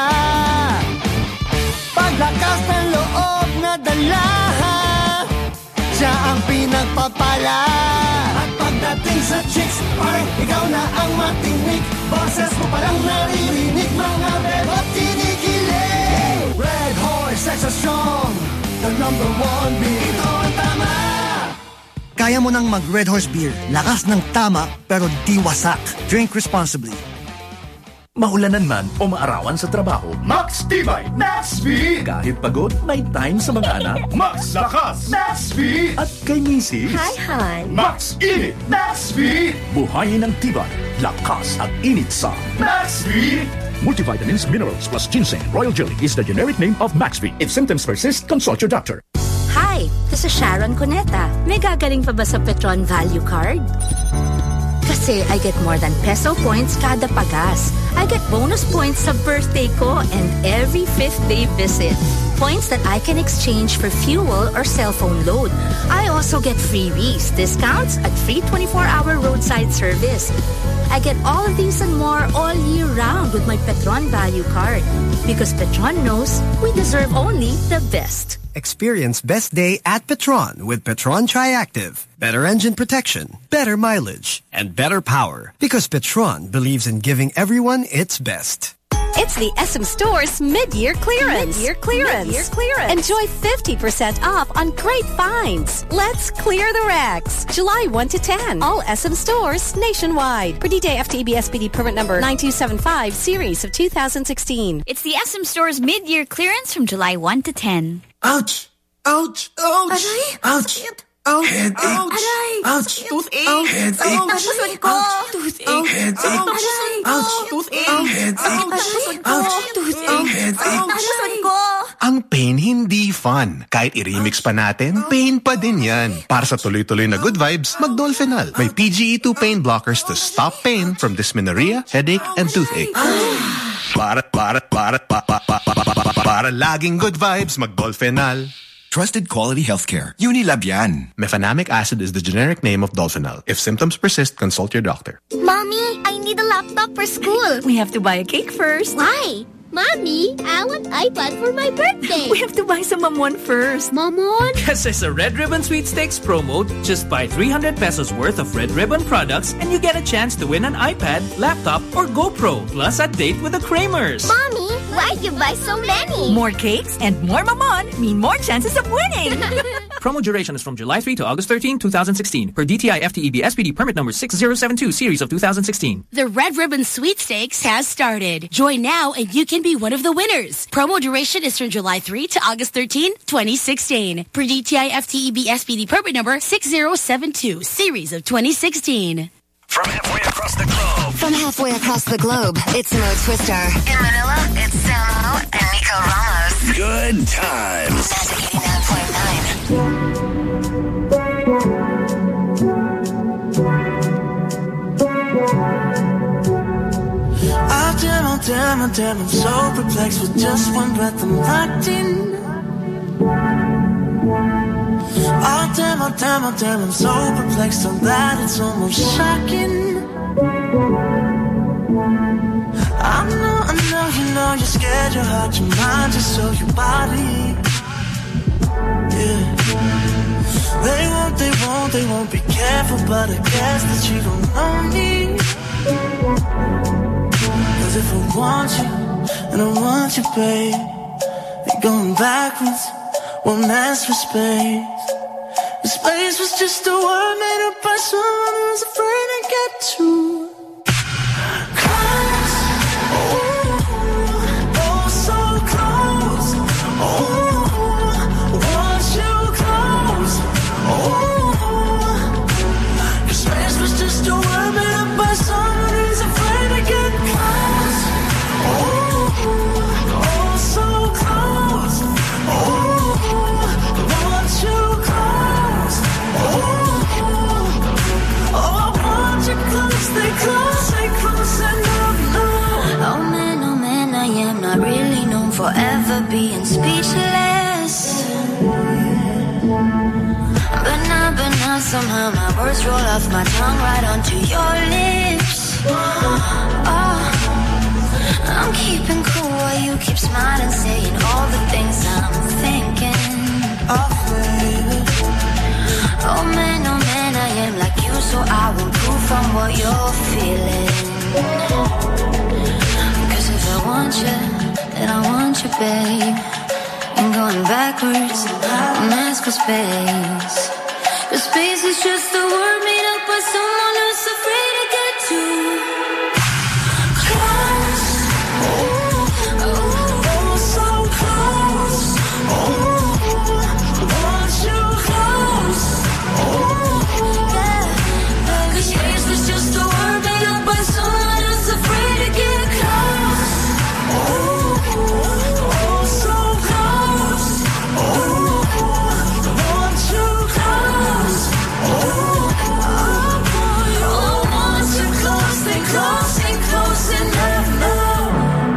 Paglakas ng loob na dala. Siya ang pinagpapala. At pagdating sa chicks, parang ikaw na ang matinik. Boses mo palang naririnig, mga bebot kinikilig. Red Horse, extra strong, the #1 beer. Ito ang tama. Kaya mo nang mag Red Horse Beer. Lakas ng tama, pero di wasak. Drink responsibly. Maulanan man o maarawan sa trabaho, Max Tibay, Max Speed! Kahit pagod, may time sa mga anak, Max Lakas, Max Speed! At kay misis, Hi, Han! Max Init, Max Speed! Buhayin ang tibay, lakas at init sa Max Speed! Multivitamins, minerals plus ginseng, royal jelly is the generic name of Max Speed. If symptoms persist, consult your doctor. Hi, this is Sharon Cuneta. May gagaling pa ba sa Petron Value Card? Kasi I get more than peso points kada pagas. I get bonus points sa birthday ko and every 5th day visit. Points that I can exchange for fuel or cell phone load. I also get freebies, discounts at free 24-hour roadside service. I get all of these and more all year round with my Petron Value Card. Because Petron knows we deserve only the best. Experience best day at Petron with Petron Triactive. Better engine protection, better mileage, and better power. Because Petron believes in giving everyone its best. It's the SM Stores mid-year clearance. Mid-year clearance. Mid-year clearance. Enjoy 50% off on great finds. Let's clear the racks. July 1 to 10. All SM Stores nationwide. Per DJ FTEB SPD permit number 9275 series of 2016. It's the SM Stores mid-year clearance from July 1 to 10. Ouch! Ouch! Ouch! Aray, ouch! sakit. Ouch! Headache! Ouch! Ouch! Toothache! Headache! Toothache! Toothache! Headache! Ouch! Toothache! Ang pain hindi fun. Kahit i-remix pa natin, pain pa din yan. Para sa tuloy-tuloy na good vibes, mag-Dolphinal. May PGE2 pain blockers to stop pain from dysmenorrhea, headache, and toothache. Para laging good vibes, mag-Dolphinal. Trusted quality healthcare. Unilab yan. Mefenamic acid is the generic name of Dolphinal. If symptoms persist, consult your doctor. Mommy, I need a laptop for school. We have to buy a cake first. Why? Mommy, I want iPad for my birthday. We have to buy some Mamon first. Mamon? Because it's a Red Ribbon Sweepstakes promo. Just buy 300 pesos worth of Red Ribbon products and you get a chance to win an iPad, laptop, or GoPro. Plus a date with the Kramers. Mommy, why'd you buy so many? More cakes and more Mamon mean more chances of winning. Promo duration is from July 3 to August 13, 2016. Per DTI FTEB SPD permit number 6072 series of 2016. The Red Ribbon Sweepstakes has started. Join now and you can be one of the winners. Promo duration is from July 3 to August 13, 2016. Per DTI FTEB SPD permit number 6072 series of 2016. From halfway across the globe. From halfway across the globe, it's Mo Twister. In Manila, it's Samo and Nico Ramos. Good times. Magic 89.9. Damn, I'm so perplexed with just one breath I'm locked in. Oh damn, I'm so perplexed on that it's almost shocking. I know, you're scared, your heart, your mind, just so your body. Yeah. They won't be careful, but I guess that you don't know me. Cause if I want you, and I want you, babe, ain't going backwards, won't ask for space. The space was just a word made up by someone who's afraid to get too close. Oh, so close. Oh, want you close. Oh, your space was just a word made up by someone who's afraid to get close. Oh, so close. Oh, want you close. Oh, I want you close. Stay close and love. Oh man, I am not really known for ever being speechless. But now somehow my words roll off my tongue right onto your lips. Oh, I'm keeping cool while you keep smiling, saying all the things I'm thinking. Oh, baby. Oh man, I am like you, so I will prove from what you're feeling. Cause if I want you, then I want you, babe. Ain't going backwards, don't ask for space. Cause space is just a word made up by someone who's afraid to get too close. Oh, so close. Oh, want you close. Yeah. Cause space was just a word made up by someone who's afraid to get close. Oh, so close. Oh, want you close. Oh, want you close. Stay close and love.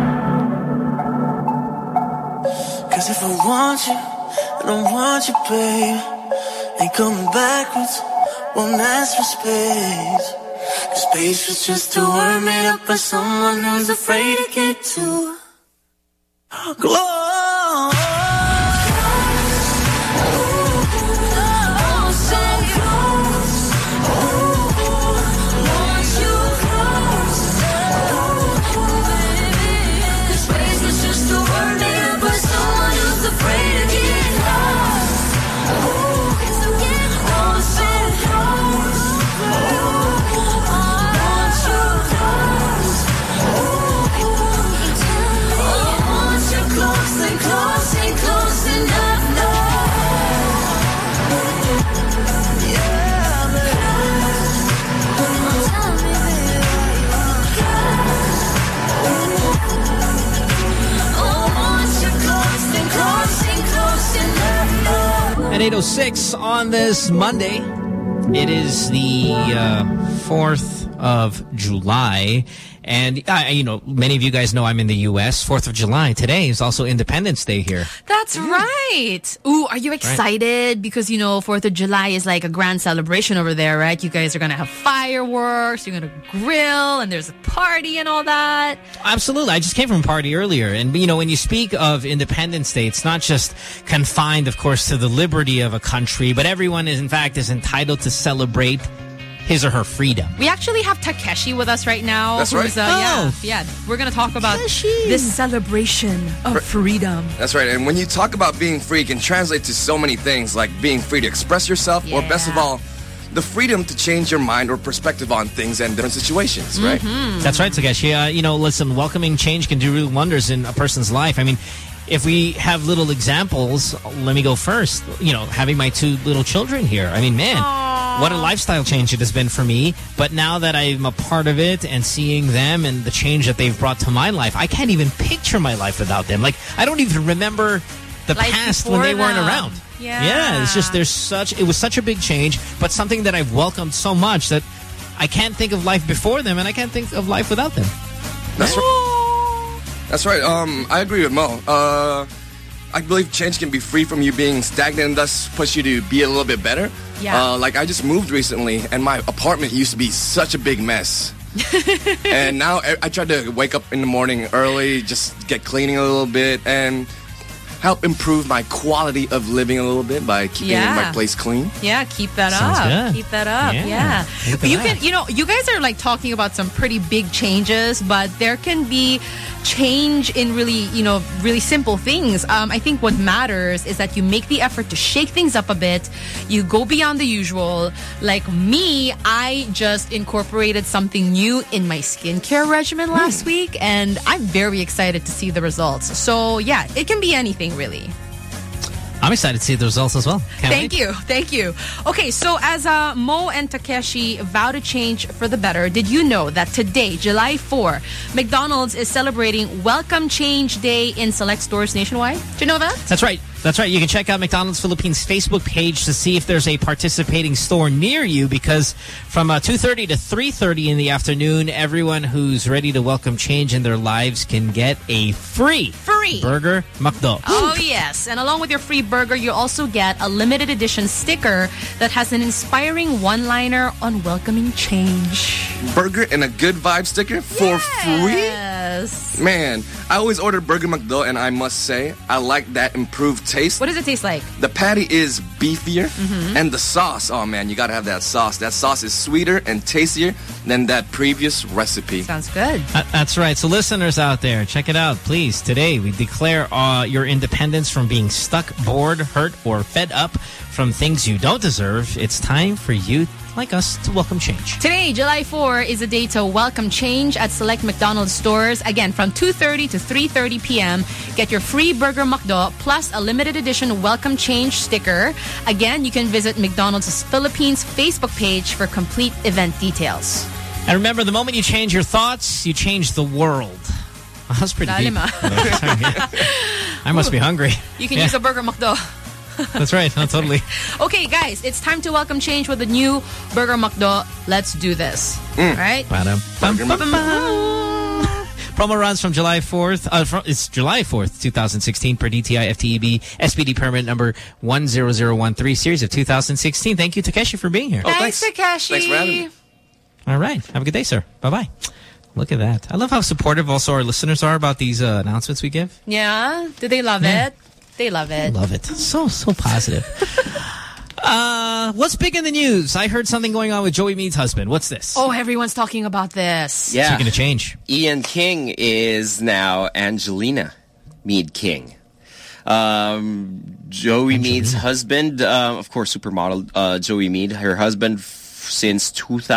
Cause if I want you, I don't want you, babe. Ain't coming backwards, won't ask for space. Cause space was just a word made up by someone who's afraid to get too close. At 8:06 on this Monday, it is the 4th of July. And, you know, many of you guys know I'm in the U.S. 4th of July today is also Independence Day here. That's right. Ooh, are you excited? Right. Because, you know, 4th of July is like a grand celebration over there, right? You guys are going to have fireworks, you're going to grill, and there's a party and all that. Absolutely. I just came from a party earlier. And, you know, when you speak of Independence Day, it's not just confined, of course, to the liberty of a country, but everyone is, in fact, is entitled to celebrate his or her freedom. We actually have Takeshi with us right now. That's right. Yeah. We're going to talk about this celebration of freedom. That's right. And when you talk about being free, it can translate to so many things, like being free to express yourself, or best of all, the freedom to change your mind or perspective on things and different situations, right? That's right, Takeshi. You know, listen, welcoming change can do real wonders in a person's life. I mean, if we have little examples, let me go first. You know, having my 2 little children here. I mean, man, what a lifestyle change it has been for me. But now that I'm a part of it and seeing them and the change that they've brought to my life, I can't even picture my life without them. Like, I don't even remember the past when they weren't around. Yeah, it's just it was such a big change, but something that I've welcomed so much that I can't think of life before them and I can't think of life without them. That's right. That's right. I agree with Mo. I believe change can be free from you being stagnant and thus push you to be a little bit better. Yeah. Like, I just moved recently and my apartment used to be such a big mess. And now I try to wake up in the morning early, just get cleaning a little bit and help improve my quality of living a little bit by keeping my place clean. Yeah, keep that Sounds up. good. Keep that up. Yeah. You can, you know, you guys are like talking about some pretty big changes, but there can be change in really, you know, really simple things. I think what matters is that you make the effort to shake things up a bit. You go beyond the usual. Like me, I just incorporated something new in my skincare regimen last week, and I'm very excited to see the results. So yeah, it can be anything really. I'm excited to see the results as well. Thank you. Okay, so as Mo and Takeshi vow to change for the better, did you know that today, July 4, McDonald's is celebrating Welcome Change Day in select stores nationwide? Did you know that? That's right. That's right. You can check out McDonald's Philippines Facebook page to see if there's a participating store near you, because from 2:30 to 3:30 in the afternoon, everyone who's ready to welcome change in their lives can get a free Burger McDo. Oh, yes. And along with your free burger, you also get a limited edition sticker that has an inspiring one-liner on welcoming change. Burger and a good vibe sticker for free? Yes. Man, I always order Burger McDo, and I must say, I like that improved taste. What does it taste like? The patty is beefier, and the sauce, oh man, you gotta have that sauce. That sauce is sweeter and tastier than that previous recipe. Sounds good. That's right. So listeners out there, check it out, please. Today, we declare your independence from being stuck, bored, hurt, or fed up from things you don't deserve. It's time for you, like us, to welcome change. Today, July 4, is a day to welcome change at select McDonald's stores. Again, from 2:30 to 3:30 p.m. Get your free Burger McDo plus a limited edition welcome change sticker. Again, you can visit McDonald's Philippines Facebook page for complete event details. And remember, the moment you change your thoughts, you change the world. Oh, that's pretty deep. I must be hungry. You can use a Burger McDo. That's right. No, totally. Okay, guys, it's time to welcome change with the new Burger McDo. Let's do this. All right? Promo runs from July 4th. It's July 4th, 2016 per DTI FTEB SPD permit number 10013 series of 2016. Thank you, Takeshi, for being here. Thanks, Takeshi. Thanks for having me. All right. Have a good day, sir. Bye-bye. Look at that. I love how supportive also our listeners are about these announcements we give. Yeah? Do they love it? They love it. Love it. So positive. What's big in the news? I heard something going on with Joey Mead's husband. What's this? Oh, everyone's talking about this. Yeah. Speaking of change. Ian King is now Angelina Mead King. Joey Mead's husband, of course, supermodel Joey Mead. Her husband since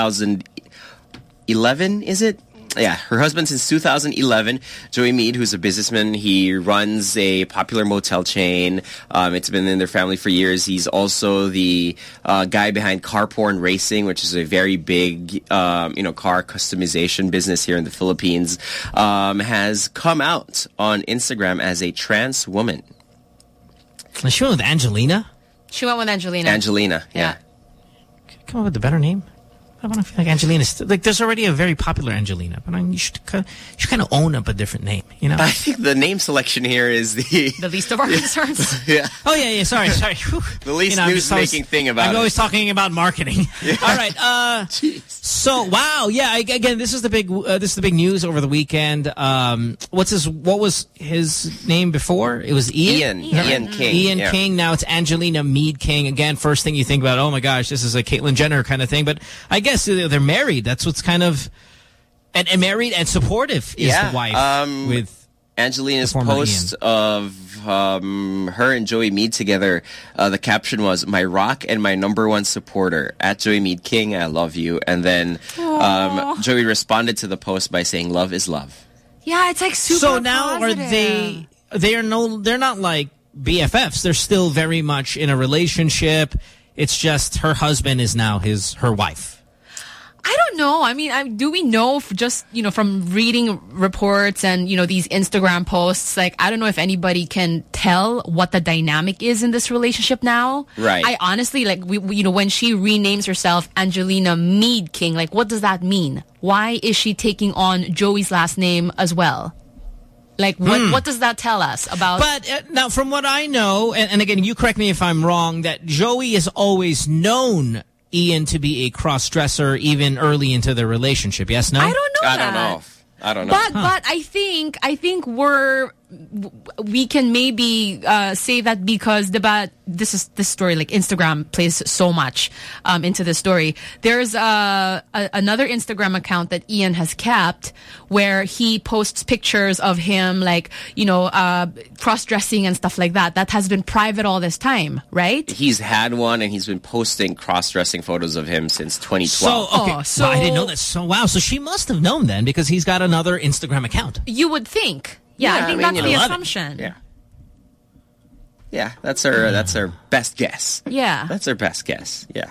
2011, is it? Yeah, her husband since 2011, Joey Mead, who's a businessman. He runs a popular motel chain. It's been in their family for years. He's also the guy behind Car Porn Racing, which is a very big, car customization business here in the Philippines. Has come out on Instagram as a trans woman. Is she with Angelina? She went with Angelina. Angelina, yeah. Come up with a better name. I want to feel like Angelina's like there's already a very popular Angelina, but you should kind of own up a different name, you know. I think the name selection here is the least of our concerns. Yeah. Oh yeah. Sorry. Whew. The least news-making thing about it. I'm always talking about marketing. Yeah. All right. So wow, yeah. Again, this is the big news over the weekend. What was his name before? It was Ian. Ian King. Ian King. Now it's Angelina Meade King. Again, first thing you think about, oh my gosh, this is a Caitlyn Jenner kind of thing. But I guess they're married. That's what's kind of and married and supportive is the wife with Angelina's post of her and Joey Meade together. The caption was, "My rock and my #1 supporter at Joey Meade King. I love you." And then Joey responded to the post by saying, "Love is love." Yeah, it's like super. So now positive. they're not like BFFs. They're still very much in a relationship. It's just her husband is now her wife. I don't know. I mean, do we know just, from reading reports and, these Instagram posts, like, I don't know if anybody can tell what the dynamic is in this relationship now. Right. I honestly, like, when she renames herself Angelina Meade King, like, what does that mean? Why is she taking on Joey's last name as well? Like, what does that tell us about... But now, from what I know, and again, you correct me if I'm wrong, that Joey has always known Ian to be a cross-dresser even early into their relationship. Yes, no? I don't know I don't know. But I think we can maybe say that because this story, like Instagram plays so much into the story. There's another Instagram account that Ian has kept where he posts pictures of him, like, cross-dressing and stuff like that. That has been private all this time, right? He's had one, and he's been posting cross-dressing photos of him since 2012. So, okay. So I didn't know that. So, wow. So she must have known then because he's got another Instagram account. You would think. Yeah, I think that's the assumption. Yeah, that's her best guess. Yeah. That's her best guess. Yeah.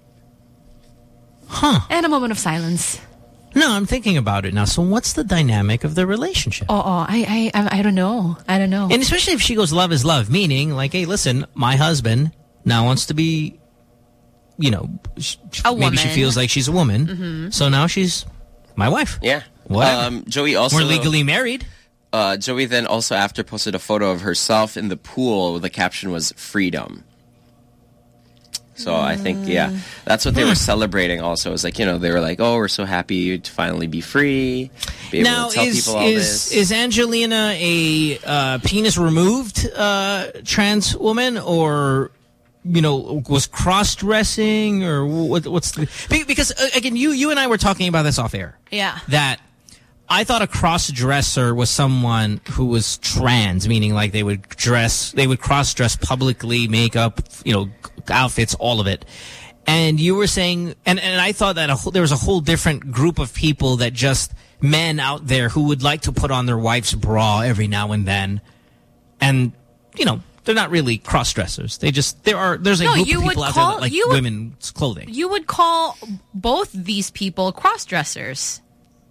Huh. And a moment of silence. No, I'm thinking about it now. So what's the dynamic of the relationship? I don't know. And especially if she goes love is love, meaning like, hey, listen, my husband now wants to be, a woman. Maybe she feels like she's a woman. Mm-hmm. So now she's my wife. Yeah. Whatever. Joey also... We're legally married. Joey then also after posted a photo of herself in the pool. The caption was freedom. So I think, that's what they were celebrating also. It was like, they were like, oh, we're so happy to finally be free, be able to tell people all this. Is Angelina a penis removed trans woman, or... was cross-dressing, or what's the... Because, again, you and I were talking about this off air. Yeah. That I thought a cross-dresser was someone who was trans, meaning like they would cross-dress publicly, makeup, outfits, all of it. And you were saying... And I thought that there was a whole different group of people that just... men out there who would like to put on their wife's bra every now and then. And, they're not really cross-dressers. There's a group of people out there that like women's clothing. You would call both these people cross-dressers.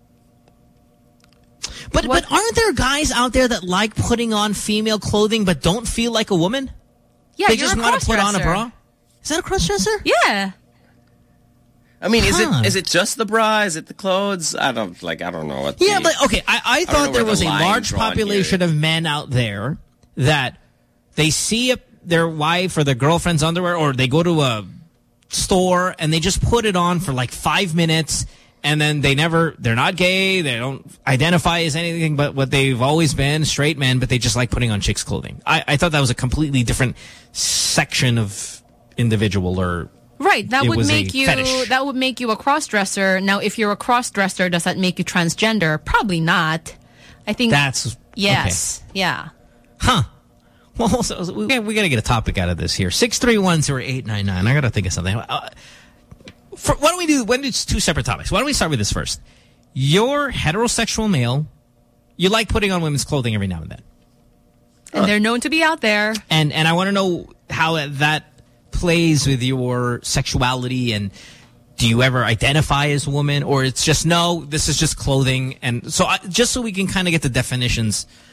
But aren't there guys out there that like putting on female clothing but don't feel like a woman? Yeah, they just want to put on a bra. Is that a cross-dresser? Yeah. I mean, is it just the bra? Is it the clothes? I don't know what. Yeah, but okay. I thought there was a large population of men out there that they see their wife or their girlfriend's underwear, or they go to a store and they just put it on for like 5 minutes. And then they're not gay. They don't identify as anything but what they've always been, straight men, but they just like putting on chicks' clothing. I thought that was a completely different section of individual, or right. That would make you fetish. That would make you a cross-dresser. Now, if you're a cross-dresser, does that make you transgender? Probably not. I think that's yes. Okay. Yeah. Huh. Well, we got to get a topic out of this here. 6310899. I got to think of something. Why don't we do two separate topics? Why don't we start with this first? You're heterosexual male. You like putting on women's clothing every now and then. And they're known to be out there. And I want to know how that plays with your sexuality, and do you ever identify as a woman, or it's just, no, this is just clothing? And so just so we can kind of get the definitions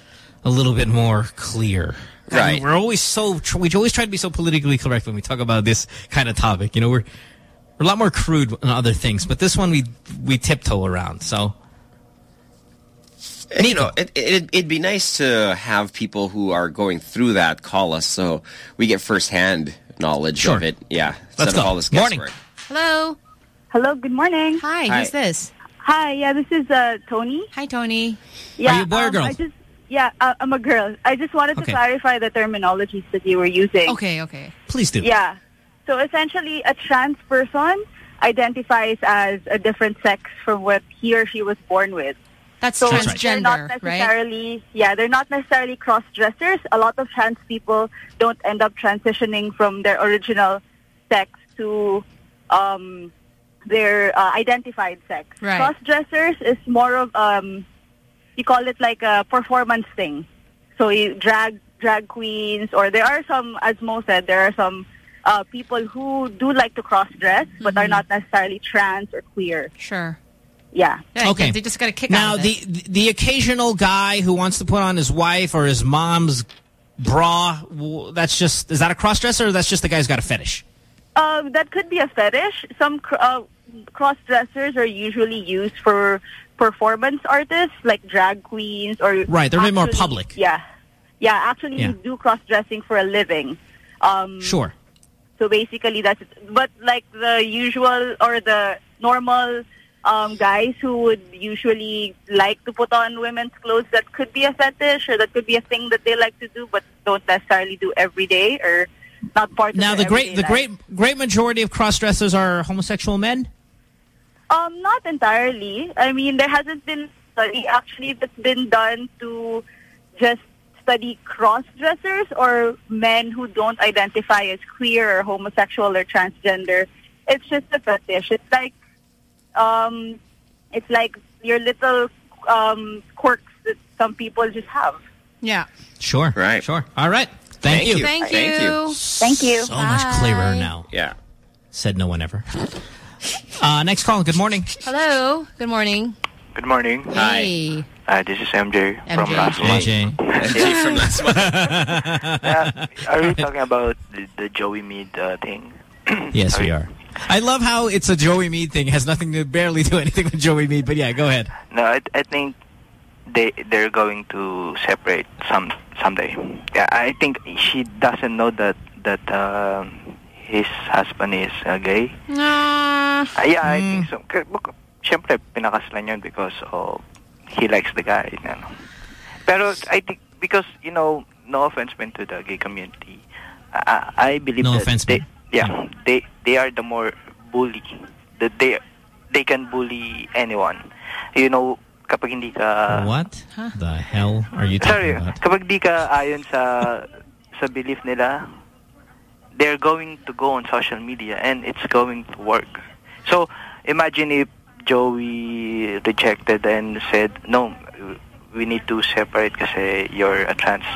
a little bit more clear. Right. I mean, we always try to be so politically correct when we talk about this kind of topic. You know, we're a lot more crude on other things, but this one we tiptoe around. So, and, you know, it'd be nice to have people who are going through that call us so we get firsthand knowledge of it. Yeah. Let's go. All this Morning. guesswork. Hello. Hello. Good morning. Hi. Hi. Who's this? Hi. Yeah, this is Tony. Hi, Tony. Yeah, Are you a boy or girl? I'm a girl. I just wanted to clarify the terminologies that you were using. Okay. Please do. Yeah. So essentially, a trans person identifies as a different sex from what he or she was born with. That's so transgender, they're not necessarily, Yeah, they're not necessarily cross-dressers. A lot of trans people don't end up transitioning from their original sex to their identified sex. Right. Cross-dressers is more of you call it like a performance thing. So you drag queens, or there are some, as Mo said, there are some people who do like to cross-dress but are not necessarily trans or queer. Sure. Yeah. Okay. They just got a kick now, out of it. the occasional guy who wants to put on his wife or his mom's bra, is that a cross-dresser, or that's just the guy's got a fetish? That could be a fetish. Some cross-dressers are usually used for performance artists like drag queens or... Right, they're a bit more public. Yeah. Yeah, actually you do cross-dressing for a living. Sure. So basically that's it. But like the usual or the normal guys who would usually like to put on women's clothes, that could be a fetish or that could be a thing that they like to do but don't necessarily do every day or not part of now, their the great majority of cross-dressers are homosexual men? Not entirely. I mean, there hasn't been study actually that's been done to just study cross-dressers or men who don't identify as queer or homosexual or transgender. It's just a fetish. It's like your little quirks that some people just have. Yeah. Sure. Right. Sure. All right. Thank you. Thank you. Thank you. So much clearer now. Yeah. Said no one ever. Next call. Good morning. Hello. Good morning. Good morning. Hey. This is MJ from last month. MJ from last month. Are we talking about the Joey Mead thing? Yes, we are. I love how it's a Joey Mead thing. It has nothing to barely do anything with Joey Mead. But yeah, go ahead. No, I think they're going to separate someday. Yeah, I think she doesn't know that his husband is gay. Yeah, I think so. Siyempre, pinakasalan yun because he likes the guy. You know. Pero I think because, no offense meant to the gay community, I believe they are the more bully. That they can bully anyone. Kapag hindi ka... What the hell are you talking about? Kapag di ka ayon sa belief nila, they're going to go on social media and it's going to work. So, imagine if Joey rejected and said, no, we need to separate kasi you're a trans.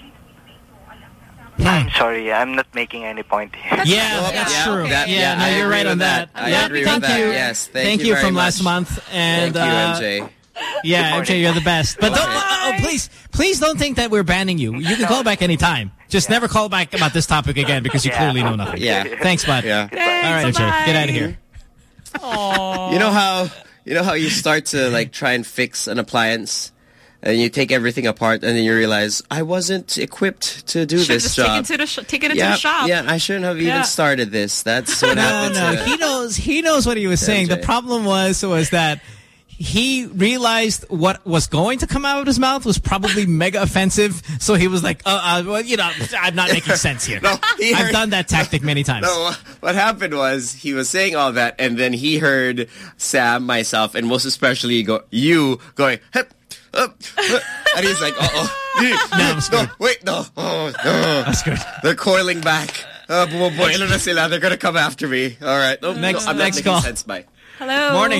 I'm sorry, I'm not making any point here. That's true. You're right on that. I agree with that. Yes, thank you very from much. last month. And thank you, MJ. Yeah, MJ, you're the best. But please don't think that we're banning you. You can call back anytime. Just never call back about this topic again because you clearly know nothing. Yeah. Thanks, bud. Yeah. All right, MJ, get out of here. Aww. You know how you start to try and fix an appliance and you take everything apart and then you realize I wasn't equipped to do this job. Take it into the shop. Yeah, I shouldn't have even started this. That's what happened. No, he knows what he was saying. The problem was that he realized what was going to come out of his mouth was probably mega offensive. So he was like, I'm not making sense here. No, I've done that tactic many times. No, what happened was he was saying all that and then he heard Sam, myself, and most especially you going, hip, up, and he's like, I'm scared. No. I'm scared. They're coiling back. Bumubuelo na sila. They're gonna come after me. All right. I'm next not making call. sense. Bye. Hello. Morning.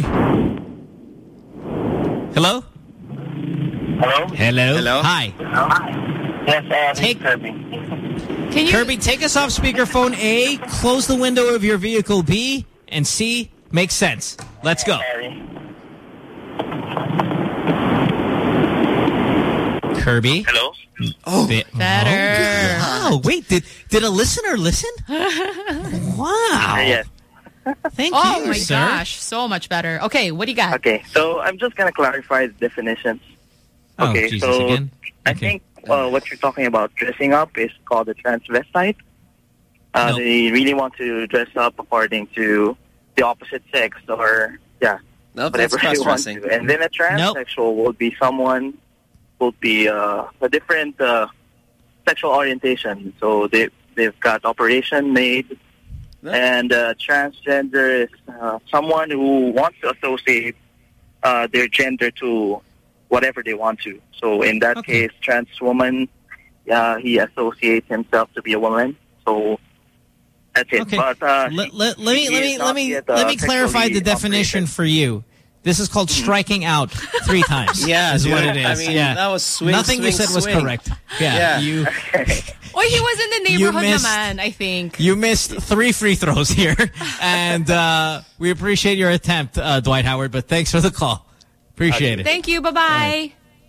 Hello? Hello? Hi. Yes, take Kirby. Kirby, take us off speakerphone A, close the window of your vehicle B, and C, makes sense. Let's go. Kirby? Hello? Oh, better. Wow. Wait, did a listener listen? Wow. Yes. Thank you, Oh my sir. gosh, so much better. Okay, what do you got? Okay, so I'm just going to clarify the definitions. Oh, Okay, Jesus, so again? I think what you're talking about dressing up is called a transvestite. They really want to dress up according to the opposite sex or, Nope, whatever that's they want cross-dressing. to. And then a transsexual would be someone, would be a different sexual orientation. So they've got operation made. And transgender is someone who wants to associate their gender to whatever they want to. So in that case, trans woman, he associates himself to be a woman. So that's it. Okay. But let me clarify the definition for you. This is called striking out 3 times. Yeah, is what dude. it is. I mean, that was swing, Nothing you swing, said was swing. correct. Yeah. You Oh, he was in the neighborhood missed- naman, I think. you missed 3 free throws here, and we appreciate your attempt, Dwight Howard. But thanks for the call. Appreciate it. Thank you. Bye-bye.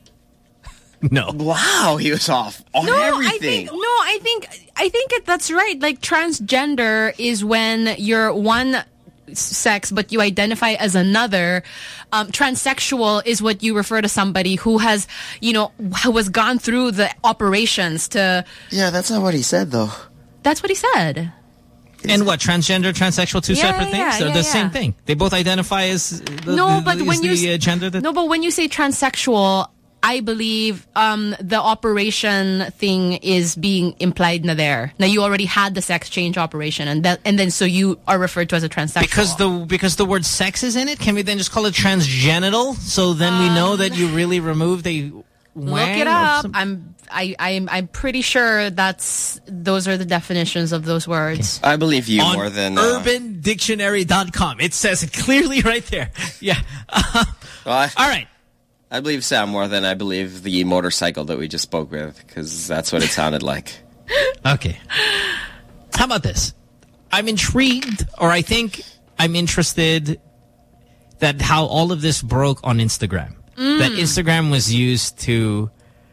No. Wow, he was off on everything. I think that's right. Like transgender is when you're one sex but you identify as another. Transsexual is what you refer to somebody who has, who has gone through the operations to. Yeah, that's not what he said though. That's what he said. And what, transgender, transsexual, two separate things? They're the same yeah. thing. They both identify as the gender that... No, but when you say transsexual, I believe the operation thing is being implied na there. Now you already had the sex change operation, and then so you are referred to as a transsexual. Because the word sex is in it. Can we then just call it transgenital? So then we know that you really removed a look it up. I'm pretty sure those are the definitions of those words. I believe you on more than UrbanDictionary.com. It says it clearly right there. Yeah. All right. I believe Sam more than I believe the motorcycle that we just spoke with, because that's what it sounded like. Okay. How about this? I'm intrigued, or I think I'm interested that how all of this broke on Instagram. That Instagram was used to,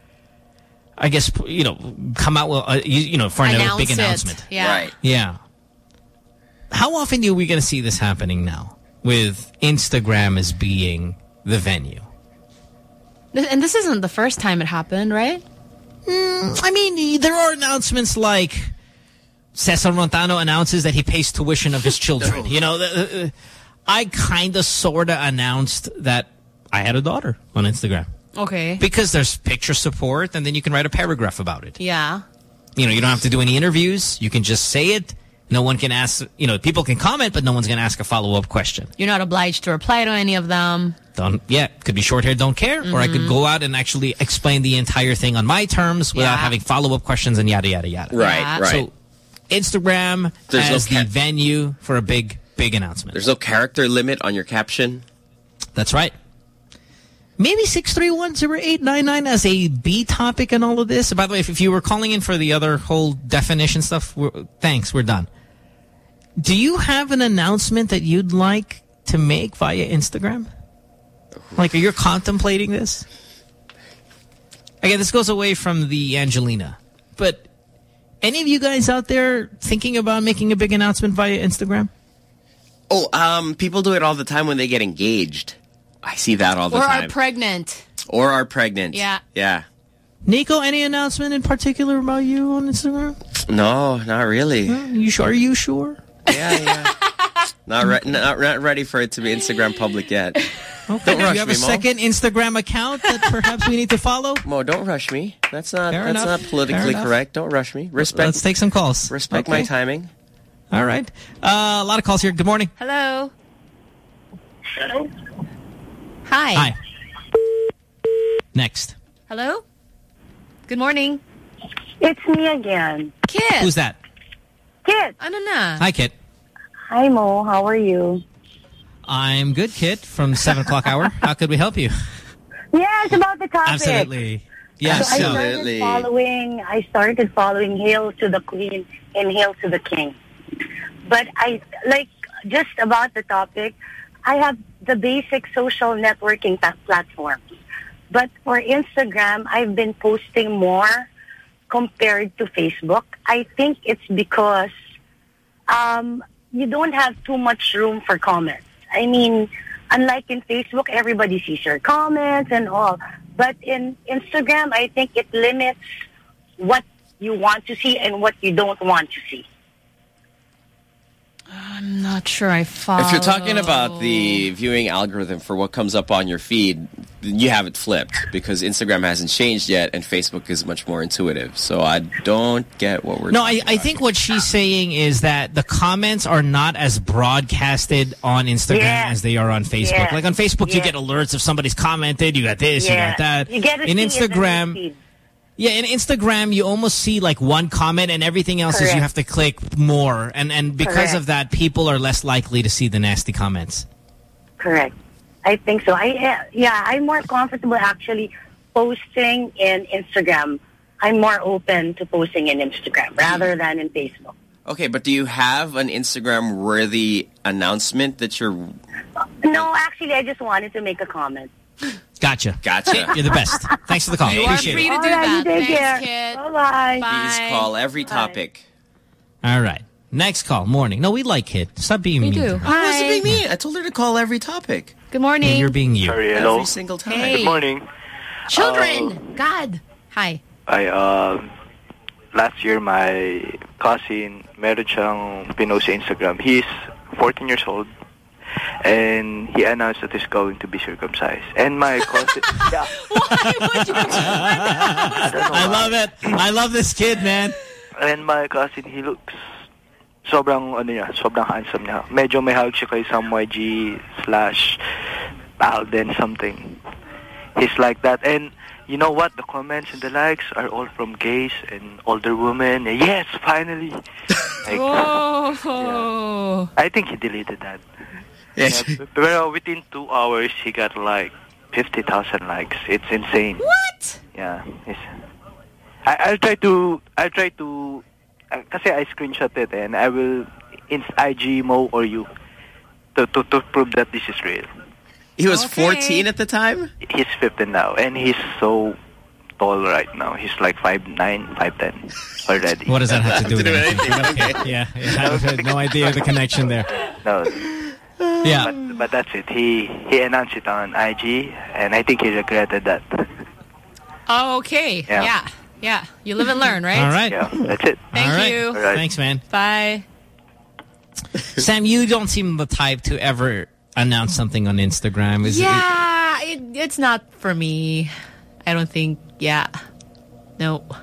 I guess, come out with, for a big announcement. Yeah. Right. Yeah. How often are we going to see this happening now with Instagram as being the venue? And this isn't the first time it happened, right? I mean, there are announcements like Cesar Montano announces that he pays tuition of his children. I kind of sort of announced that I had a daughter on Instagram. Okay. Because there's picture support, and then you can write a paragraph about it. Yeah. You don't have to do any interviews. You can just say it. No one can ask, people can comment, but no one's going to ask a follow-up question. You're not obliged to reply to any of them. Could be short hair, don't care. Or I could go out and actually explain the entire thing on my terms without having follow-up questions and yada, yada, yada. Right. So Instagram as the venue for a big, big announcement. There's no character limit on your caption. That's right. Maybe 631-0899 as a B topic in all of this. By the way, if you were calling in for the other whole definition stuff, thanks, we're done. Do you have an announcement that you'd like to make via Instagram? Like, are you contemplating this? Again, this goes away from the Angelina. But any of you guys out there thinking about making a big announcement via Instagram? Oh, people do it all the time when they get engaged. I see that all the time. Or are pregnant. Or are pregnant. Yeah. Yeah. Nico, any announcement in particular about you on Instagram? No, not really. Are you sure? Yeah. Not ready for it to be Instagram public yet. Okay. Don't rush Do you have me, a second Instagram account that perhaps we need to follow? Mo, don't rush me. That's not Fair enough. not politically correct. Don't rush me. Respect. Let's take some calls. Respect my timing. All right. A lot of calls here. Good morning. Hello. Hello. Hi. Next. Hello. Good morning. It's me again. Kit. Who's that? Kit. Ano na? Hi, Kit. Hi, Mo. How are you? I'm good, Kit, from 7 o'clock hour. How could we help you? Yes, about the topic. Absolutely. Yes. So I started following Hail to the Queen and Hail to the King. But just about the topic, I have the basic social networking platforms. But for Instagram, I've been posting more compared to Facebook. I think it's because you don't have too much room for comments. I mean, unlike in Facebook, everybody sees your comments and all. But in Instagram, I think it limits what you want to see and what you don't want to see. I'm not sure I follow. If you're talking about the viewing algorithm for what comes up on your feed, you have it flipped because Instagram hasn't changed yet and Facebook is much more intuitive. So I don't get what we're talking about. I think what she's saying is that the comments are not as broadcasted on Instagram as they are on Facebook. Yeah. Like on Facebook, you get alerts if somebody's commented, you got this, you got that. You get to in see it Instagram... in the feed. Yeah, in Instagram, you almost see like one comment and everything else is you have to click more. And because of that, people are less likely to see the nasty comments. Correct. I think so. I'm more comfortable actually posting in Instagram. I'm more open to posting in Instagram rather than in Facebook. Okay, but do you have an Instagram-worthy announcement that you're... No, actually, I just wanted to make a comment. Gotcha. You're the best. Thanks for the call. You are free to do that. Take care. Thanks, Kit. Bye-bye. Please call every topic. All right. Next call. Morning. No, we like Kit. Stop being mean to her. I wasn't being mean. I told her to call every topic. Good morning. And you're being you. Sorry, hello. Every single time. Hey. Good morning. Children. God. Hi. Last year, my cousin, meron siyang pinost sa Instagram. He's 14 years old. And he announced that he's going to be circumcised. And my cousin... yeah. Why would you? I love it. I love this kid, man. And my cousin, he looks... sobrang handsome niya. Medyo may hawak siya kay Sam YG / Alden something. He's like that. And you know what? The comments and the likes are all from gays and older women. Yes, finally. Like, oh. I think he deleted that. Yes. But within 2 hours, he got like 50,000 likes. It's insane. What? Yeah. I'll try to. Kasi I screenshot it and I will IG Mo or you to prove that this is real. He was 14 at the time? He's 15 now, and he's so tall right now. He's like 5'9", 5'10" already. What does that have to do with anything? Okay. Yeah, I have no idea the connection there. No. Yeah. But that's it. He announced it on IG, and I think he regretted that. Oh, okay. Yeah. You live and learn, right? All right. Yeah, that's it. Thank you. All right. Thanks, man. Bye. Sam, you don't seem the type to ever announce something on Instagram. It's not for me. I don't think. Yeah. Nope.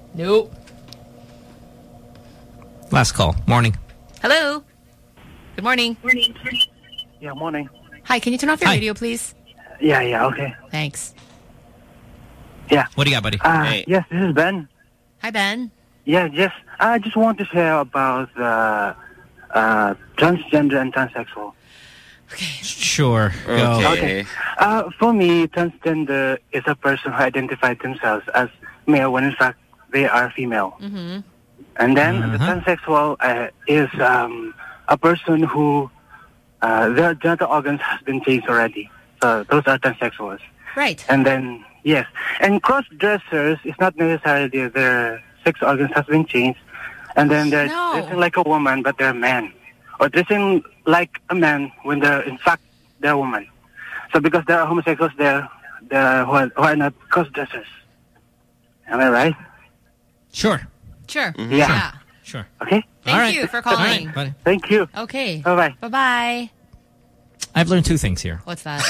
Last call. Morning. Hello. Good morning. Yeah, morning. Hi, can you turn off your radio, please? Yeah, okay. Thanks. Yeah. What do you got, buddy? Yes, this is Ben. Hi, Ben. Yeah, I just want to share about transgender and transsexual. Sure. Go. Okay. For me, transgender is a person who identifies themselves as male when in fact they are female. Mm-hmm. And then the transsexual is a person who their genital organs has been changed already. So those are transsexuals. Right. And then, yes. And cross-dressers is not necessarily their sex organs has been changed. And then they're dressing like a woman, but they're a man. Or dressing like a man when they're, in fact, they're a woman. So because there are homosexuals there who are not cross-dressers. Am I right? Sure. Sure. Mm-hmm. Yeah. Sure. Okay. Thank you for calling. All right, buddy. Thank you. Okay. Bye-bye. Bye-bye. I've learned two things here. What's that?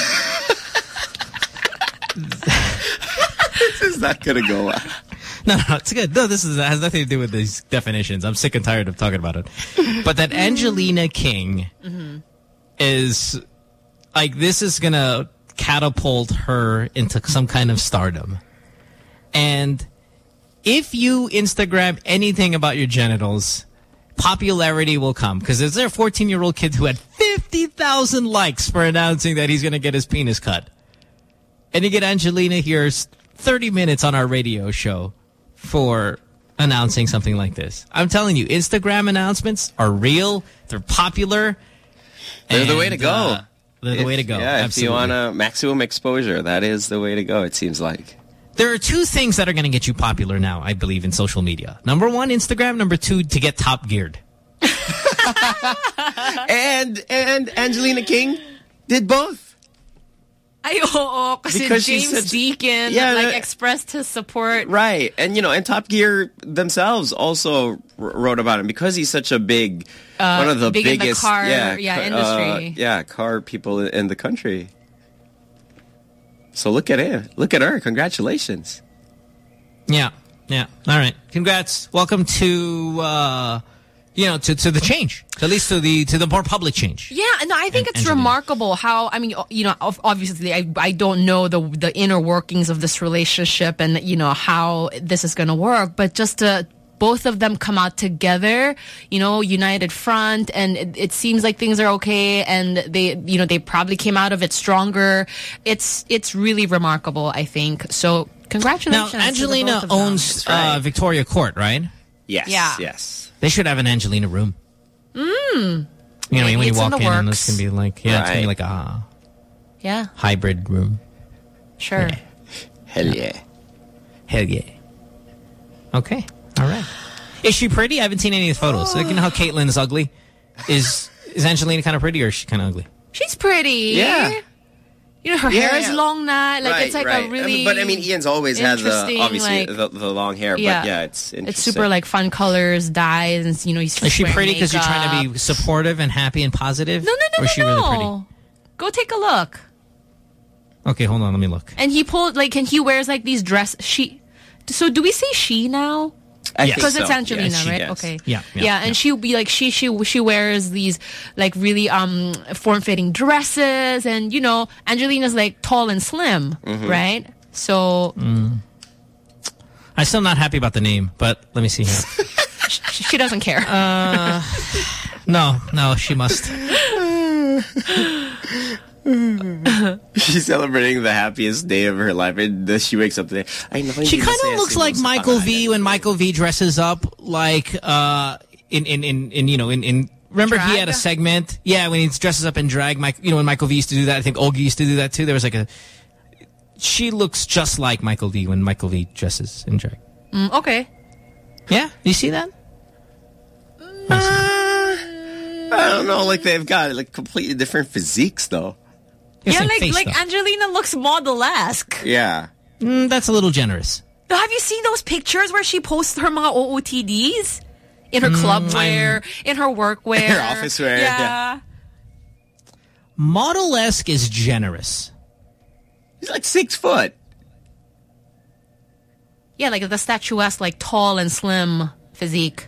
This is not going to go well. No, it's good. No, this has nothing to do with these definitions. I'm sick and tired of talking about it. But that Angelina King is, like, this is going to catapult her into some kind of stardom. And if you Instagram anything about your genitals, popularity will come. Because there's a 14-year-old kid who had 50,000 likes for announcing that he's going to get his penis cut. And you get Angelina here 30 minutes on our radio show for announcing something like this. I'm telling you, Instagram announcements are real. They're popular. They're the way to go. the way to go. Yeah, Absolutely. if you want a maximum exposure, that is the way to go, it seems like. There are two things that are going to get you popular now, I believe, in social media. Number one, Instagram. Number two, to get top geared. and Angelina King did both. Because James Deacon expressed his support. Right. And, and Top Gear themselves also wrote about him because he's such a big, one of the biggest in the car industry. Car people in the country. So look at him. Look at her. Congratulations. Yeah. All right. Congrats. Welcome to... to the change, at least to the more public change. Yeah, no, I think it's remarkable how, obviously I don't know the inner workings of this relationship and, how this is going to work, but just to both of them come out together, united front, and it seems like things are okay, and they probably came out of it stronger. It's really remarkable, I think. So congratulations. Now, Angelina owns Victoria Court, right? Yes. Yeah. Yes. They should have an Angelina room. When you walk in, and this can be like, it's going to be like a hybrid room. Sure. Yeah. Hell yeah. Okay. All right. Is she pretty? I haven't seen any of the photos. Like, how Caitlyn is ugly. Is Angelina kind of pretty, or is she kind of ugly? She's pretty. Yeah. Her hair is long now. It's like a really But Ian's always had the long hair. But it's interesting. It's super fun colors, dyes, and he's Is she pretty because you're trying to be supportive and happy and positive? No. Or is she really pretty? Go take a look. Okay, hold on. Let me look. And he pulled and he wears these dress. So do we say she now? Because it's Angelina, right? Does. Okay. Yeah. And she'll be like she wears these really form-fitting dresses, and Angelina's tall and slim, right? So I'm still not happy about the name, but let me see here. she doesn't care. No, she must. She's celebrating the happiest day of her life, and she wakes up today. She kind of looks like Michael V when Michael V dresses up in remember drag? He had a segment, when he dresses up in drag. When Michael V used to do that, I think Ogie used to do that too. There was she looks just like Michael V when Michael V dresses in drag. Okay. Yeah, you see that? I don't know. They've got completely different physiques, though. Yeah, Angelina looks model-esque. Yeah. That's a little generous. Have you seen those pictures where she posts her mga OOTDs? In her club wear, in her work wear. Her office wear. Yeah. Model-esque is generous. He's 6 foot. Yeah, the statuesque, tall and slim physique.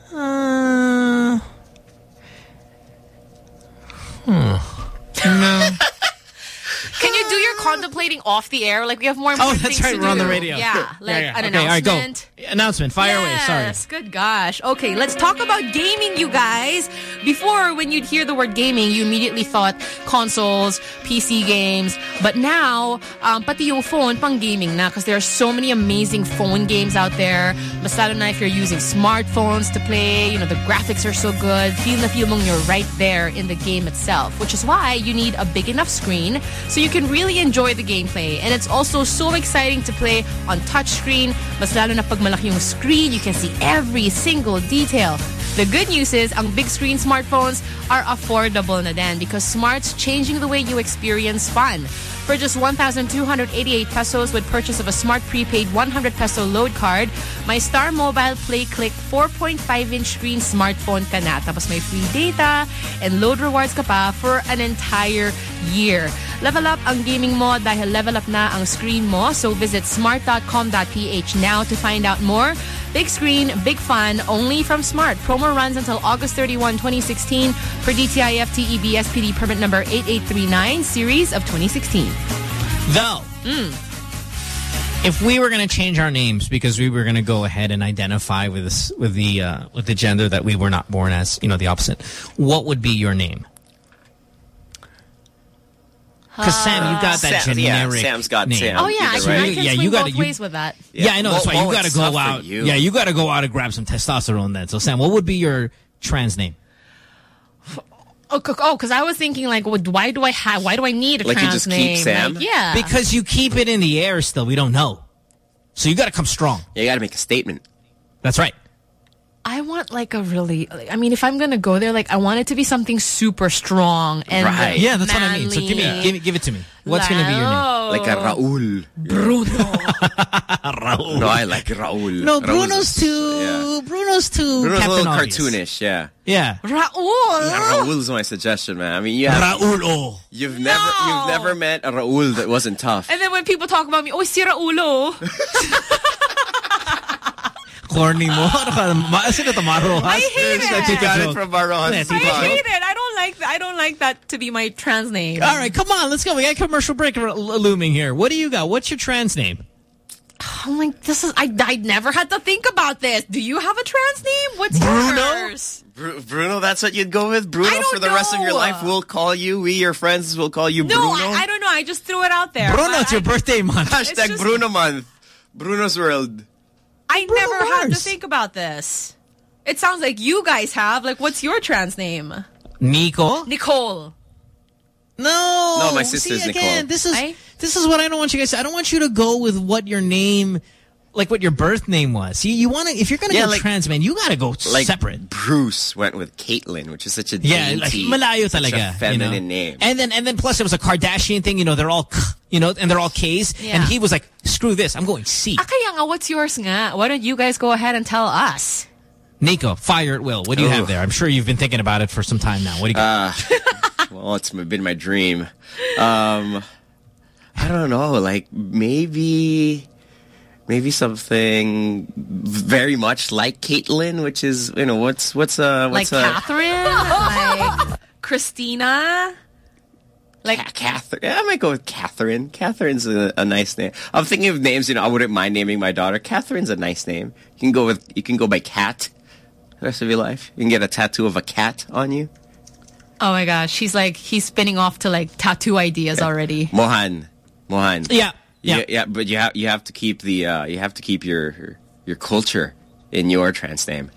No. Can you do your contemplating off the air? We have more important things to do. Oh, that's right. We're on the radio. Yeah, an announcement. All right, go. Announcement. Fire away. Sorry. Yes, good gosh. Okay, let's talk about gaming, you guys. Before, when you'd hear the word gaming, you immediately thought consoles, PC games. But now, pati yung phone, pang gaming na, because there are so many amazing phone games out there. Mas lalo na if you're using smartphones to play, the graphics are so good. Feel mong you're right there in the game itself, which is why you need a big enough screen so you can really enjoy the gameplay. And it's also so exciting to play on touchscreen. Mas lalo na pag malaki yung screen, you can see every single detail. The good news is, ang big screen smartphones are affordable na din because Smart's changing the way you experience fun. For just 1,288 pesos with purchase of a Smart prepaid 100 peso load card, my Star Mobile Play Click 4.5-inch screen smartphone ka na. Tapos may free data and load rewards ka pa for an entire year. Level up ang gaming mo dahil level up na ang screen mo. So visit smart.com.ph now to find out more. Big screen, big fun, only from Smart. Promo runs until August 31, 2016 for DTI FTEB SPD permit number 8839 series of 2016. Though, if we were going to change our names because we were going to go ahead and identify with the gender that we were not born as, the opposite, what would be your name? Because Sam, you got that generic Sam's got name. Sam. Oh yeah, I can swing both ways with that. Yeah, I know. That's why you got to go out. Yeah, you got to go out and grab some testosterone then. So Sam, what would be your trans name? Oh, because I was thinking like, why do I need a like trans you just name? keep Sam? Like, yeah. Because you keep it in the air still. We don't know. So you got to come strong. Yeah, you got to make a statement. That's right. I want like a really, I mean, if I'm going to go there, like I want it to be something super strong and right. Yeah, that's what I mean. So give it to me. What's going to be your name? Like a Raul. Bruno. Raul. No, I like Raul. No, Bruno's too. Yeah. Bruno's too. Bruno's a little Obvious. cartoonish. Yeah. Yeah. Raul. Yeah, Raul's my suggestion, man. I mean, you have Raul. You've never met a Raul that wasn't tough. And then when people talk about me, oh, si Raulo. Corny mo. I hate it. You got it from Baron. I hate it. I don't like that to be my trans name. All right, come on, let's go. We got a commercial break looming here. What do you got? What's your trans name? I'm like, I never had to think about this. Do you have a trans name? What's yours? Bruno, that's what you'd go with? Bruno for the rest of your life, we'll call you. We, your friends, will call you Bruno. No, I don't know. I just threw it out there. Bruno, it's your birthday month. Hashtag Bruno month. Bruno's world. I never had to think about this. It sounds like you guys have. Like, what's your trans name? Nicole. No, my sister's See, again, Nicole. This is what I don't want you guys to. I don't want you to go with what your name, like what your birth name was. You want to, if you're going to go like, trans, man, you got to go separate. Bruce went with Caitlyn, which is such a dainty, malayo talaga, feminine name. And then plus it was a Kardashian thing. They're all, and they're all K's. Yeah. And he was like, screw this, I'm going C. Kaya nga, what's yours nga? Why don't you guys go ahead and tell us? Nico, fire at will. What do you have there? I'm sure you've been thinking about it for some time now. What do you got? Well, it's been my dream. I don't know. Like maybe something very much like Caitlyn, which is what's like Catherine, like Christina. Like Catherine. Yeah, I might go with Catherine. Catherine's a nice name. I'm thinking of names. I wouldn't mind naming my daughter. Catherine's a nice name. You can go by Cat. The rest of your life, you can get a tattoo of a cat on you. Oh my gosh, he's spinning off to like tattoo ideas already. Mohan. Yeah. But you have to keep your culture in your trans name.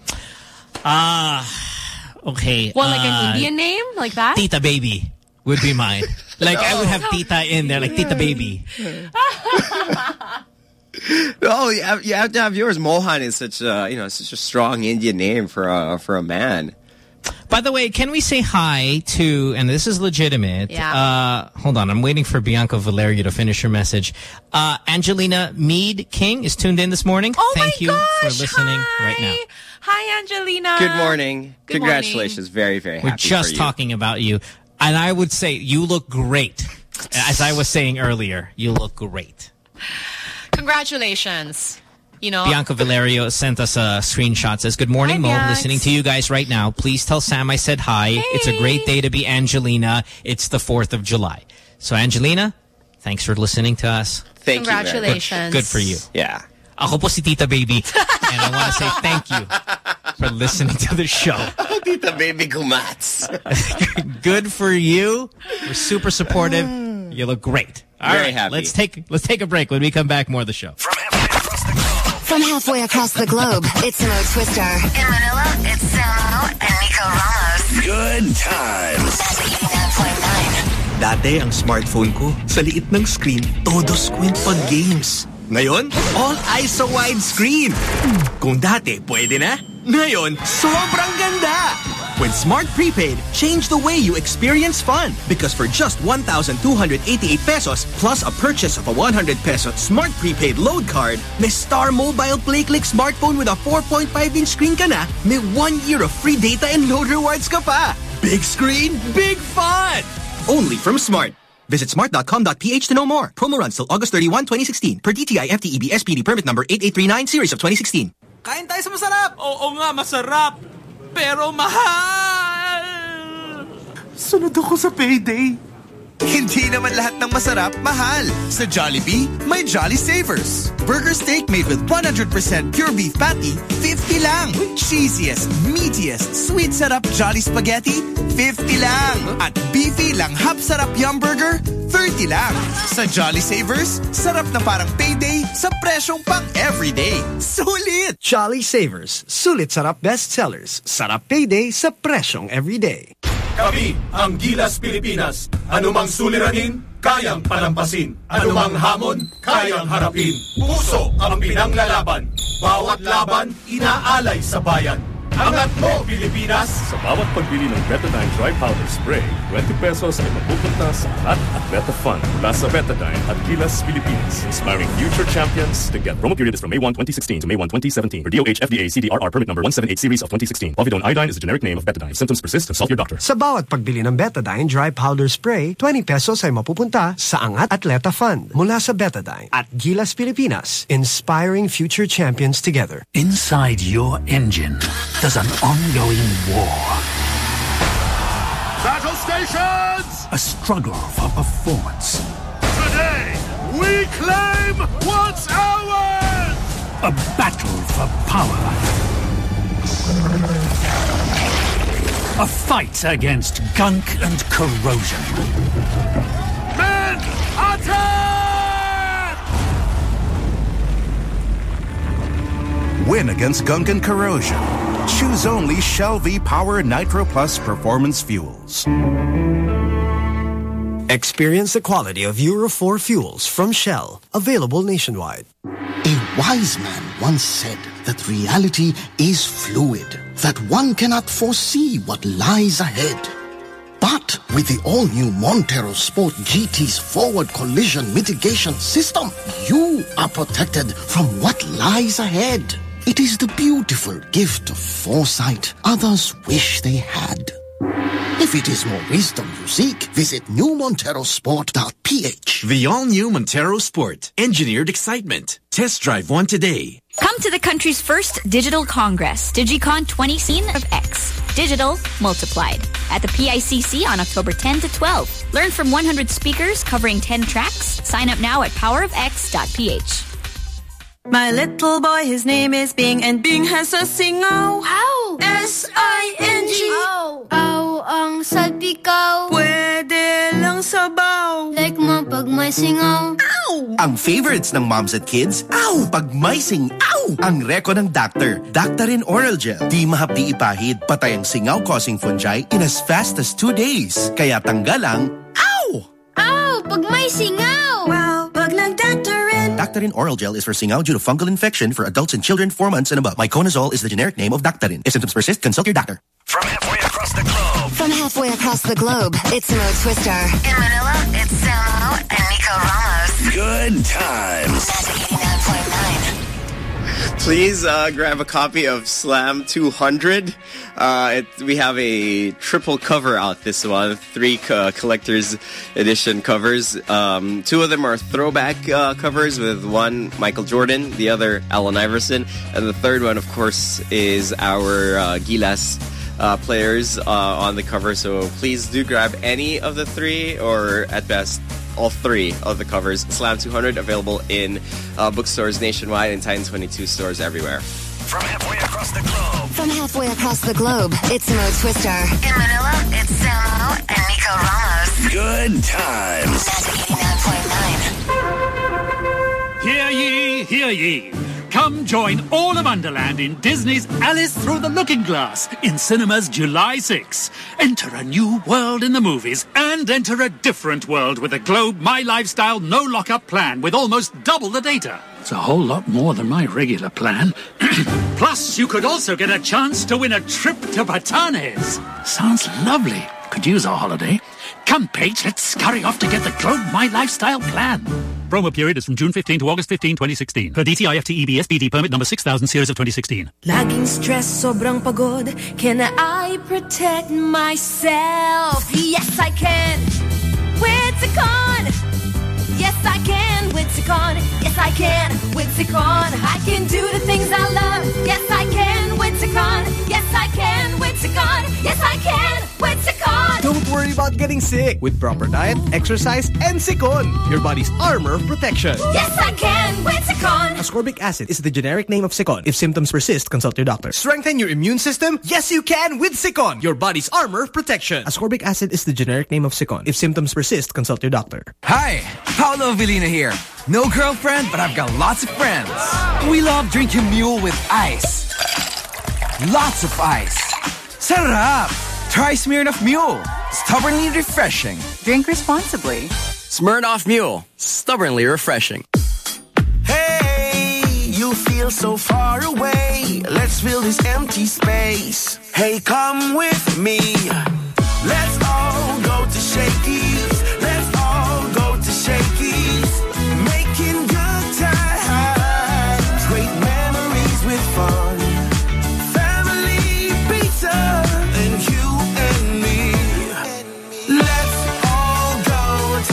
Okay. Well, like an Indian name like that. Tita Baby would be mine. Like I would have Tita in there, like Tita Baby. No, you have to have yours. Mohan is such a strong Indian name for a man. By the way, can we say hi to, and this is legitimate. Yeah. Hold on, I'm waiting for Bianca Valerio to finish her message. Angelina Mead King is tuned in this morning. Oh Thank you for listening hi. right now. Hi, Angelina. Good morning. Good Congratulations. Morning. Very, very happy We're just talking about you. And I would say you look great. As I was saying earlier, you look great. Congratulations. Bianca Valerio sent us a screenshot. Says, good morning, Mo. Listening to you guys right now. Please tell Sam I said hi. Hey. It's a great day to be Angelina. It's the 4th of July. So, Angelina, thanks for listening to us. Thank you. Congratulations. Good for you. Yeah. Ako po si Tita Baby. And I want to say thank you for listening to the show. Tita Baby Gumats. Good for you. We're super supportive. You look great. All Very right, happy. Let's take a break. When we come back, more of the show. From halfway across the globe, it's Mo Twister. In Manila, it's Samo and Nico Ramos. Good times. 89.9. Dati ang smartphone ko, sa liit ng screen, todo squint pag games. Ngayon, all eyes sa widescreen. Kung dati, pwede na. Ngayon, sobrang ganda! With Smart Prepaid, change the way you experience fun. Because for just 1,288 pesos plus a purchase of a 100 peso Smart Prepaid load card, may Star Mobile PlayClick smartphone with a 4.5-inch screen ka na, may 1 year of free data and load rewards ka pa. Big screen, big fun! Only from Smart. Visit smart.com.ph to know more. Promo runs till August 31, 2016. Per DTI FTEB SPD permit number 8839 series of 2016. Kain tayo sa masarap! Oo nga, masarap! Pero mahal! Sunod ako sa payday. Hindi naman lahat ng masarap, mahal. Sa Jollibee, may Jolly Savers. Burger steak made with 100% pure beef patty, 50 lang. Cheesiest, meatiest, sweet sarap Jolly Spaghetti, 50 lang. At beefy lang hap sarap Yum Burger, 30 lang. Sa Jolly Savers, sarap na parang payday sa presyong pang everyday. Sulit! Jolly Savers, sulit sarap bestsellers. Sarap payday sa presyong everyday. Kami ang Gilas Pilipinas. Anumang suliranin, kayang palampasin. Anumang hamon, kayang harapin. Puso ang pinanglalaban. Bawat laban, inaalay sa bayan. Angat mo, Pilipinas! Sa bawat pagbili ng Betadine Dry Powder Spray, 20 pesos ay mapupunta sa Angat at Beta Fund mula sa Betadine at Gilas Pilipinas, inspiring future champions to get. Promo period is from May 1, 2016 to May 1, 2017. For DOH FDA CDRR permit number 178 series of 2016. Povidone iodine is the generic name of Betadine. Symptoms persist, consult your doctor. Sa bawat pagbili ng Betadine Dry Powder Spray, 20 pesos ay mapupunta sa Angat Atleta Fund mula sa Betadine at Gilas Pilipinas, inspiring future champions together. Inside your engine, there's an ongoing war. Battle stations! A struggle for performance. Today, we claim what's ours! A battle for power. A fight against gunk and corrosion. Men, attack! Win against gunk and corrosion. Choose only Shell V-Power Nitro Plus Performance Fuels. Experience the quality of Euro 4 fuels from Shell, available nationwide. A wise man once said that reality is fluid, that one cannot foresee what lies ahead. But with the all-new Montero Sport GT's forward collision mitigation system, you are protected from what lies ahead. It is the beautiful gift of foresight others wish they had. If it is more wisdom you seek, visit newmonterosport.ph. The all-new Montero Sport. Engineered excitement. Test drive one today. Come to the country's first digital congress, DigiCon 2016 of X. Digital multiplied. At the PICC on October 10 to 12. Learn from 100 speakers covering 10 tracks. Sign up now at powerofx.ph. My little boy, his name is Bing, and Bing has a singaw. Ow! S-I-N-G. Ow! Ow ang salpikaw. Pwede lang sabaw. Like mo pag may singaw. Ow! Ang favorites ng moms at kids, ow! Pag may ow! Ang reko ng doctor, Daktarin Oral Gel. Di mahapdi ipahid, patay ang singaw-causing fungi in as fast as 2 days. Kaya tanggal ang, ow! Ow! Pag may singaw. Wow! Pag nag-Daktarin. Daktarin Oral Gel is for singaw due to fungal infection for adults and children 4 months and above. Myconazole is the generic name of Daktarin. If symptoms persist, consult your doctor. From halfway across the globe. From halfway across the globe, it's Mo Twister. In Manila, it's Samo and Nico Ramos. Good times. Magic 89.9. Please grab a copy of Slam 200. We have a triple cover out this one. 3 collector's edition covers. 2 of them are throwback covers with one Michael Jordan, the other Allen Iverson. And the third one, of course, is our Gilas players on the cover. So please do grab any of the 3 or at best all 3 of the covers. Slam 200 available in bookstores nationwide and Titan 22 stores everywhere. From halfway across the globe. From halfway across the globe, it's Mo Twister. In Manila, it's Samo and Nico Ramos. Good times. Magic 89.9. Hear ye, hear ye. Come join all of Underland in Disney's Alice Through the Looking Glass in cinemas July 6. Enter a new world in the movies and enter a different world with a Globe My Lifestyle no lockup plan with almost double the data. It's a whole lot more than my regular plan. Plus, you could also get a chance to win a trip to Batanes. Sounds lovely. Could use a holiday. Come, Paige, let's scurry off to get the Globe My Lifestyle plan. Promo period is from June 15 to August 15, 2016. Per DTI FTEB SPD permit number 6000 series of 2016. Laging stress, sobrang pagod. Can I protect myself? Yes, I can. With Cecon. Yes, I can. With Cecon. Yes, I can. With Cecon. I can do the things I love. Yes, I can. With Cecon. Yes, I can. With Cecon. Yes, I can. With Cecon. Don't worry about getting sick. With proper diet, exercise, and Cecon, your body's armor of protection. Yes, I can with Cecon. Ascorbic acid is the generic name of Cecon. If symptoms persist, consult your doctor. Strengthen your immune system? Yes, you can with Cecon, your body's armor of protection. Ascorbic acid is the generic name of Cecon. If symptoms persist, consult your doctor. Hi, Paolo Avellino here. No girlfriend, but I've got lots of friends. We love drinking mule with ice. Lots of ice. Sarap! Try Smirnoff Mule. Stubbornly refreshing. Drink responsibly. Smirnoff Mule. Stubbornly refreshing. Hey, you feel so far away. Let's fill this empty space. Hey, come with me. Let's all go to Shakey's. Let's all go to Shakey's. Making good times. Great memories with fun. Family pizza and you and me. Let's all go to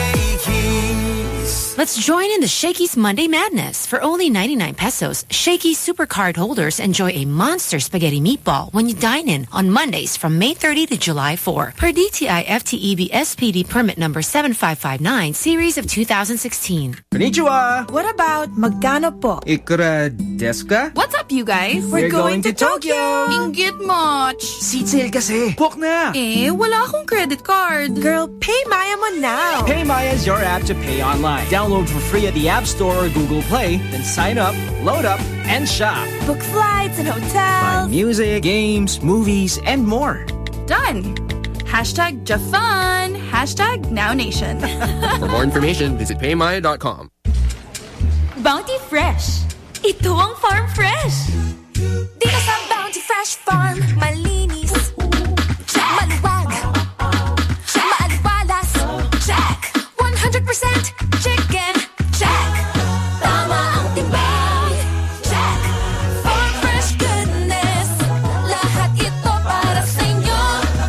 Shakey's. Let's join in the Shakey's Monday Madness. For only 99 pesos, Shakey's Supercard holders enjoy a monster spaghetti meatball when you dine in on Mondays from May 30 to July 4. Per DTI FTEB SPD permit number 7559, series of 2016. Konnichiwa! What about magkano po? Ikura desu ka? What's up, you guys? We're going to Tokyo! Inggit much. Seat sale kasi. Book na! Wala akong credit card. Girl, pay Maya mo now. PayMaya is your app to pay online. Download for free at the App Store or Google Play, then sign up, load up, and shop. Book flights and hotels. Buy music, games, movies, and more. Done. Hashtag Jafun. Hashtag NowNation. For more information, visit paymaya.com. Bounty Fresh. Ito ang Farm Fresh. Dito sa Bounty Fresh Farm, malinis. Maluwag. Maaliwalas. Check. 100% chicken. Check. Tama ang timbang. Check. Farm Fresh goodness. Lahat ito para sa inyo.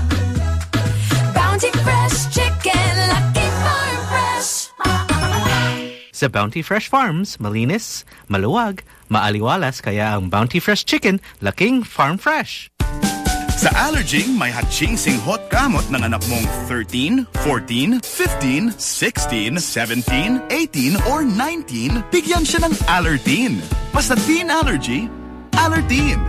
Bounty Fresh chicken. Lucky Farm Fresh. Sa Bounty Fresh Farms, malinis, maluwag, maaliwalas kaya ang Bounty Fresh Chicken, laking Farm Fresh. Sa Allerging, may hatsing-sing hot gamot ng anak mong 13, 14, 15, 16, 17, 18, or 19, bigyan siya ng Allertine. Basta teen allergy, Allertine.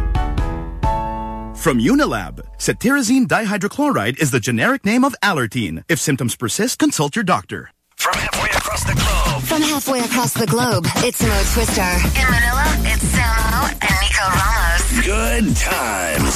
From Unilab, cetirizine dihydrochloride is the generic name of Allertine. If symptoms persist, consult your doctor. From halfway across the globe. From halfway across the globe, it's Mo Twister. In Manila, it's Samo and Nico Ramos. Good times.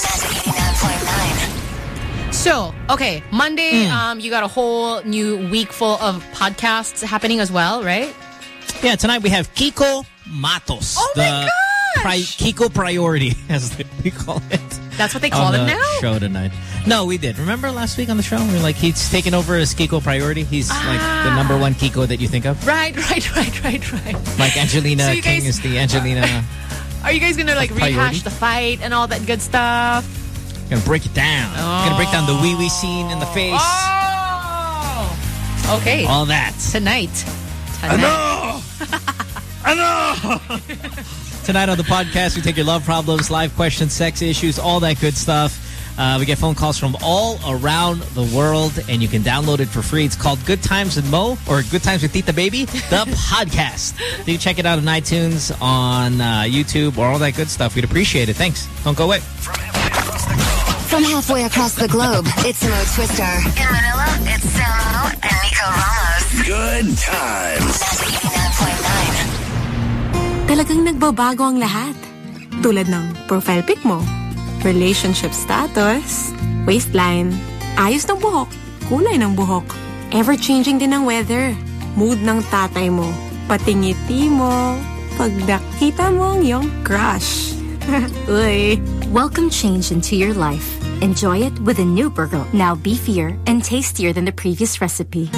So, okay, Monday, you got a whole new week full of podcasts happening as well, right? Yeah, tonight we have Kiko Matos. Oh my gosh! Kiko Priority, as we call it. That's what they call him now? Show tonight. No, we did. Remember last week on the show? We were like, he's taken over as Kiko Priority. He's like the number one Kiko that you think of. Right. Like Angelina So you King guys- is the Angelina. Are you guys gonna like rehash Priority? the fight and all that good stuff? Gonna break it down. Gonna break down the wee-wee scene in the face. Oh! Okay. All that. Tonight. Tonight on the podcast, we take your love problems, live questions, sex issues, all that good stuff. We get phone calls from all around the world, and you can download it for free. It's called Good Times with Mo, or Good Times with Tita Baby, the podcast. You check it out on iTunes, on YouTube, or all that good stuff. We'd appreciate it. Thanks. Don't go away. From halfway across the globe, it's Mo Twister. In Manila, it's Samo and Nico Ramos. Good times. Talagang nagbabago ang lahat. Tulad ng profile pic mo, relationship status, waistline, ayos ng buhok, kulay ng buhok, ever-changing din ang weather, mood ng tatay mo, pati ngiti mo, pag nakita mo ang iyong crush. Uy. Welcome change into your life. Enjoy it with a new burger, now beefier and tastier than the previous recipe.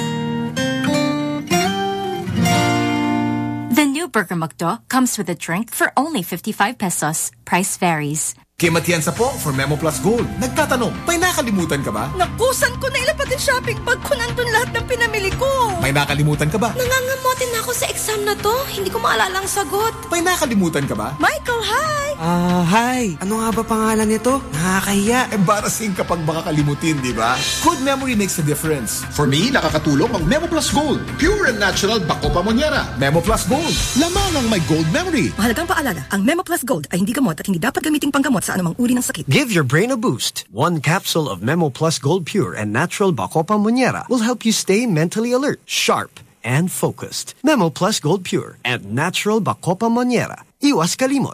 The new Burger McDo comes with a drink for only 55 pesos. Price varies. Kim Atienza po for Memo Plus Gold. Nagtatanong, may nakalimutan ka ba? Nakusan ko na ilapad yung shopping bag ko nandun lahat ng pinamili ko. May nakalimutan ka ba? Nangangamotin na ako sa exam na to. Hindi ko maalala ang sagot. May nakalimutan ka ba? Michael, hi! Hi. Ano nga ba pangalan nito? Nakakahiya. Embarrassing kapag baka kalimutin, di ba? Good memory makes a difference. For me, nakakatulong ang Memo Plus Gold. Pure and natural bako pamonyera. Memo Plus Gold. Lamang ang may gold memory. Mahalagang paalala, ang Memo Plus Gold ay hindi gamot at hindi dapat gamiting panggamot sa anumang uri ng sakit. Give your brain a boost. One capsule of Memo Plus Gold Pure and Natural Bacopa Monnieri will help you stay mentally alert, sharp, and focused. Memo Plus Gold Pure and Natural Bacopa Monnieri. Iwas kalimot.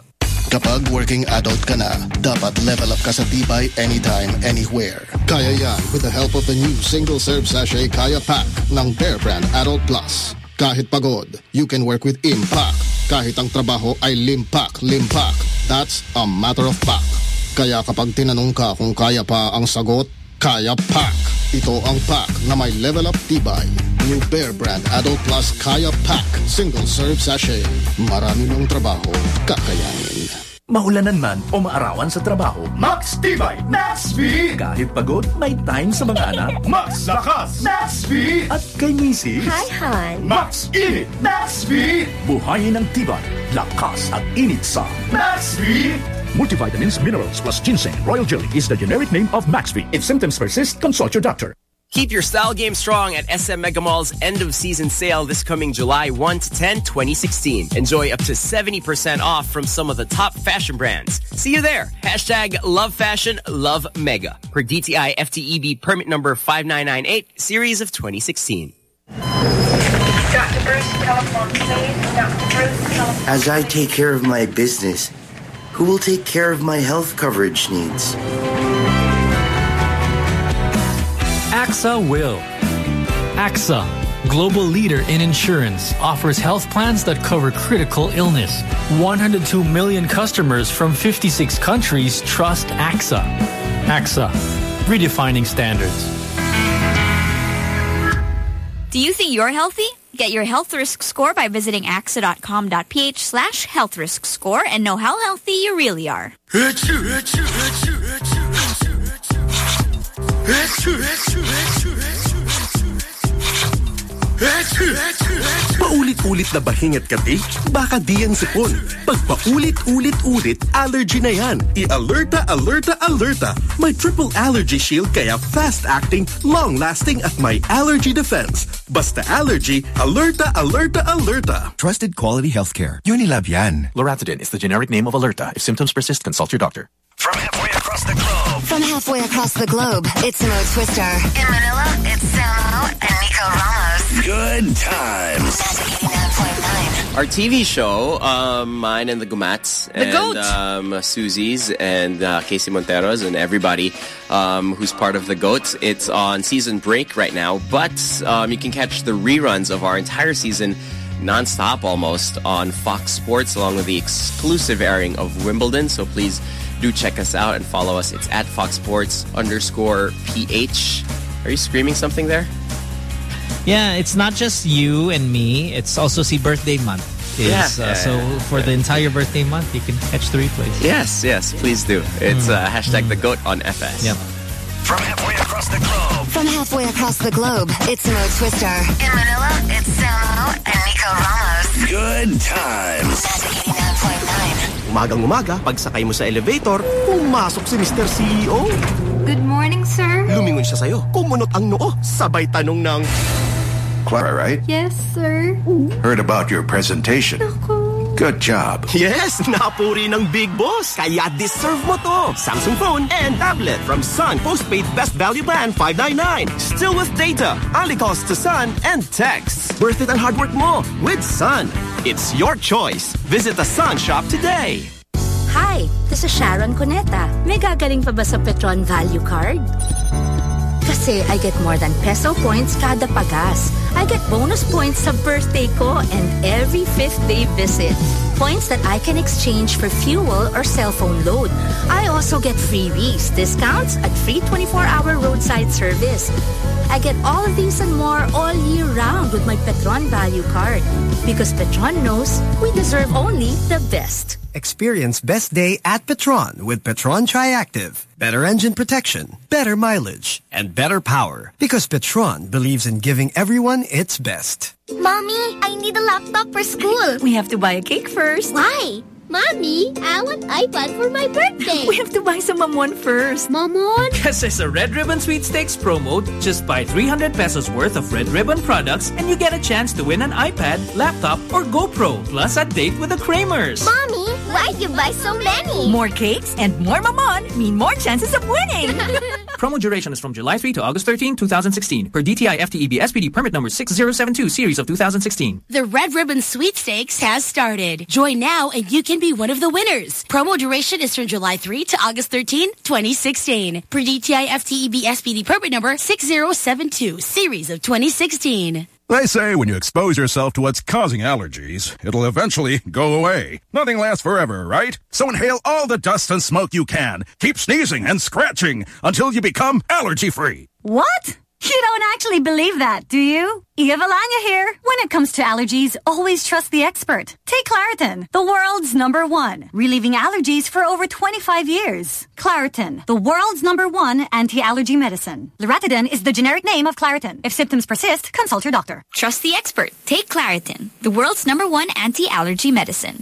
Kapag working adult ka na, dapat level up ka sa tibay anytime, anywhere. Kaya yan with the help of the new single-serve sachet Kaya Pack ng Bear Brand Adult Plus. Kahit pagod, you can work with impact. Kahit ang trabaho ay limpak. That's a matter of fact. Kaya kapag tinanong ka kung kaya pa ang sagot, Kaya Pack. Ito ang pack na may level up tibay. New Bear Brand Adult Plus Kaya Pack. Single-serve sachet. Marami mong trabaho, kakayanin. Maulanan man o maarawan sa trabaho, Max Tibay, Max Speed! Kahit pagod, may time sa mga anak, Max Lakas, Max Speed! At kay misis, Hi, hon. Max Init, Max Speed! Buhayin ng tibay, lakas at init sa Max Speed! Multivitamins, minerals plus ginseng, royal jelly is the generic name of Maxvi. If symptoms persist, consult your doctor. Keep your style game strong at SM Mega Mall's end-of-season sale this coming July 1 to 10, 2016. Enjoy up to 70% off from some of the top fashion brands. See you there. Hashtag Love Fashion, Love Mega. Per DTI FTEB permit number 5998, series of 2016. Dr. Bruce, telephone, please. Dr. Bruce, telephone. As I take care of my business, who will take care of my health coverage needs? AXA will. AXA, global leader in insurance, offers health plans that cover critical illness. 102 million customers from 56 countries trust AXA. AXA, redefining standards. Do you think you're healthy? Get your health risk score by visiting axa.com.ph/health risk score and know how healthy you really are. Paulit-ulit na bahing at kati, baka di yan sipon. Pag paulit-ulit-ulit, allergy na yan. I-alerta, alerta, alerta. May triple allergy shield kaya fast-acting, long-lasting at may allergy defense. Basta allergy, alerta, alerta, alerta. Trusted quality healthcare. Unilab yan. Loratadine is the generic name of Alerta. If symptoms persist, consult your doctor. From halfway across the globe. From halfway across the globe, it's Mo Twister. In Manila, it's Samo and Nico Ramos. Good times. Magic 89.9. Our TV show, mine and the Gumats, The Goat. and Susie's and Casey Montero's and everybody who's part of the Goats. It's on season break right now, but you can catch the reruns of our entire season non-stop almost on Fox Sports along with the exclusive airing of Wimbledon. So please do check us out and follow us. It's at Fox Sports_PH. Are you screaming something there? Yeah, it's not just you and me. It's also birthday month. So for the entire birthday month, you can catch the replays. Yes, please do. It's hashtag the Goat on FS. Yep. From halfway across the globe. From halfway across the globe, it's Mo Twister. In Manila, it's Samo and Nico Ramos. Good times. Magic 89.9. Umagang-umaga, pagsakay mo sa elevator, pumasok si Mr. CEO. Good morning, sir. Lumingon siya sa'yo, kumunot ang noo, sabay tanong ng... Clara, right? Yes, sir. Heard about your presentation. Good job. Yes, napuri ng big boss. Kaya deserve mo to. Samsung phone and tablet from Sun Postpaid Best Value Plan 599. Still with data, only calls to Sun and texts. Worth it ang hard work mo with Sun. It's your choice. Visit the Sun shop today. Hi, this is Sharon Cuneta. May gagaling pa ba sa Petron Value Card? Kasi I get more than peso points kada pagas. I get bonus points sa birthday ko and every 5th day visit. Points that I can exchange for fuel or cell phone load. I also get freebies, discounts at free 24-hour roadside service. I get all of these and more all year round with my Petron Value Card. Because Petron knows we deserve only the best. Experience best day at Petron with Petron Triactive. Better engine protection, better mileage, and better power. Because Petron believes in giving everyone its best. Mommy, I need a laptop for school. We have to buy a cake first. Why? Mommy, I want iPad for my birthday. We have to buy some Mamon first. Mamon? Kasi sa Red Ribbon Sweepstakes promo, just buy 300 pesos worth of Red Ribbon products and you get a chance to win an iPad, laptop, or GoPro, plus a date with the Kramers. Mommy, why'd you buy so many? More cakes and more Mamon mean more chances of winning. Promo duration is from July 3 to August 13, 2016. Per DTI FTEB SPD permit number 6072 series of 2016. The Red Ribbon Sweepstakes has started. Join now and you can be one of the winners. Promo duration is from July 3 to August 13, 2016. Per DTI FTEB SPD permit number 6072 series of 2016. They say when you expose yourself to what's causing allergies, it'll eventually go away. Nothing lasts forever, right? So inhale all the dust and smoke you can. Keep sneezing and scratching until you become allergy-free. What? You don't actually believe that, do you? Eva Valanya here. When it comes to allergies, always trust the expert. Take Claritin, the world's #1, relieving allergies for over 25 years. Claritin, the world's #1 anti-allergy medicine. Loratadine is the generic name of Claritin. If symptoms persist, consult your doctor. Trust the expert. Take Claritin, the world's #1 anti-allergy medicine.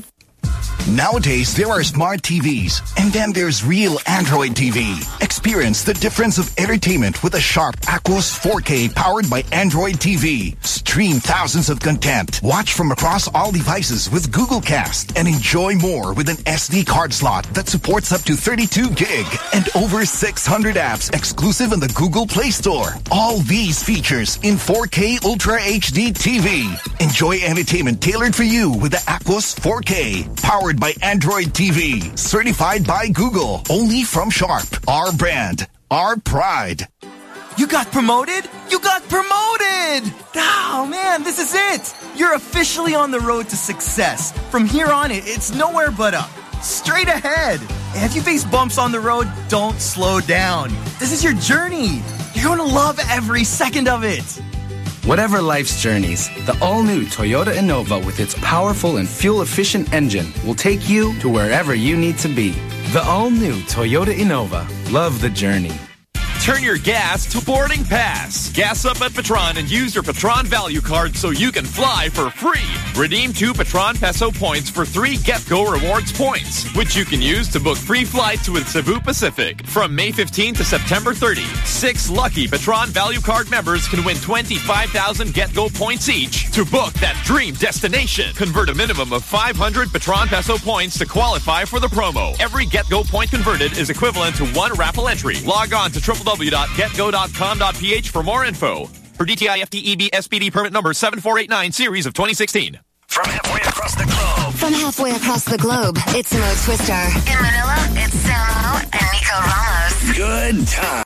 Nowadays, there are smart TVs, and then there's real Android TV. Experience the difference of entertainment with a Sharp Aquos 4K powered by Android TV. Stream thousands of content. Watch from across all devices with Google Cast and enjoy more with an SD card slot that supports up to 32 gig and over 600 apps exclusive in the Google Play Store. All these features in 4K Ultra HD TV. Enjoy entertainment tailored for you with the Aquos 4K, powered by Android TV, certified by Google, only from Sharp. Our brand, our pride. You got promoted? You got promoted! Oh man, this is it! You're officially on the road to success. From here on, it's nowhere but up. Straight ahead. If you face bumps on the road, don't slow down. This is your journey. You're gonna love every second of it. Whatever life's journeys, the all-new Toyota Innova with its powerful and fuel-efficient engine will take you to wherever you need to be. The all-new Toyota Innova. Love the journey. Turn your gas to boarding pass. Gas up at Petron and use your Petron value card so you can fly for free. Redeem 2 Petron Peso points for 3 GetGo Rewards points, which you can use to book free flights with Cebu Pacific. From May 15 to September 30, 6 lucky Petron value card members can win 25,000 GetGo points each to book that dream destination. Convert a minimum of 500 Petron Peso points to qualify for the promo. Every GetGo point converted is equivalent to 1 raffle entry. Log on to www.getgo.com.ph for more info. For DTI FTEB SPD permit number 7489 series of 2016. From halfway across the globe. From halfway across the globe, it's Mo Twister. In Manila, it's Samo and Nico Ramos. Good time.